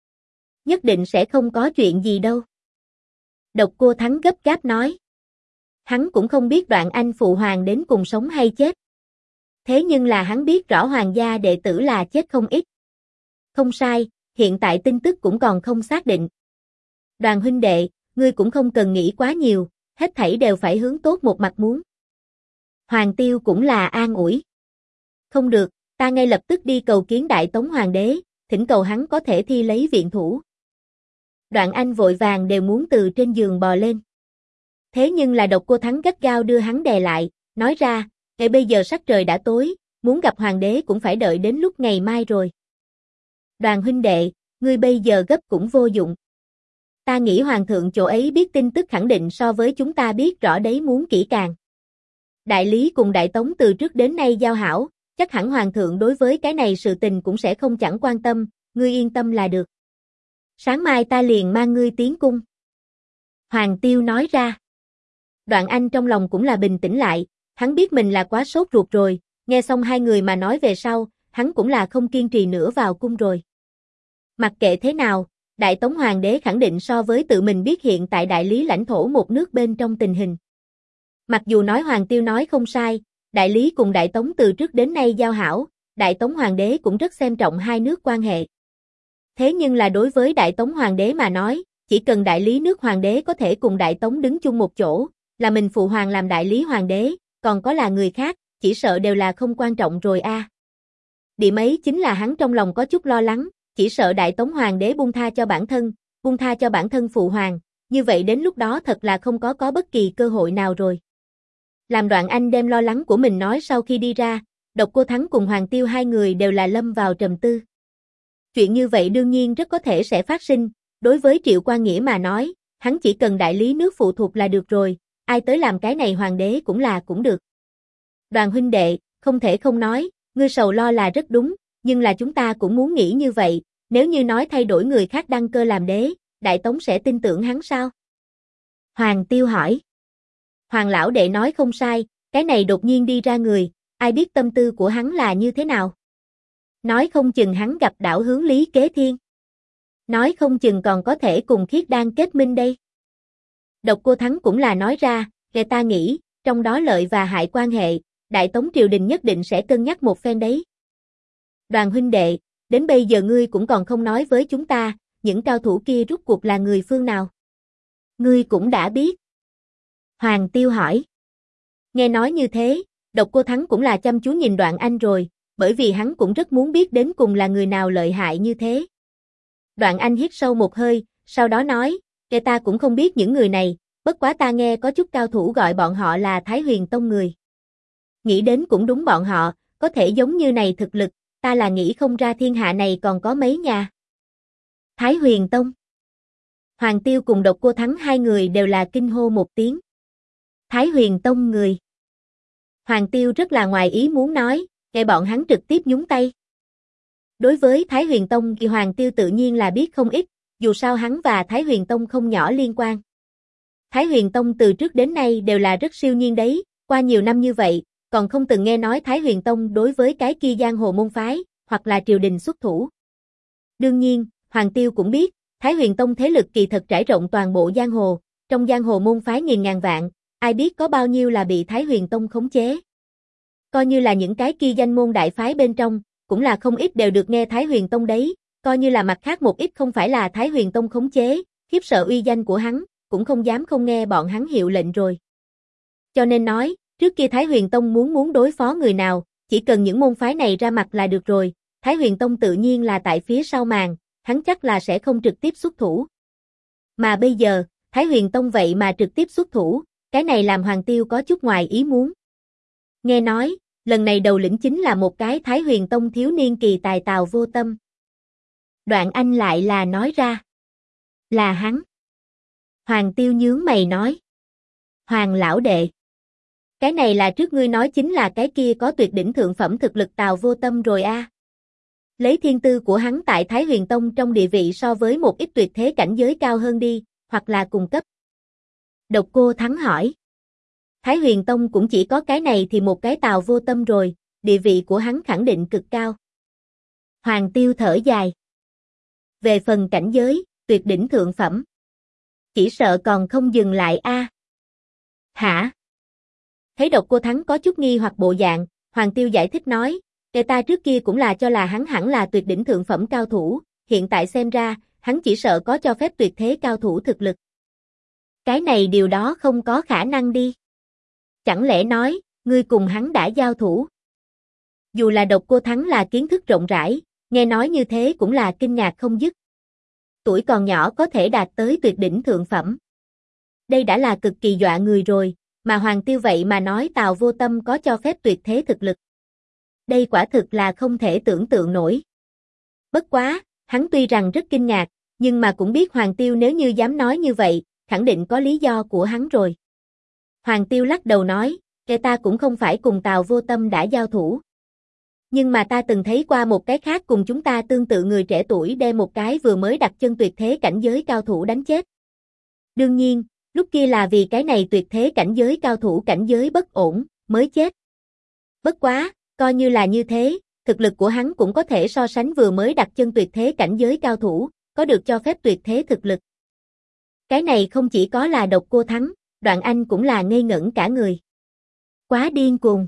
Nhất định sẽ không có chuyện gì đâu." Độc Cô Thắng gấp gáp nói. Hắn cũng không biết Đoạn Anh phụ hoàng đến cùng sống hay chết. Thế nhưng là hắn biết rõ hoàng gia đệ tử là chết không ít. Không sai, hiện tại tin tức cũng còn không xác định. Đoàn huynh đệ, ngươi cũng không cần nghĩ quá nhiều, hết thảy đều phải hướng tốt một mặt muốn. Hoàng Tiêu cũng là an ủi. Không được, ta ngay lập tức đi cầu kiến Đại Tống Hoàng đế, thỉnh cầu hắn có thể thi lấy viện thủ. Đoạn Anh vội vàng đều muốn từ trên giường bò lên. Thế nhưng là Độc Cô Thắng gắt gao đưa hắn đè lại, nói ra, "Ngay bây giờ sắc trời đã tối, muốn gặp hoàng đế cũng phải đợi đến lúc ngày mai rồi." Đoàn huynh đệ, ngươi bây giờ gấp cũng vô dụng. Ta nghĩ hoàng thượng chỗ ấy biết tin tức khẳng định so với chúng ta biết rõ đấy muốn kỹ càng. Đại lý cùng Đại Tống từ trước đến nay giao hảo, chắc hẳn hoàng thượng đối với cái này sự tình cũng sẽ không chẳng quan tâm, ngươi yên tâm là được. Sáng mai ta liền mang ngươi tiến cung. Hoàng Tiêu nói ra. Đoạn Anh trong lòng cũng là bình tĩnh lại, hắn biết mình là quá sốt ruột rồi, nghe xong hai người mà nói về sau, hắn cũng là không kiên trì nữa vào cung rồi. Mặc kệ thế nào, Đại Tống Hoàng đế khẳng định so với tự mình biết hiện tại đại lý lãnh thổ một nước bên trong tình hình. Mặc dù nói Hoàng Tiêu nói không sai, đại lý cùng Đại Tống từ trước đến nay giao hảo, Đại Tống Hoàng đế cũng rất xem trọng hai nước quan hệ. Thế nhưng là đối với Đại Tống Hoàng đế mà nói, chỉ cần đại lý nước Hoàng đế có thể cùng Đại Tống đứng chung một chỗ, là mình phụ hoàng làm đại lý Hoàng đế, còn có là người khác, chỉ sợ đều là không quan trọng rồi a. Điểm ấy chính là hắn trong lòng có chút lo lắng, chỉ sợ Đại Tống Hoàng đế buông tha cho bản thân phụ hoàng, như vậy đến lúc đó thật là không có bất kỳ cơ hội nào rồi. Làm Đoạn Anh đem lo lắng của mình nói sau khi đi ra, Độc Cô Thắng cùng Hoàng Tiêu hai người đều là lâm vào trầm tư. Chuyện như vậy đương nhiên rất có thể sẽ phát sinh, đối với Triệu Quan Nghĩa mà nói, hắn chỉ cần đại lý nước phụ thuộc là được rồi, ai tới làm cái này hoàng đế cũng được. Đoàn huynh đệ, không thể không nói, ngươi sầu lo là rất đúng, nhưng là chúng ta cũng muốn nghĩ như vậy, nếu như nói thay đổi người khác đăng cơ làm đế, Đại Tống sẽ tin tưởng hắn sao? Hoàng Tiêu hỏi. Hoàng lão đệ nói không sai, cái này đột nhiên đi ra người, ai biết tâm tư của hắn là như thế nào. Nói không chừng hắn gặp đảo hướng Lý Kế Thiên. Nói không chừng còn có thể cùng Khiết Đan kết minh đây. Độc Cô Thắng cũng là nói ra, kể ta nghĩ, trong đó lợi và hại quan hệ, Đại Tống triều đình nhất định sẽ cân nhắc một phen đấy. Đoàn huynh đệ, đến bây giờ ngươi cũng còn không nói với chúng ta, những cao thủ kia rút cuộc là người phương nào? Ngươi cũng đã biết. Hoàng Tiêu hỏi. Nghe nói như thế, Độc Cô Thắng cũng là chăm chú nhìn Đoạn Anh rồi, bởi vì hắn cũng rất muốn biết đến cùng là người nào lợi hại như thế. Đoạn Anh hít sâu một hơi, sau đó nói, kể ta cũng không biết những người này, bất quá ta nghe có chút cao thủ gọi bọn họ là Thái Huyền Tông người. Nghĩ đến cũng đúng, bọn họ, có thể giống như này thực lực, ta là nghĩ không ra thiên hạ này còn có mấy nhà. Thái Huyền Tông. Hoàng Tiêu cùng Độc Cô Thắng hai người đều là kinh hô một tiếng. Thái Huyền Tông người. Hoàng Tiêu rất là ngoài ý muốn nói, nghe bọn hắn trực tiếp nhúng tay. Đối với Thái Huyền Tông thì Hoàng Tiêu tự nhiên là biết không ít, dù sao hắn và Thái Huyền Tông không nhỏ liên quan. Thái Huyền Tông từ trước đến nay đều là rất siêu nhiên đấy, qua nhiều năm như vậy, còn không từng nghe nói Thái Huyền Tông đối với cái kia giang hồ môn phái, hoặc là triều đình xuất thủ. Đương nhiên, Hoàng Tiêu cũng biết, Thái Huyền Tông thế lực kỳ thật trải rộng toàn bộ giang hồ, trong giang hồ môn phái nghìn ngàn vạn, ai biết có bao nhiêu là bị Thái Huyền Tông khống chế. Coi như là những cái kia danh môn đại phái bên trong, cũng là không ít đều được nghe Thái Huyền Tông đấy, coi như là mặt khác một ít không phải là Thái Huyền Tông khống chế, khiếp sợ uy danh của hắn, cũng không dám không nghe bọn hắn hiệu lệnh rồi. Cho nên nói, trước kia Thái Huyền Tông muốn đối phó người nào, chỉ cần những môn phái này ra mặt là được rồi, Thái Huyền Tông tự nhiên là tại phía sau màn, hắn chắc là sẽ không trực tiếp xuất thủ. Mà bây giờ, Thái Huyền Tông vậy mà trực tiếp xuất thủ, cái này làm Hoàng Tiêu có chút ngoài ý muốn. Nghe nói, lần này đầu lĩnh chính là một cái Thái Huyền Tông thiếu niên kỳ tài Tào Vô Tâm. Đoạn Anh lại là nói ra. Là hắn. Hoàng Tiêu nhướng mày nói. Hoàng lão đệ. Cái này là trước ngươi nói chính là cái kia có tuyệt đỉnh thượng phẩm thực lực Tào Vô Tâm rồi a. Lấy thiên tư của hắn tại Thái Huyền Tông trong địa vị so với một ít tuyệt thế cảnh giới cao hơn đi, hoặc là cùng cấp. Độc Cô Thắng hỏi. Thái Huyền Tông cũng chỉ có cái này thì một cái Tào Vô Tâm rồi, địa vị của hắn khẳng định cực cao. Hoàng Tiêu thở dài. Về phần cảnh giới, tuyệt đỉnh thượng phẩm. Chỉ sợ còn không dừng lại a. Hả? Thấy Độc Cô Thắng có chút nghi hoặc bộ dạng, Hoàng Tiêu giải thích nói, kể ta trước kia cũng là cho là hắn hẳn là tuyệt đỉnh thượng phẩm cao thủ, hiện tại xem ra, hắn chỉ sợ có cho phép tuyệt thế cao thủ thực lực. Cái này điều đó không có khả năng đi. Chẳng lẽ nói, ngươi cùng hắn đã giao thủ? Dù là Độc Cô Thắng là kiến thức rộng rãi, nghe nói như thế cũng là kinh ngạc không dứt. Tuổi còn nhỏ có thể đạt tới tuyệt đỉnh thượng phẩm. Đây đã là cực kỳ dọa người rồi, mà Hoàng Tiêu vậy mà nói Tào Vô Tâm có cho phép tuyệt thế thực lực. Đây quả thực là không thể tưởng tượng nổi. Bất quá, hắn tuy rằng rất kinh ngạc, nhưng mà cũng biết Hoàng Tiêu nếu như dám nói như vậy, khẳng định có lý do của hắn rồi. Hoàng Tiêu lắc đầu nói, kể ta cũng không phải cùng Tào Vô Tâm đã giao thủ. Nhưng mà ta từng thấy qua một cái khác cùng chúng ta tương tự người trẻ tuổi đem một cái vừa mới đặt chân tuyệt thế cảnh giới cao thủ đánh chết. Đương nhiên, lúc kia là vì cái này tuyệt thế cảnh giới cao thủ cảnh giới bất ổn, mới chết. Bất quá, coi như là như thế, thực lực của hắn cũng có thể so sánh vừa mới đặt chân tuyệt thế cảnh giới cao thủ, có được cho phép tuyệt thế thực lực. Cái này không chỉ có là Độc Cô Thắng, Đoạn Anh cũng là ngây ngẩn cả người. Quá điên cuồng.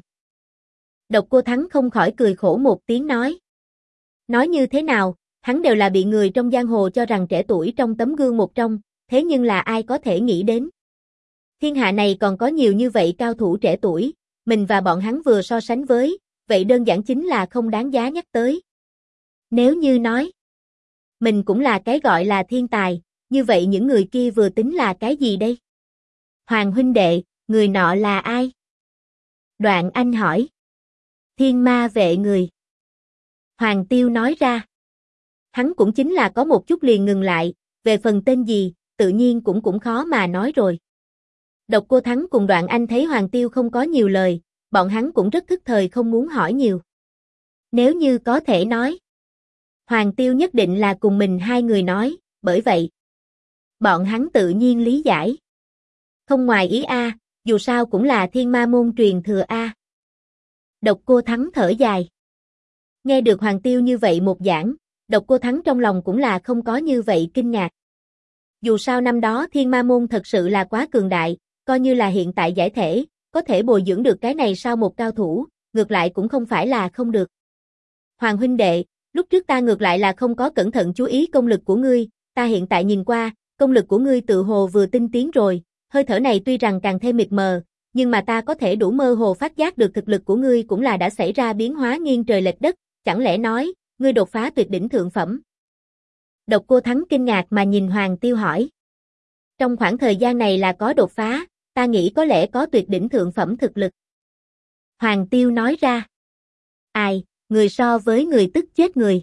Độc Cô Thắng không khỏi cười khổ một tiếng nói. Nói như thế nào, hắn đều là bị người trong giang hồ cho rằng trẻ tuổi trong tấm gương một trong, thế nhưng là ai có thể nghĩ đến. Thiên hạ này còn có nhiều như vậy cao thủ trẻ tuổi, mình và bọn hắn vừa so sánh với, vậy đơn giản chính là không đáng giá nhắc tới. Nếu như nói, mình cũng là cái gọi là thiên tài, như vậy những người kia vừa tính là cái gì đây? Hoàng huynh đệ, người nọ là ai? Đoạn Anh hỏi. Thiên Ma vệ người. Hoàng Tiêu nói ra. Hắn cũng chính là có một chút liền ngừng lại, về phần tên gì, tự nhiên cũng khó mà nói rồi. Độc Cô Thắng cùng Đoạn Anh thấy Hoàng Tiêu không có nhiều lời, bọn hắn cũng rất thức thời không muốn hỏi nhiều. Nếu như có thể nói, Hoàng Tiêu nhất định là cùng mình hai người nói, bởi vậy, bọn hắn tự nhiên lý giải. Không ngoài ý a, dù sao cũng là Thiên Ma môn truyền thừa a. Độc Cô Thắng thở dài. Nghe được Hoàng Tiêu như vậy một giảng, Độc Cô Thắng trong lòng cũng là không có như vậy kinh ngạc. Dù sao năm đó Thiên Ma Môn thật sự là quá cường đại, coi như là hiện tại giải thể, có thể bồi dưỡng được cái này sau một cao thủ, ngược lại cũng không phải là không được. Hoàng huynh đệ, lúc trước ta ngược lại là không có cẩn thận chú ý công lực của ngươi, ta hiện tại nhìn qua, công lực của ngươi tự hồ vừa tinh tiến rồi, hơi thở này tuy rằng càng thêm mịt mờ, nhưng mà ta có thể đủ mơ hồ phát giác được thực lực của ngươi cũng là đã xảy ra biến hóa nghiêng trời lệch đất, chẳng lẽ nói, ngươi đột phá tuyệt đỉnh thượng phẩm? Độc Cô Thắng kinh ngạc mà nhìn Hoàng Tiêu hỏi. Trong khoảng thời gian này là có đột phá, ta nghĩ có lẽ có tuyệt đỉnh thượng phẩm thực lực. Hoàng Tiêu nói ra. Ai, người so với người tức chết người.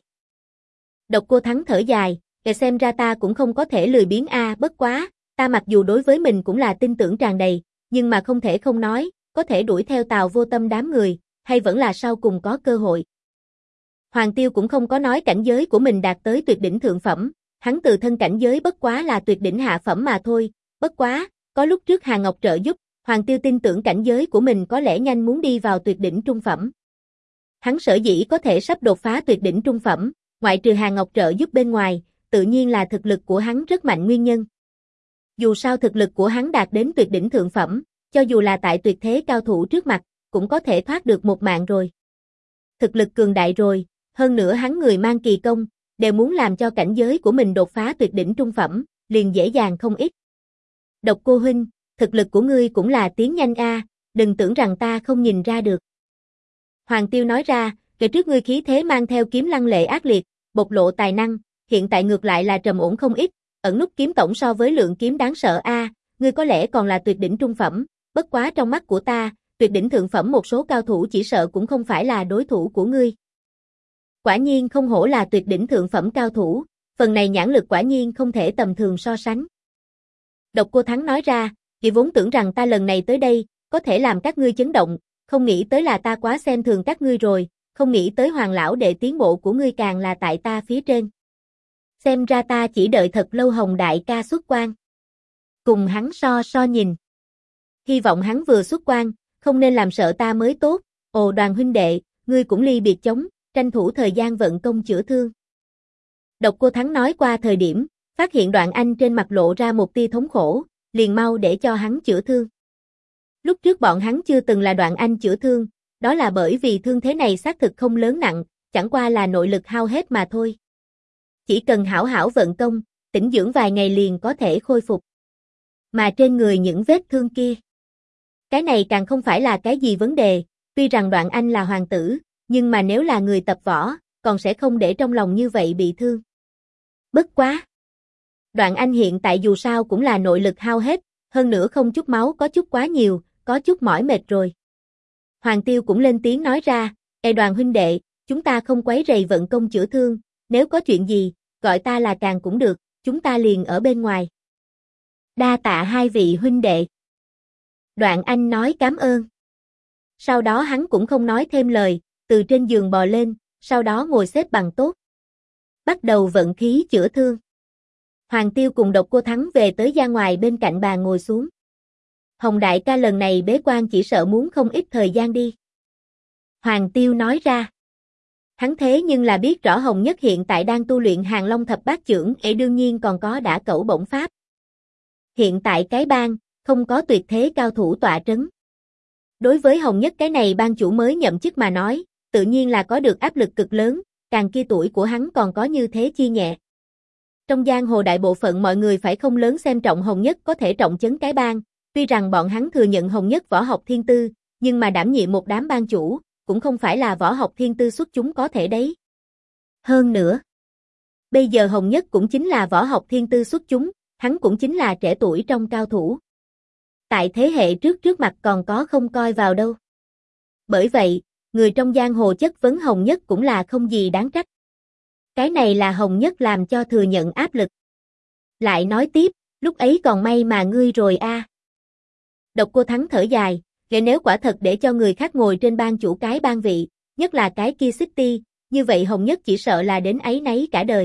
Độc Cô Thắng thở dài, kể xem ra ta cũng không có thể lười biếng bất quá, ta mặc dù đối với mình cũng là tin tưởng tràn đầy, nhưng mà không thể không nói, có thể đuổi theo Tào Vô Tâm đám người, hay vẫn là sau cùng có cơ hội. Hoàng Tiêu cũng không có nói cảnh giới của mình đạt tới tuyệt đỉnh thượng phẩm, hắn từ thân cảnh giới bất quá là tuyệt đỉnh hạ phẩm mà thôi, bất quá, có lúc trước Hà Ngọc trợ giúp, Hoàng Tiêu tin tưởng cảnh giới của mình có lẽ nhanh muốn đi vào tuyệt đỉnh trung phẩm. Hắn sở dĩ có thể sắp đột phá tuyệt đỉnh trung phẩm, ngoại trừ Hà Ngọc trợ giúp bên ngoài, tự nhiên là thực lực của hắn rất mạnh nguyên nhân. Dù sao thực lực của hắn đạt đến tuyệt đỉnh thượng phẩm, cho dù là tại tuyệt thế cao thủ trước mặt, cũng có thể thoát được một mạng rồi. Thực lực cường đại rồi, hơn nữa hắn người mang kỳ công, đều muốn làm cho cảnh giới của mình đột phá tuyệt đỉnh trung phẩm, liền dễ dàng không ít. Độc Cô huynh, thực lực của ngươi cũng là tiến nhanh đừng tưởng rằng ta không nhìn ra được. Hoàng Tiêu nói ra, kể trước ngươi khí thế mang theo kiếm lăng lệ ác liệt, bộc lộ tài năng, hiện tại ngược lại là trầm ổn không ít, ẩn nút kiếm tổng so với lượng kiếm đáng sợ ngươi có lẽ còn là tuyệt đỉnh trung phẩm, bất quá trong mắt của ta, tuyệt đỉnh thượng phẩm một số cao thủ chỉ sợ cũng không phải là đối thủ của ngươi. Quả nhiên không hổ là tuyệt đỉnh thượng phẩm cao thủ, phần này nhãn lực quả nhiên không thể tầm thường so sánh. Độc Cô Thắng nói ra, chỉ vốn tưởng rằng ta lần này tới đây, có thể làm các ngươi chấn động, không nghĩ tới là ta quá xem thường các ngươi rồi, không nghĩ tới Hoàng lão đệ tiến bộ của ngươi càng là tại ta phía trên. Xem ra ta chỉ đợi thật lâu Hồng đại ca xuất quan. Cùng hắn so nhìn. Hy vọng hắn vừa xuất quan, không nên làm sợ ta mới tốt, ồ Đoàn huynh đệ, ngươi cũng ly biệt chống, tranh thủ thời gian vận công chữa thương. Độc Cô Thắng nói qua thời điểm, phát hiện Đoạn Anh trên mặt lộ ra một tia thống khổ, liền mau để cho hắn chữa thương. Lúc trước bọn hắn chưa từng là Đoạn Anh chữa thương, đó là bởi vì thương thế này xác thực không lớn nặng, chẳng qua là nội lực hao hết mà thôi. Chỉ cần hảo hảo vận công, tĩnh dưỡng vài ngày liền có thể khôi phục. Mà trên người những vết thương kia, cái này càng không phải là cái gì vấn đề, tuy rằng Đoạn Anh là hoàng tử, nhưng mà nếu là người tập võ, còn sẽ không để trong lòng như vậy bị thương. Bất quá. Đoạn Anh hiện tại dù sao cũng là nội lực hao hết, hơn nữa không chút máu có chút quá nhiều, có chút mỏi mệt rồi. Hoàng Tiêu cũng lên tiếng nói ra, Đoàn huynh đệ, chúng ta không quấy rầy vận công chữa thương, nếu có chuyện gì, gọi ta là Càng cũng được, chúng ta liền ở bên ngoài. Đa tạ hai vị huynh đệ. Đoạn Anh nói cảm ơn. Sau đó hắn cũng không nói thêm lời, từ trên giường bò lên, sau đó ngồi xếp bằng tốt. Bắt đầu vận khí chữa thương. Hoàng Tiêu cùng Độc Cô Thắng về tới ra ngoài bên cạnh bàn ngồi xuống. Hồng đại ca lần này bế quan chỉ sợ muốn không ít thời gian đi. Hoàng Tiêu nói ra. Hắn thế nhưng là biết rõ Hồng Nhất hiện tại đang tu luyện Hàng Long thập bát chưởng, đương nhiên còn có Đả Cẩu bổng pháp. Hiện tại cái bang, không có tuyệt thế cao thủ tọa trấn. Đối với Hồng Nhất cái này ban chủ mới nhậm chức mà nói, tự nhiên là có được áp lực cực lớn, càng kia tuổi của hắn còn có như thế chi nhẹ. Trong giang hồ đại bộ phận mọi người phải không lớn xem trọng Hồng Nhất có thể trọng trấn cái bang, tuy rằng bọn hắn thừa nhận Hồng Nhất võ học thiên tư, nhưng mà đảm nhiệm một đám ban chủ, cũng không phải là võ học thiên tư xuất chúng có thể đấy. Hơn nữa, bây giờ Hồng Nhất cũng chính là võ học thiên tư xuất chúng, hắn cũng chính là trẻ tuổi trong cao thủ. Tại thế hệ trước mặt còn có không coi vào đâu. Bởi vậy, người trong giang hồ chất vấn Hồng Nhất cũng là không gì đáng trách. Cái này là Hồng Nhất làm cho thừa nhận áp lực. Lại nói tiếp, lúc ấy còn may mà ngươi rồi Độc Cô Thắng thở dài, nếu quả thật để cho người khác ngồi trên ban chủ cái ban vị, nhất là cái kia City, như vậy Hồng Nhất chỉ sợ là đến áy náy cả đời.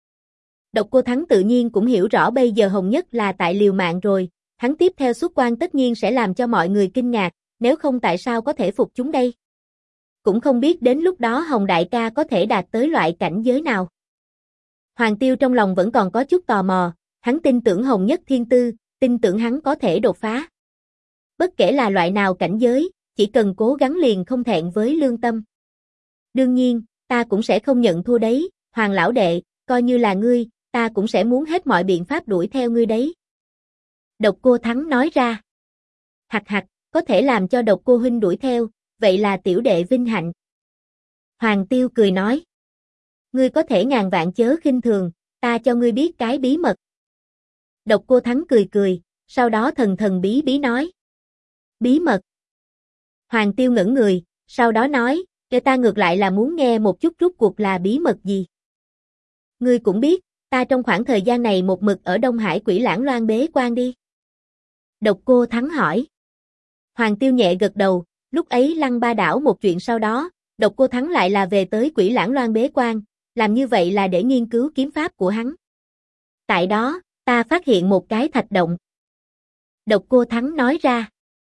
Độc Cô Thắng tự nhiên cũng hiểu rõ bây giờ Hồng Nhất là tại liều mạng rồi, hắn tiếp theo xuất quan tất nhiên sẽ làm cho mọi người kinh ngạc, nếu không tại sao có thể phục chúng đây. cũng không biết đến lúc đó Hồng đại ca có thể đạt tới loại cảnh giới nào. Hoàng Tiêu trong lòng vẫn còn có chút tò mò, hắn tin tưởng Hồng Nhất Thiên Tư, tin tưởng hắn có thể đột phá. Bất kể là loại nào cảnh giới, chỉ cần cố gắng liền không thẹn với lương tâm. Đương nhiên, ta cũng sẽ không nhận thua đấy, Hoàng lão đệ, coi như là ngươi, ta cũng sẽ muốn hết mọi biện pháp đuổi theo ngươi đấy. Độc Cô Thắng nói ra. Hặc hặc, có thể làm cho Độc Cô huynh đuổi theo, vậy là tiểu đệ vinh hạnh. Hoàng Tiêu cười nói. Ngươi có thể ngàn vạn chớ khinh thường, ta cho ngươi biết cái bí mật. Độc Cô Thắng cười cười, sau đó thần thần bí bí nói. Bí mật. Hoàng Tiêu ngẩn người, sau đó nói, để ta ngược lại là muốn nghe một chút rút cuộc là bí mật gì. Ngươi cũng biết, ta trong khoảng thời gian này một mực ở Đông Hải Quỷ Lãng Loan bế quan đi. Độc Cô Thắng hỏi. Hoàng Tiêu nhẹ gật đầu, lúc ấy Lăng Ba Đảo một chuyện sau đó, Độc Cô Thắng lại là về tới Quỷ Lãng Loan bế quan, làm như vậy là để nghiên cứu kiếm pháp của hắn. Tại đó, ta phát hiện một cái thạch động. Độc Cô Thắng nói ra.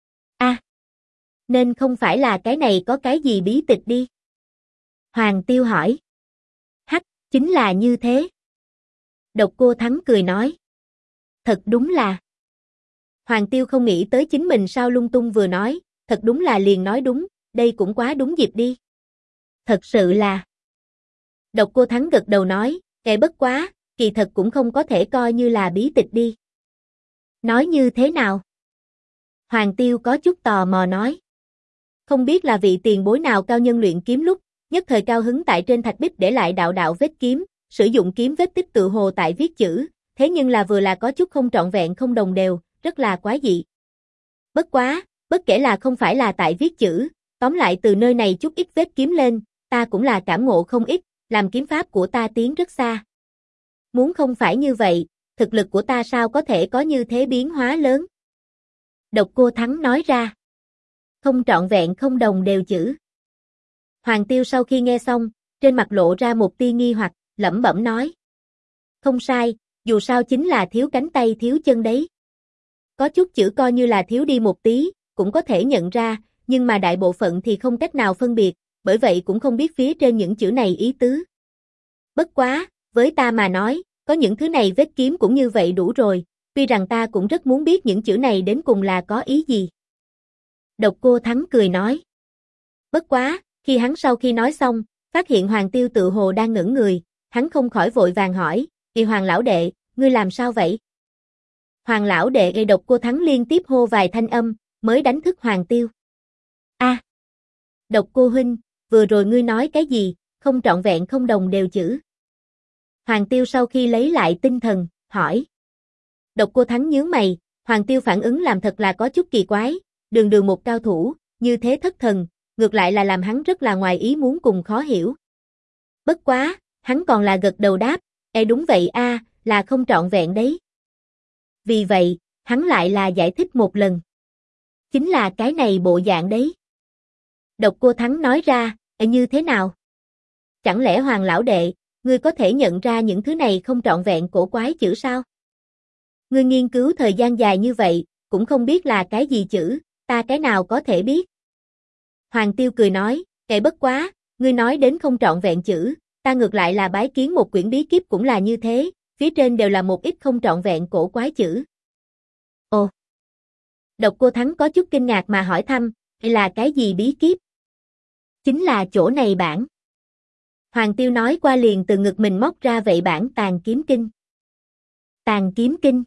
Nên không phải là cái này có cái gì bí tịch đi. Hoàng Tiêu hỏi. Hắc, chính là như thế. Độc Cô Thắng cười nói. Thật đúng là. Hoàng Tiêu không nghĩ tới chính mình sao lung tung vừa nói, thật đúng là liền nói đúng, đây cũng quá đúng dịp đi. Thật sự là. Độc Cô Thắng gật đầu nói, bất quá, kỳ thật cũng không có thể coi như là bí tịch đi. Nói như thế nào? Hoàng Tiêu có chút tò mò nói. Không biết là vị tiền bối nào cao nhân luyện kiếm lúc, nhất thời cao hứng tại trên thạch bích để lại đạo đạo vết kiếm, sử dụng kiếm vết tích tự hồ tại viết chữ, thế nhưng là vừa là có chút không trọn vẹn không đồng đều, rất là quái dị. Bất quá, bất kể là không phải là tại viết chữ, tóm lại từ nơi này chút ít vết kiếm lên, ta cũng là cảm ngộ không ít, làm kiếm pháp của ta tiến rất xa. Muốn không phải như vậy, thực lực của ta sao có thể có như thế biến hóa lớn? Độc Cô Thắng nói ra. Không trọn vẹn không đồng đều chữ. Hoàng Tiêu sau khi nghe xong, trên mặt lộ ra một tia nghi hoặc, lẩm bẩm nói. Không sai, dù sao chính là thiếu cánh tay thiếu chân đấy. Có chút chữ coi như là thiếu đi một tí, cũng có thể nhận ra, nhưng mà đại bộ phận thì không cách nào phân biệt, bởi vậy cũng không biết phía trên những chữ này ý tứ. Bất quá, với ta mà nói, có những thứ này vết kiếm cũng như vậy đủ rồi, tuy rằng ta cũng rất muốn biết những chữ này đến cùng là có ý gì. Độc Cô Thắng cười nói. Bất quá, khi hắn sau khi nói xong, phát hiện Hoàng Tiêu tự hồ đang ngẩn người, hắn không khỏi vội vàng hỏi, Hoàng lão đệ, ngươi làm sao vậy? Hoàng lão đệ Độc Cô Thắng liên tiếp hô vài thanh âm, mới đánh thức Hoàng Tiêu. Độc Cô huynh, vừa rồi ngươi nói cái gì, không trọn vẹn không đồng đều chữ. Hoàng Tiêu sau khi lấy lại tinh thần, hỏi. Độc Cô Thắng nhướng mày, Hoàng Tiêu phản ứng làm thật là có chút kỳ quái, đường đường một cao thủ, như thế thất thần, ngược lại là làm hắn rất là ngoài ý muốn cùng khó hiểu. Bất quá, hắn còn là gật đầu đáp, đúng vậy là không trọn vẹn đấy. Vì vậy, hắn lại là giải thích một lần. Chính là cái này bộ dạng đấy. Độc Cô Thắng nói ra, như thế nào? Chẳng lẽ Hoàng lão đệ, ngươi có thể nhận ra những thứ này không trọn vẹn cổ quái chữ sao? Ngươi nghiên cứu thời gian dài như vậy, cũng không biết là cái gì chữ, ta cái nào có thể biết? Hoàng Tiêu cười nói, bất quá, ngươi nói đến không trọn vẹn chữ, ta ngược lại là bái kiến một quyển bí kíp cũng là như thế, phía trên đều là một ít không trọn vẹn cổ quái chữ. Ồ! Độc Cô Thắng có chút kinh ngạc mà hỏi thăm, là cái gì bí kíp? Chính là chỗ này bản. Hoàng Tiêu nói qua liền từ ngực mình móc ra vậy bản Tàn Kiếm Kinh. Tàn Kiếm Kinh.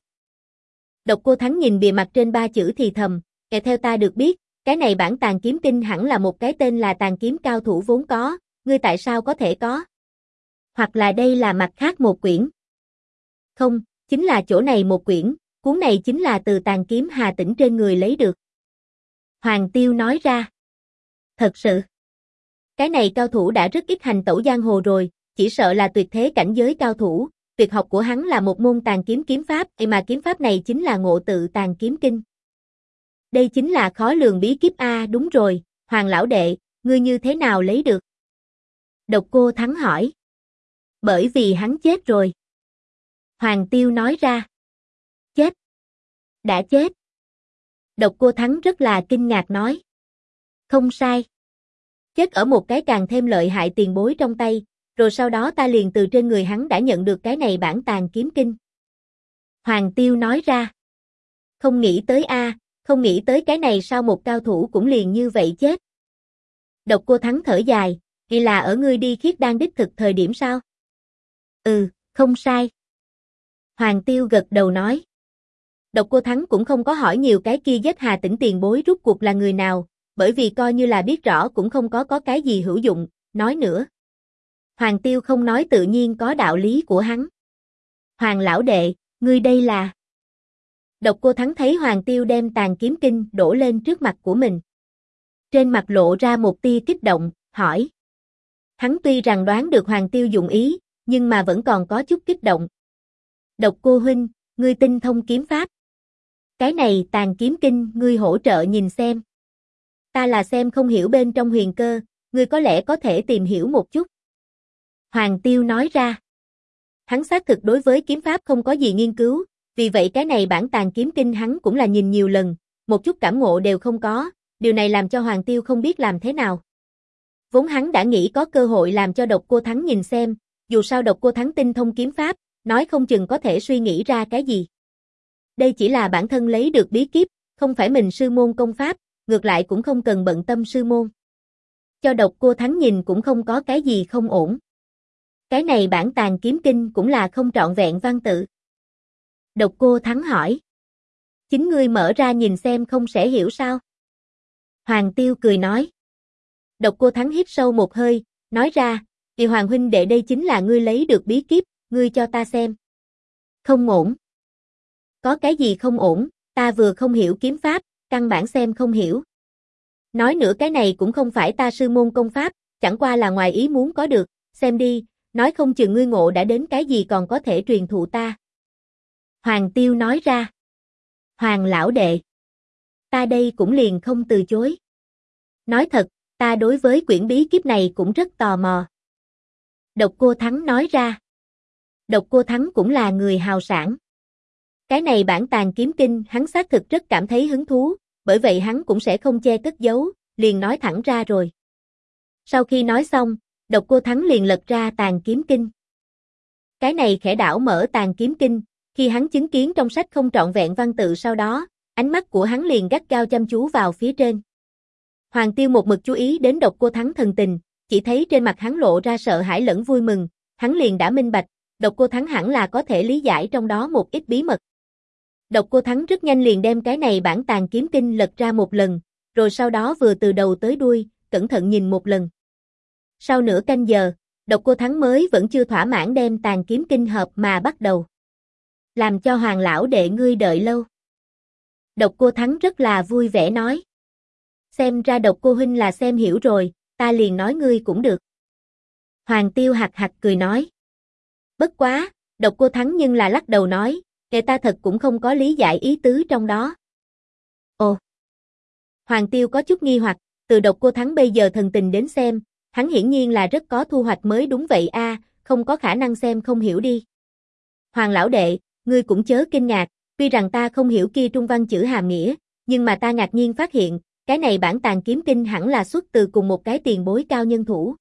Độc Cô Thắng nhìn bìa mặt trên ba chữ thì thầm, theo ta được biết, cái này bản Tàn Kiếm Kinh hẳn là một cái tên là Tàn Kiếm cao thủ vốn có, ngươi tại sao có thể có? Hoặc là đây là mặt khác một quyển? Không, chính là chỗ này một quyển, cuốn này chính là từ Tàn Kiếm Hà Tĩnh trên người lấy được. Hoàng Tiêu nói ra. Thật sự. Cái này cao thủ đã rất ít hành tẩu giang hồ rồi, chỉ sợ là tuyệt thế cảnh giới cao thủ, tuyệt học của hắn là một môn tàn kiếm kiếm pháp, mà kiếm pháp này chính là Ngộ Tự Tàn Kiếm Kinh. Đây chính là khó lường bí kíp đúng rồi, Hoàng lão đệ, ngươi như thế nào lấy được? Độc Cô Thắng hỏi. Bởi vì hắn chết rồi. Hoàng Tiêu nói ra. Chết? Đã chết? Độc Cô Thắng rất là kinh ngạc nói. Không sai. chết ở một cái càng thêm lợi hại tiền bối trong tay, rồi sau đó ta liền từ trên người hắn đã nhận được cái này bản tàng kiếm kinh. Hoàng Tiêu nói ra. Không nghĩ tới không nghĩ tới cái này sao một cao thủ cũng liền như vậy chết. Độc Cô Thắng thở dài, thì là ở ngươi đi khiết đan đích thực thời điểm sao? Không sai. Hoàng Tiêu gật đầu nói. Độc Cô Thắng cũng không có hỏi nhiều cái kia giết Hà Tĩnh tiền bối rút cuộc là người nào, bởi vì coi như là biết rõ cũng không có cái gì hữu dụng, nói nữa. Hoàng Tiêu không nói tự nhiên có đạo lý của hắn. Hoàng lão đệ, ngươi đây là... Độc Cô Thắng thấy Hoàng Tiêu đem tàng kiếm kinh đổ lên trước mặt của mình. Trên mặt lộ ra một tia kích động, hỏi. Hắn tuy rằng đoán được Hoàng Tiêu dụng ý, nhưng mà vẫn còn có chút kích động. Độc Cô huynh, ngươi tinh thông kiếm pháp. Cái này tàng kiếm kinh ngươi hỗ trợ nhìn xem. Ta là xem không hiểu bên trong huyền cơ, ngươi có lẽ có thể tìm hiểu một chút. Hoàng Tiêu nói ra. Hắn xác thực đối với kiếm pháp không có gì nghiên cứu, vì vậy cái này bản tàng kiếm kinh hắn cũng là nhìn nhiều lần, một chút cảm ngộ đều không có, điều này làm cho Hoàng Tiêu không biết làm thế nào. Vốn hắn đã nghĩ có cơ hội làm cho Độc Cô Thắng nhìn xem, dù sao Độc Cô Thắng tinh thông kiếm pháp, nói không chừng có thể suy nghĩ ra cái gì. Đây chỉ là bản thân lấy được bí kíp, không phải mình sư môn công pháp, ngược lại cũng không cần bận tâm sư môn. Cho Độc Cô Thắng nhìn cũng không có cái gì không ổn. Cái này bản tàng kiếm kinh cũng là không trọn vẹn văn tự. Độc Cô Thắng hỏi. Chính ngươi mở ra nhìn xem không sẽ hiểu sao? Hoàng Tiêu cười nói. Độc Cô Thắng hít sâu một hơi, nói ra, thì Hoàng huynh đệ đây chính là ngươi lấy được bí kíp, ngươi cho ta xem. Không ổn. Có cái gì không ổn, ta vừa không hiểu kiếm pháp, căn bản xem không hiểu. Nói nữa cái này cũng không phải ta sư môn công pháp, chẳng qua là ngoài ý muốn có được, xem đi, nói không chừng ngươi ngộ đã đến cái gì còn có thể truyền thụ ta. Hoàng Tiêu nói ra. Hoàng lão đệ. Ta đây cũng liền không từ chối. Nói thật, ta đối với quyển bí kíp này cũng rất tò mò. Độc Cô Thắng nói ra. Độc Cô Thắng cũng là người hào sảng. Cái này bản tàng kiếm kinh hắn xác thực rất cảm thấy hứng thú, bởi vậy hắn cũng sẽ không che cất giấu, liền nói thẳng ra rồi. Sau khi nói xong, Độc Cô Thắng liền lật ra tàng kiếm kinh. Cái này khẽ đảo mở tàng kiếm kinh, khi hắn chứng kiến trong sách không trọn vẹn văn tự sau đó, ánh mắt của hắn liền gắt gao chăm chú vào phía trên. Hoàng Tiêu một mực chú ý đến Độc Cô Thắng thần tình, chỉ thấy trên mặt hắn lộ ra sợ hãi lẫn vui mừng, hắn liền đã minh bạch, Độc Cô Thắng hẳn là có thể lý giải trong đó một ít bí mật. Độc Cô Thắng rất nhanh liền đem cái này bản tàng kiếm kinh lật ra một lần, rồi sau đó vừa từ đầu tới đuôi, cẩn thận nhìn một lần. Sau nửa canh giờ, Độc Cô Thắng mới vẫn chưa thỏa mãn đem tàng kiếm kinh hợp mà bắt đầu. Làm cho Hoàng lão đệ ngươi đợi lâu. Độc Cô Thắng rất là vui vẻ nói. Xem ra Độc Cô huynh là xem hiểu rồi, ta liền nói ngươi cũng được. Hoàng Tiêu hạc hạc cười nói. Bất quá, Độc Cô Thắng nhưng là lắc đầu nói, kể ta thật cũng không có lý giải ý tứ trong đó. Ồ! Hoàng Tiêu có chút nghi hoặc, từ Độc Cô Thắng bây giờ thần tình đến xem, hắn hiển nhiên là rất có thu hoạch mới đúng vậy không có khả năng xem không hiểu đi. Hoàng lão đệ, ngươi cũng chớ kinh ngạc, tuy rằng ta không hiểu kia trung văn chữ hàm nghĩa, nhưng mà ta ngạc nhiên phát hiện, cái này bản tàng kiếm kinh hẳn là xuất từ cùng một cái tiền bối cao nhân thủ.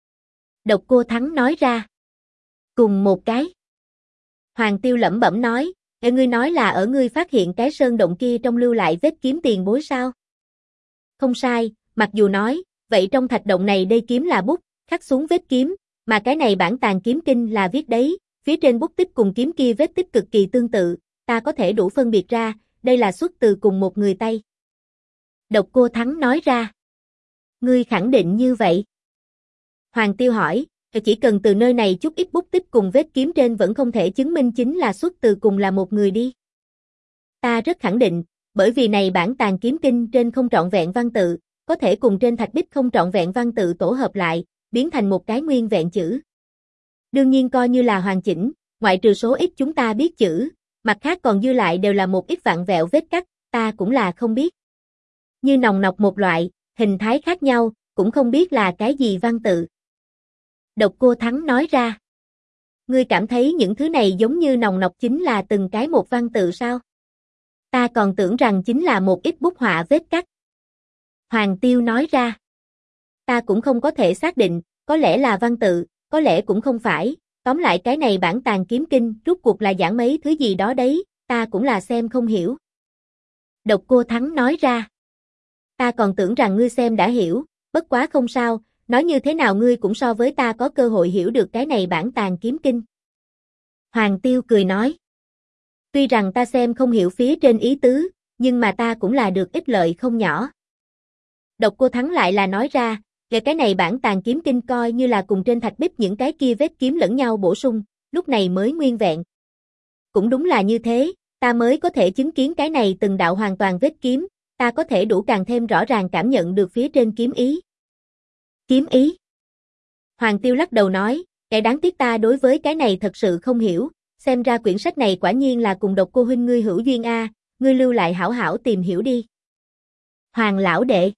Độc Cô Thắng nói ra. Cùng một cái. Hoàng Tiêu lẩm bẩm nói, ngươi nói là ở ngươi phát hiện cái sơn động kia trong lưu lại vết kiếm tiền bối sao? Không sai, mặc dù nói, vậy trong thạch động này đây kiếm là bút, khắc xuống vết kiếm, mà cái này bản tàng kiếm kinh là viết đấy, phía trên bút tích cùng kiếm kia vết tích cực kỳ tương tự, ta có thể đủ phân biệt ra, đây là xuất từ cùng một người Tây. Độc Cô Thắng nói ra. Ngươi khẳng định như vậy? Hoàng Tiêu hỏi, chỉ cần từ nơi này chút ít bút tích cùng vết kiếm trên vẫn không thể chứng minh chính là xuất từ cùng là một người đi. Ta rất khẳng định, bởi vì này bản tàng kiếm kinh trên không trọn vẹn văn tự, có thể cùng trên thạch bích không trọn vẹn văn tự tổ hợp lại, biến thành một cái nguyên vẹn chữ. Đương nhiên coi như là hoàn chỉnh, ngoại trừ số ít chúng ta biết chữ, mặt khác còn dư lại đều là một ít vặn vẹo vết cắt, ta cũng là không biết. Như nòng nọc một loại, hình thái khác nhau, cũng không biết là cái gì văn tự. Độc Cô Thắng nói ra. Ngươi cảm thấy những thứ này giống như nòng nọc chính là từng cái một văn tự sao? Ta còn tưởng rằng chính là một ít bút họa vết cắt. Hoàng Tiêu nói ra. ta cũng không có thể xác định, có lẽ là văn tự, có lẽ cũng không phải, tóm lại cái này bản tàng kiếm kinh rốt cuộc là giảng mấy thứ gì đó đấy, ta cũng là xem không hiểu. Độc Cô Thắng nói ra. Ta còn tưởng rằng ngươi xem đã hiểu, bất quá không sao, nói như thế nào ngươi cũng so với ta có cơ hội hiểu được cái này bản tàng kiếm kinh. Hoàng Tiêu cười nói. Tuy rằng ta xem không hiểu phía trên ý tứ, nhưng mà ta cũng là được ích lợi không nhỏ. Độc Cô Thắng lại là nói ra, về cái này bản tàng kiếm kinh coi như là cùng trên thạch bích những cái kia vết kiếm lẫn nhau bổ sung, lúc này mới nguyên vẹn. Cũng đúng là như thế, ta mới có thể chứng kiến cái này từng đạo hoàn toàn vết kiếm, ta có thể đủ càng thêm rõ ràng cảm nhận được phía trên kiếm ý. Kiếm ý? Hoàng Tiêu lắc đầu nói, kẻ đáng tiếc ta đối với cái này thật sự không hiểu, xem ra quyển sách này quả nhiên là cùng Độc Cô huynh ngươi hữu duyên a, ngươi lưu lại hảo hảo tìm hiểu đi. Hoàng lão đệ.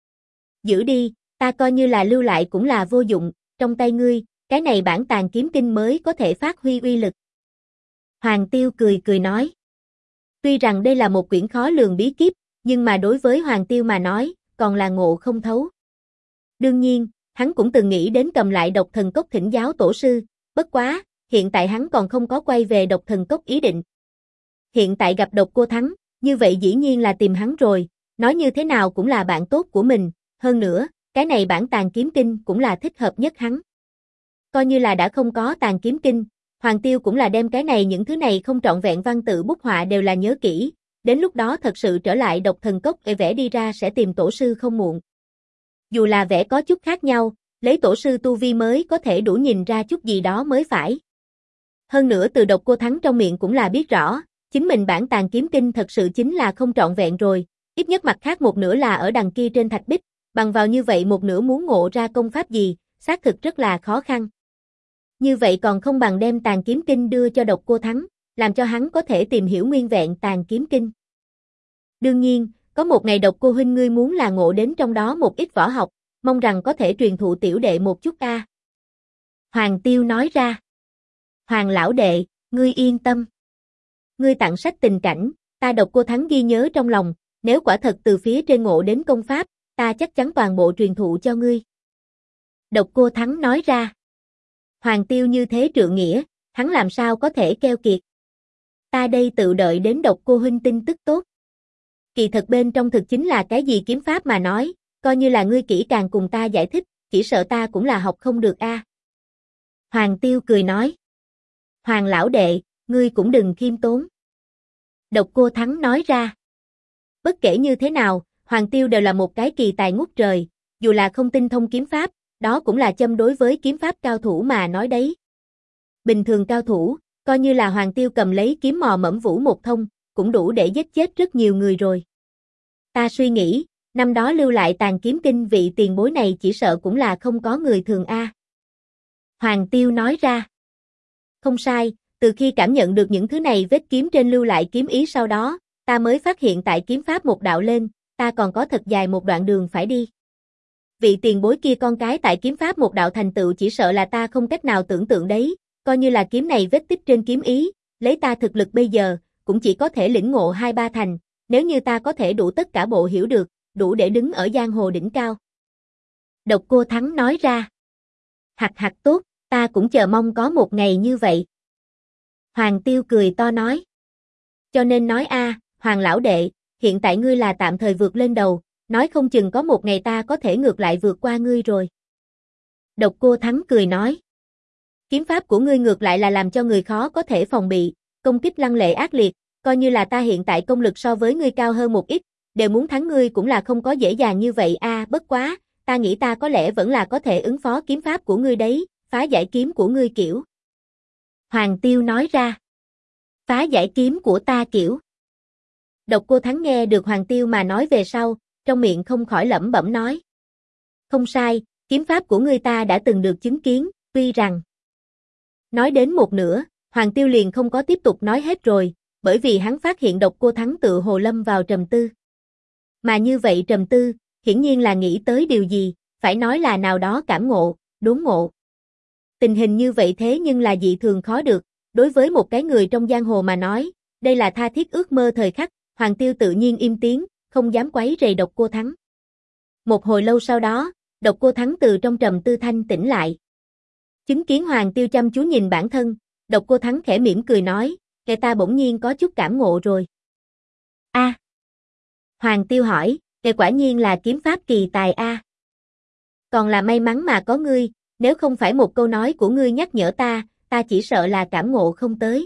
Giữ đi, ta coi như là lưu lại cũng là vô dụng, trong tay ngươi, cái này bản tàng kiếm kinh mới có thể phát huy uy lực. Hoàng Tiêu cười cười nói. Tuy rằng đây là một quyển khó lường bí kíp, nhưng mà đối với Hoàng Tiêu mà nói, còn là ngộ không thấu. Đương nhiên, hắn cũng từng nghĩ đến cầm lại Độc Thần Cốc thỉnh giáo tổ sư, bất quá, hiện tại hắn còn không có quay về Độc Thần Cốc ý định. Hiện tại gặp Độc Cô Thắng, như vậy dĩ nhiên là tìm hắn rồi, nói như thế nào cũng là bạn tốt của mình, hơn nữa, cái này bản tàng kiếm kinh cũng là thích hợp nhất hắn. Coi như là đã không có tàng kiếm kinh, Hoàng Tiêu cũng là đem cái này những thứ này không trọn vẹn văn tự bút họa đều là nhớ kỹ, đến lúc đó thật sự trở lại Độc Thần Cốc để vẽ đi ra sẽ tìm tổ sư không muộn. Dù là vẽ có chút khác nhau, lấy tổ sư tu vi mới có thể đủ nhìn ra chút gì đó mới phải. Hơn nữa từ Độc Cô Thắng trong miệng cũng là biết rõ, chính mình bản tàng kiếm kinh thật sự chính là không trọn vẹn rồi, ít nhất mặt khác một nửa là ở đằng kia trên thạch bích, bằng vào như vậy một nửa muốn ngộ ra công pháp gì, xác thực rất là khó khăn. Như vậy còn không bằng đem tàng kiếm kinh đưa cho Độc Cô Thắng, làm cho hắn có thể tìm hiểu nguyên vẹn tàng kiếm kinh. Đương nhiên, có một ngày Độc Cô huynh ngươi muốn là ngộ đến trong đó một ít võ học, mong rằng có thể truyền thụ tiểu đệ một chút a. Hoàng Tiêu nói ra. Hoàng lão đệ, ngươi yên tâm. Ngươi tặng sách tình cảnh, ta Độc Cô Thắng ghi nhớ trong lòng, nếu quả thật từ phía trên ngộ đến công pháp, ta chắc chắn toàn bộ truyền thụ cho ngươi. Độc Cô Thắng nói ra. Hoàng Tiêu như thế trượng nghĩa, hắn làm sao có thể keo kiệt. Ta đây tự đợi đến Độc Cô huynh tin tức tốt. Kỳ thật bên trong thực chính là cái gì kiếm pháp mà nói, coi như là ngươi kỹ càng cùng ta giải thích, chỉ sợ ta cũng là học không được a. Hoàng Tiêu cười nói. Hoàng lão đệ, ngươi cũng đừng khiêm tốn. Độc Cô Thắng nói ra. Bất kể như thế nào, Hoàng Tiêu đều là một cái kỳ tài ngút trời, dù là không tinh thông kiếm pháp, đó cũng là châm đối với kiếm pháp cao thủ mà nói đấy. Bình thường cao thủ, coi như là Hoàng Tiêu cầm lấy kiếm mò mẫm vũ một thông, cũng đủ để giết chết rất nhiều người rồi. Ta suy nghĩ, năm đó lưu lại tàng kiếm kinh vị tiền bối này chỉ sợ cũng là không có người thường a. Hoàng Tiêu nói ra. Không sai, từ khi cảm nhận được những thứ này vết kiếm trên lưu lại kiếm ý sau đó, ta mới phát hiện tại kiếm pháp một đạo lên, ta còn có thật dài một đoạn đường phải đi. Vị tiền bối kia con cái tại kiếm pháp một đạo thành tựu chỉ sợ là ta không cách nào tưởng tượng đấy, coi như là kiếm này vết tích trên kiếm ý, lấy ta thực lực bây giờ, cũng chỉ có thể lĩnh ngộ 2-3 thành, nếu như ta có thể đủ tất cả bộ hiểu được, đủ để đứng ở giang hồ đỉnh cao. Độc Cô Thắng nói ra. Hạch hạch tốt, ta cũng chờ mong có một ngày như vậy. Hoàng Tiêu cười to nói. Cho nên nói a, Hoàng lão đệ, hiện tại ngươi là tạm thời vượt lên đầu, nói không chừng có một ngày ta có thể ngược lại vượt qua ngươi rồi. Độc Cô Thắng cười nói. Kiếm pháp của ngươi ngược lại là làm cho người khó có thể phòng bị, công kích lăng lệ ác liệt, coi như là ta hiện tại công lực so với ngươi cao hơn một ít, đều muốn thắng ngươi cũng là không có dễ dàng như vậy a, bất quá, ta nghĩ ta có lẽ vẫn là có thể ứng phó kiếm pháp của ngươi đấy, phá giải kiếm của ngươi kiểu. Hoàng Tiêu nói ra. Phá giải kiếm của ta kiểu. Độc Cô Thắng nghe được Hoàng Tiêu mà nói về sau, trong miệng không khỏi lẩm bẩm nói. Không sai, kiếm pháp của ngươi ta đã từng được chứng kiến, tuy rằng. Nói đến một nửa, Hoàng Tiêu liền không có tiếp tục nói hết rồi, bởi vì hắn phát hiện Độc Cô Thắng tự hồ lâm vào trầm tư. Mà như vậy trầm tư, hiển nhiên là nghĩ tới điều gì, phải nói là nào đó cảm ngộ, đốn ngộ. Tình hình như vậy thế nhưng là dị thường khó được, đối với một cái người trong giang hồ mà nói, đây là tha thiết ước mơ thời khắc, Hoàng Tiêu tự nhiên im tiếng, không dám quấy rầy Độc Cô Thắng. Một hồi lâu sau đó, Độc Cô Thắng từ trong trầm tư thanh tỉnh lại. Chứng kiến Hoàng Tiêu chăm chú nhìn bản thân, Độc Cô Thắng khẽ mỉm cười nói, "Kẻ ta bỗng nhiên có chút cảm ngộ rồi." "A?" Hoàng Tiêu hỏi, "Kẻ quả nhiên là kiếm pháp kỳ tài a. Còn là may mắn mà có ngươi, nếu không phải một câu nói của ngươi nhắc nhở ta chỉ sợ là cảm ngộ không tới."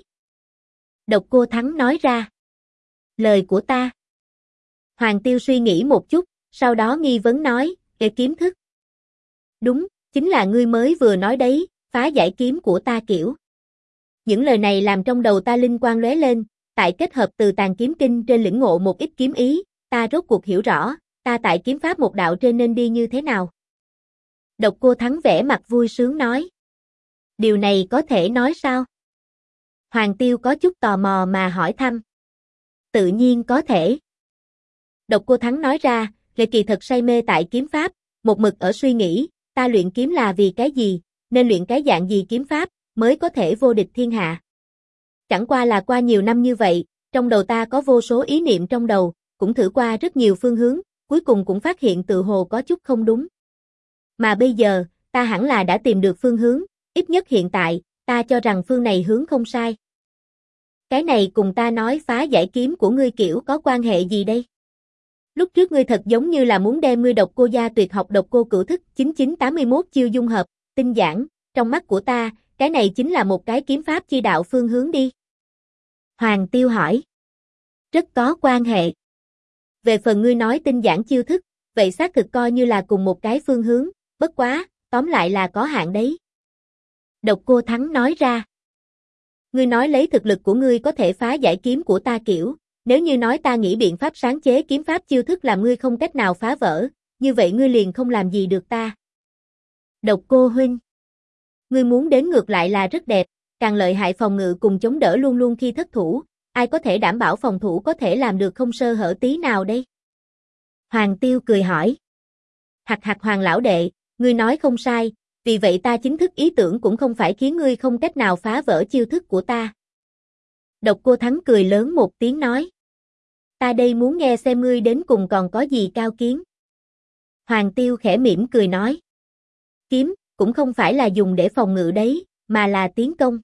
Độc Cô Thắng nói ra. "Lời của ta?" Hoàng Tiêu suy nghĩ một chút, sau đó nghi vấn nói, "Kẻ kiếm thức?" "Đúng, chính là ngươi mới vừa nói đấy, phá giải kiếm của ta kiểu." Những lời này làm trong đầu ta linh quang lóe lên, tại kết hợp từ Tàn Kiếm Kinh trên lĩnh ngộ một ít kiếm ý, ta rốt cuộc hiểu rõ, ta tại kiếm pháp một đạo trên nên đi như thế nào. Độc Cô Thắng vẻ mặt vui sướng nói. "Điều này có thể nói sao?" Hoàng Tiêu có chút tò mò mà hỏi thăm. "Tự nhiên có thể." Độc Cô Thắng nói ra, "Lệ kỳ thật say mê tại kiếm pháp, một mực ở suy nghĩ, ta luyện kiếm là vì cái gì, nên luyện cái dạng gì kiếm pháp, mới có thể vô địch thiên hạ. Chẳng qua là qua nhiều năm như vậy, trong đầu ta có vô số ý niệm trong đầu, cũng thử qua rất nhiều phương hướng, cuối cùng cũng phát hiện tự hồ có chút không đúng. Mà bây giờ, ta hẳn là đã tìm được phương hướng, ít nhất hiện tại, ta cho rằng phương này hướng không sai." "Cái này cùng ta nói phá giải kiếm của ngươi kiểu có quan hệ gì đây? Lúc trước ngươi thật giống như là muốn đem ngươi Độc Cô gia tuyệt học Độc Cô Cửu Thức 9981 chiêu dung hợp, tinh giản, trong mắt của ta, cái này chính là một cái kiếm pháp chi đạo phương hướng đi." Hoàng Tiêu hỏi. "Rất có quan hệ. Về phần ngươi nói tinh giản chiêu thức, vậy xác thực coi như là cùng một cái phương hướng, bất quá, tóm lại là có hạn đấy." Độc Cô Thắng nói ra. "Ngươi nói lấy thực lực của ngươi có thể phá giải kiếm của ta kiểu, nếu như nói ta nghĩ biện pháp sáng chế kiếm pháp chiêu thức làm ngươi không cách nào phá vỡ, như vậy ngươi liền không làm gì được ta." "Độc Cô huynh, ngươi muốn đến ngược lại là rất đẹp, càng lợi hại phòng ngự cùng chống đỡ luôn luôn khi thất thủ, ai có thể đảm bảo phòng thủ có thể làm được không sơ hở tí nào đây?" Hoàng Tiêu cười hỏi. "Hạc hạc Hoàng lão đệ, ngươi nói không sai, vì vậy ta chính thức ý tưởng cũng không phải khiến ngươi không cách nào phá vỡ chiêu thức của ta." Độc Cô Thắng cười lớn một tiếng nói. "Ta đây muốn nghe xem ngươi đến cùng còn có gì cao kiến." Hoàng Tiêu khẽ mỉm cười nói. "Kiếm, cũng không phải là dùng để phòng ngự đấy, mà là tiến công."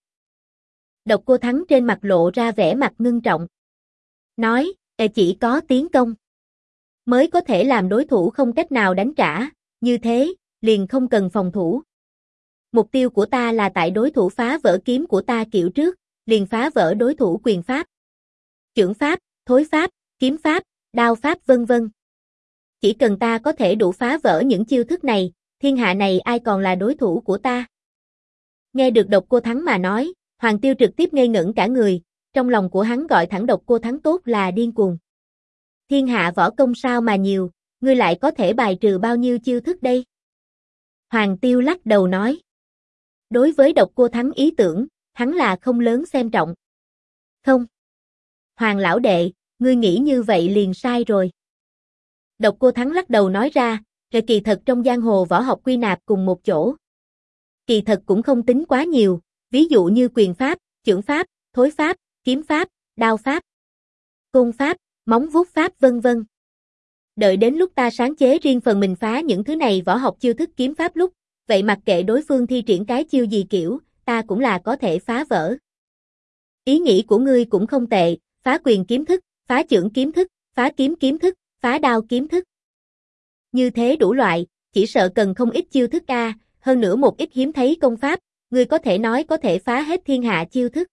Độc Cô Thắng trên mặt lộ ra vẻ mặt ngưng trọng. Nói, chỉ có tiến công mới có thể làm đối thủ không cách nào đánh trả, như thế, liền không cần phòng thủ. Mục tiêu của ta là tại đối thủ phá vỡ kiếm của ta kiểu trước, liền phá vỡ đối thủ quyền pháp, chưởng pháp, thối pháp, kiếm pháp, đao pháp vân vân. Chỉ cần ta có thể đủ phá vỡ những chiêu thức này, thiên hạ này ai còn là đối thủ của ta. Nghe được Độc Cô Thắng mà nói, Hoàng Tiêu trực tiếp ngây ngẩn cả người, trong lòng của hắn gọi thẳng Độc Cô Thắng tốt là điên cuồng. Thiên hạ võ công sao mà nhiều, ngươi lại có thể bài trừ bao nhiêu chiêu thức đây? Hoàng Tiêu lắc đầu nói. Đối với Độc Cô Thắng ý tưởng, hắn là không lớn xem trọng. Không. Hoàng lão đệ, ngươi nghĩ như vậy liền sai rồi. Độc Cô Thắng lắc đầu nói ra, kỳ thật trong giang hồ võ học quy nạp cùng một chỗ. Kỳ thật cũng không tính quá nhiều, ví dụ như quyền pháp, chưởng pháp, thối pháp, kiếm pháp, đao pháp, côn pháp, móng vuốt pháp vân vân. Đợi đến lúc ta sáng chế riêng phần mình phá những thứ này võ học chiêu thức kiếm pháp lúc, vậy mặc kệ đối phương thi triển cái chiêu gì kiểu, ta cũng là có thể phá vỡ. Ý nghĩ của ngươi cũng không tệ, phá quyền kiếm thức, phá chưởng kiếm thức, phá kiếm kiếm thức, phá đao kiếm thức. Như thế đủ loại, chỉ sợ cần không ít chiêu thức a, hơn nữa một ít hiếm thấy công pháp, ngươi có thể nói có thể phá hết thiên hạ chiêu thức.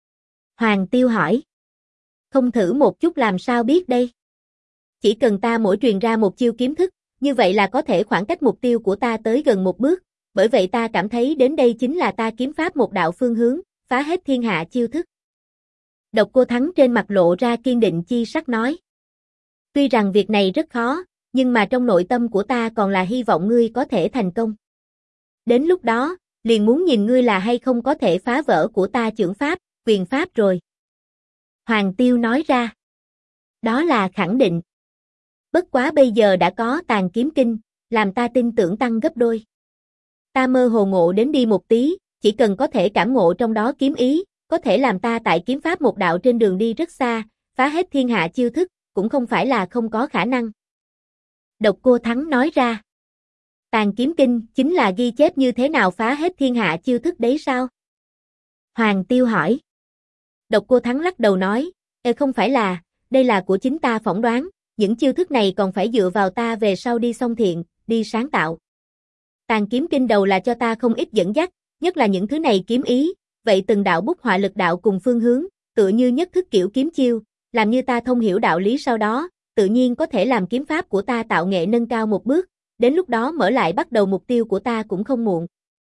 Hoàng Tiêu hỏi. Không thử một chút làm sao biết đây? Chỉ cần ta mỗi truyền ra một chiêu kiếm thức, như vậy là có thể khoảng cách mục tiêu của ta tới gần một bước, bởi vậy ta cảm thấy đến đây chính là ta kiếm pháp một đạo phương hướng, phá hết thiên hạ chiêu thức. Độc Cô Thắng trên mặt lộ ra kiên định chi sắc nói. Tuy rằng việc này rất khó, nhưng mà trong nội tâm của ta còn là hy vọng ngươi có thể thành công. Đến lúc đó, liền muốn nhìn ngươi là hay không có thể phá vỡ của ta chưởng pháp, quyền pháp rồi. Hoàng Tiêu nói ra. Đó là khẳng định. Bất quá bây giờ đã có Tàn Kiếm Kinh, làm ta tin tưởng tăng gấp đôi. Ta mơ hồ ngộ đến đi một tí, chỉ cần có thể cảm ngộ trong đó kiếm ý, có thể làm ta tại kiếm pháp một đạo trên đường đi rất xa, phá hết thiên hạ chiêu thức, cũng không phải là không có khả năng. Độc Cô Thắng nói ra. Tàn kiếm kinh chính là ghi chép như thế nào phá hết thiên hạ chiêu thức đấy sao? Hoàng Tiêu hỏi. Độc Cô Thắng lắc đầu nói, không phải là, đây là của chính ta phỏng đoán, những chiêu thức này còn phải dựa vào ta về sau đi song thiện, đi sáng tạo. Tàn kiếm kinh đầu là cho ta không ít dẫn dắt, nhất là những thứ này kiếm ý, vậy từng đạo bút họa lực đạo cùng phương hướng, tựa như nhất thức kiểu kiếm chiêu, làm như ta thông hiểu đạo lý sau đó, tự nhiên có thể làm kiếm pháp của ta tạo nghệ nâng cao một bước, đến lúc đó mở lại bắt đầu mục tiêu của ta cũng không muộn.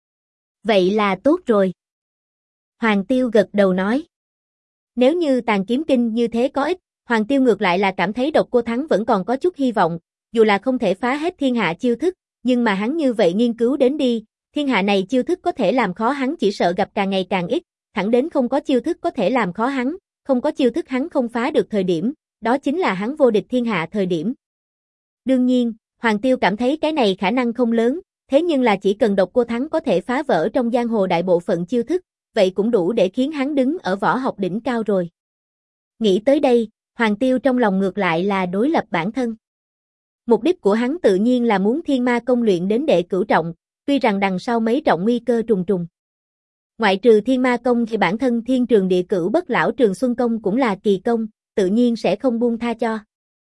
Vậy là tốt rồi. Hoàng Tiêu gật đầu nói. Nếu như tàn kiếm kinh như thế có ích, Hoàng Tiêu ngược lại là cảm thấy Độc Cô Thắng vẫn còn có chút hy vọng, dù là không thể phá hết thiên hạ chiêu thức, nhưng mà hắn như vậy nghiên cứu đến đi, thiên hạ này chiêu thức có thể làm khó hắn chỉ sợ gặp càng ngày càng ít, thẳng đến không có chiêu thức có thể làm khó hắn, không có chiêu thức hắn không phá được thời điểm, đó chính là hắn vô địch thiên hạ thời điểm. Đương nhiên, Hoàng Tiêu cảm thấy cái này khả năng không lớn, thế nhưng là chỉ cần Độc Cô Thắng có thể phá vỡ trong giang hồ đại bộ phận chiêu thức, vậy cũng đủ để khiến hắn đứng ở võ học đỉnh cao rồi. Nghĩ tới đây, Hoàng Tiêu trong lòng ngược lại là đối lập bản thân. Mục đích của hắn tự nhiên là muốn Thiên Ma Công luyện đến đệ cửu trọng, tuy rằng đằng sau mấy trọng nguy cơ trùng trùng. Ngoại trừ Thiên Ma Công thì bản thân Thiên Trường Địa Cửu Bất Lão Trường Xuân Công cũng là kỳ công, tự nhiên sẽ không buông tha cho.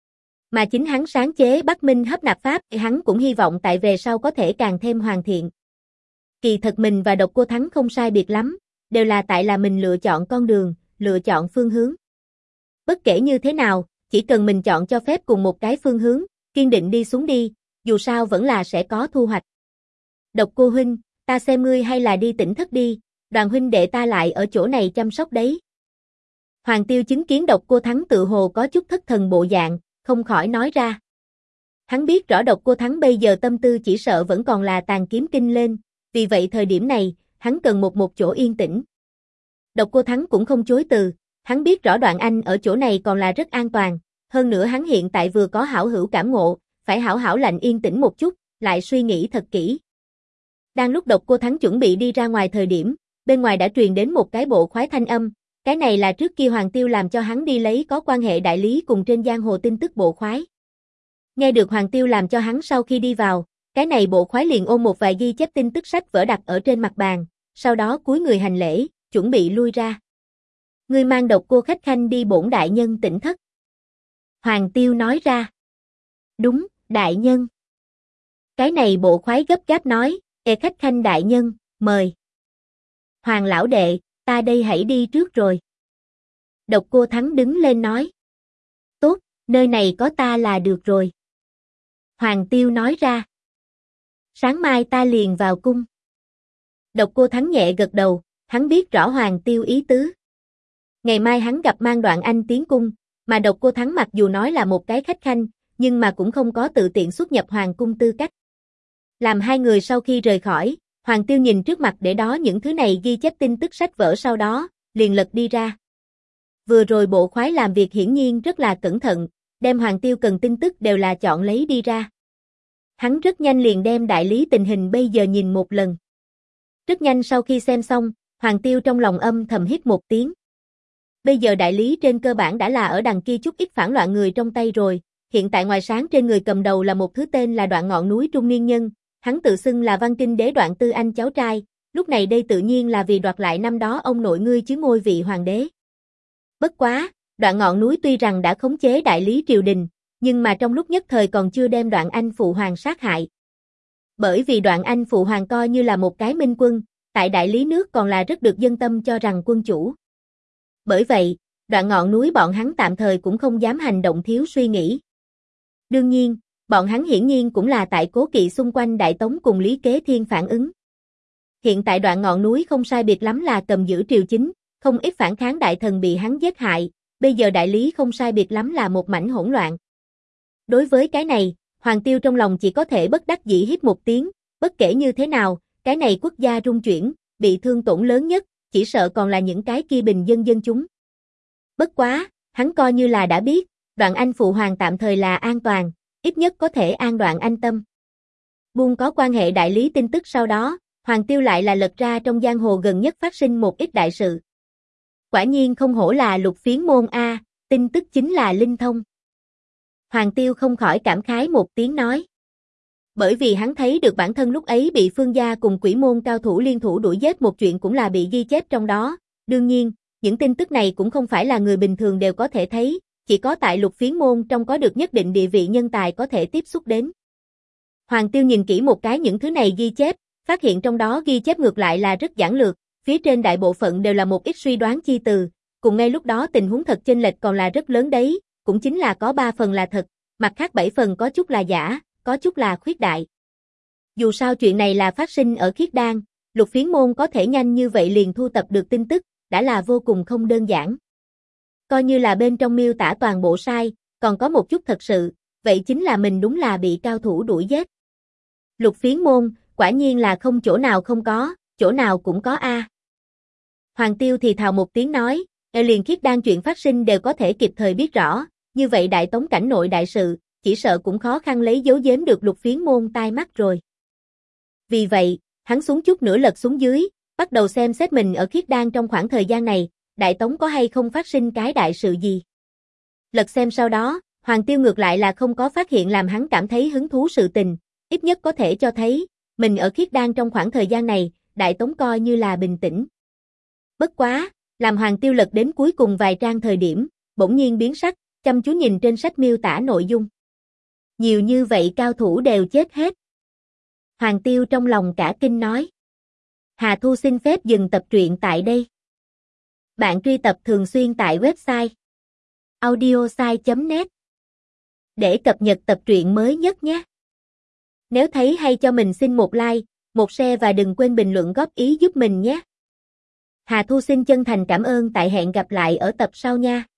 Mà chính hắn sáng chế Bắc Minh Hấp Nạp Pháp thì hắn cũng hy vọng tại về sau có thể càng thêm hoàn thiện. Kỳ thật mình và Độc Cô Thắng không sai biệt lắm, đều là tại là mình lựa chọn con đường, lựa chọn phương hướng. Bất kể như thế nào, chỉ cần mình chọn cho phép cùng một cái phương hướng, kiên định đi xuống đi, dù sao vẫn là sẽ có thu hoạch. Độc Cô huynh, ta xem ngươi hay là đi Tỉnh Thất đi, Đoàn huynh đệ ta lại ở chỗ này chăm sóc đấy. Hoàng Tiêu chứng kiến Độc Cô Thắng tự hồ có chút thất thần bộ dạng, không khỏi nói ra. Hắn biết rõ Độc Cô Thắng bây giờ tâm tư chỉ sợ vẫn còn là tàn kiếm kinh lên, vì vậy thời điểm này, hắn cần một chỗ yên tĩnh. Độc Cô Thắng cũng không chối từ, hắn biết rõ Đoạn Anh ở chỗ này còn là rất an toàn, hơn nữa hắn hiện tại vừa có hảo hữu cảm ngộ, phải hảo hảo lạnh yên tĩnh một chút, lại suy nghĩ thật kỹ. Đang lúc Độc Cô Thắng chuẩn bị đi ra ngoài thời điểm, bên ngoài đã truyền đến một cái bộ khoái thanh âm, cái này là trước kia Hoàng Tiêu làm cho hắn đi lấy có quan hệ đại lý cùng trên giang hồ tin tức bộ khoái. Nghe được Hoàng Tiêu làm cho hắn sau khi đi vào, cái này bộ khoái liền ôm một vài ghi chép tin tức sách vở đặt ở trên mặt bàn, sau đó cúi người hành lễ, chuẩn bị lui ra. Ngươi mang Độc Cô khách khanh đi bổn đại nhân Tỉnh Thất. Hoàng Tiêu nói ra. Đúng, đại nhân. Cái này bộ khoái gấp gáp nói, khách khanh đại nhân, mời. Hoàng lão đệ, ta đây hãy đi trước rồi. Độc Cô Thắng đứng lên nói. Tốt, nơi này có ta là được rồi. Hoàng Tiêu nói ra. Sáng mai ta liền vào cung. Độc Cô Thắng nhẹ gật đầu, hắn biết rõ Hoàng Tiêu ý tứ. Ngày mai hắn gặp mang Đoạn Anh tiến cung, mà Độc Cô Thắng mặc dù nói là một cái khách khanh, nhưng mà cũng không có tự tiện xuất nhập hoàng cung tư cách. Làm hai người sau khi rời khỏi, Hoàng Tiêu nhìn trước mặt để đó những thứ này ghi chép tin tức sách vở sau đó, liền lật đi ra. Vừa rồi bộ khoái làm việc hiển nhiên rất là cẩn thận, đem Hoàng Tiêu cần tin tức đều là chọn lấy đi ra. Hắn rất nhanh liền đem đại lý tình hình bây giờ nhìn một lần. Rất nhanh sau khi xem xong, Hoàng Tiêu trong lòng âm thầm hít một tiếng. Bây giờ đại lý trên cơ bản đã là ở đằng kia chút ít phản loạn người trong tay rồi, hiện tại ngoài sáng trên người cầm đầu là một thứ tên là Đoạn Ngọn Núi trung niên nhân, hắn tự xưng là Văn Kinh Đế Đoạn Tư Anh cháu trai, lúc này đây tự nhiên là vì đoạt lại năm đó ông nội ngươi chứ ngôi vị hoàng đế. Bất quá, Đoạn Ngọn Núi tuy rằng đã khống chế đại lý triều đình, nhưng mà trong lúc nhất thời còn chưa đem Đoạn Anh phụ hoàng sát hại. Bởi vì Đoạn Anh phụ hoàng coi như là một cái minh quân, tại đại lý nước còn là rất được dân tâm cho rằng quân chủ. Bởi vậy, Đoạn Ngọn Núi bọn hắn tạm thời cũng không dám hành động thiếu suy nghĩ. Đương nhiên, bọn hắn hiển nhiên cũng là tại cố kỵ xung quanh Đại Tống cùng Lý Kế Thiên phản ứng. Hiện tại Đoạn Ngọn Núi không sai biệt lắm là cầm giữ triều chính, không ít phản kháng đại thần bị hắn giết hại, bây giờ đại lý không sai biệt lắm là một mảnh hỗn loạn. Đối với cái này, Hoàng Tiêu trong lòng chỉ có thể bất đắc dĩ hít một tiếng, bất kể như thế nào, cái này quốc gia rung chuyển, bị thương tổn lớn nhất, chỉ sợ còn là những cái kia bình dân dân chúng. Bất quá, hắn coi như là đã biết, Đoạn Anh phụ hoàng tạm thời là an toàn, ít nhất có thể an Đoạn Anh tâm. Buông có quan hệ đại lý tin tức sau đó, Hoàng Tiêu lại là lật ra trong giang hồ gần nhất phát sinh một ít đại sự. Quả nhiên không hổ là lục phiến môn A, tin tức chính là linh thông. Hoàng Tiêu không khỏi cảm khái một tiếng nói. Bởi vì hắn thấy được bản thân lúc ấy bị Phương gia cùng Quỷ môn cao thủ liên thủ đuổi giết một chuyện cũng là bị ghi chép trong đó. Đương nhiên, những tin tức này cũng không phải là người bình thường đều có thể thấy, chỉ có tại Lục Phiến môn trong có được nhất định địa vị nhân tài có thể tiếp xúc đến. Hoàng Tiêu nhìn kỹ một cái những thứ này ghi chép, phát hiện trong đó ghi chép ngược lại là rất giản lược, phía trên đại bộ phận đều là một ít suy đoán chi từ, cùng ngay lúc đó tình huống thật chênh lệch còn là rất lớn đấy, cũng chính là có 3 phần là thật, mặt khác 7 phần có chút là giả, có chút là khuyết đại. Dù sao chuyện này là phát sinh ở Khiết Đan, Lục Phiến môn có thể nhanh như vậy liền thu tập được tin tức, đã là vô cùng không đơn giản. Coi như là bên trong miêu tả toàn bộ sai, còn có một chút thật sự, vậy chính là mình đúng là bị cao thủ đuổi giết. Lục Phiến môn, quả nhiên là không chỗ nào không có, chỗ nào cũng có a. Hoàng Tiêu thì thào một tiếng nói, liền Khiết Đan chuyện phát sinh đều có thể kịp thời biết rõ, như vậy Đại Tống cảnh nội đại sự, chỉ sợ cũng khó khăn lấy giấu giếm được Lục Phiến môn tai mắt rồi. Vì vậy, hắn xuống chút nữa lật xuống dưới, bắt đầu xem xét mình ở Khiết Đan trong khoảng thời gian này, Đại Tống có hay không phát sinh cái đại sự gì. Lật xem sau đó, Hoàng Tiêu ngược lại là không có phát hiện làm hắn cảm thấy hứng thú sự tình, ít nhất có thể cho thấy, mình ở Khiết Đan trong khoảng thời gian này, Đại Tống coi như là bình tĩnh. Bất quá, làm Hoàng Tiêu lật đến cuối cùng vài trang thời điểm, bỗng nhiên biến sắc, chăm chú nhìn trên sách miêu tả nội dung. Nhiều như vậy cao thủ đều chết hết. Hoàng Tiêu trong lòng cả kinh nói. Hà Thu xin phép dừng tập truyện tại đây. Bạn truy tập thường xuyên tại website audiosai.net để cập nhật tập truyện mới nhất nhé. Nếu thấy hay cho mình xin một like, một share và đừng quên bình luận góp ý giúp mình nhé. Hà Thu xin chân thành cảm ơn tại hẹn gặp lại ở tập sau nha.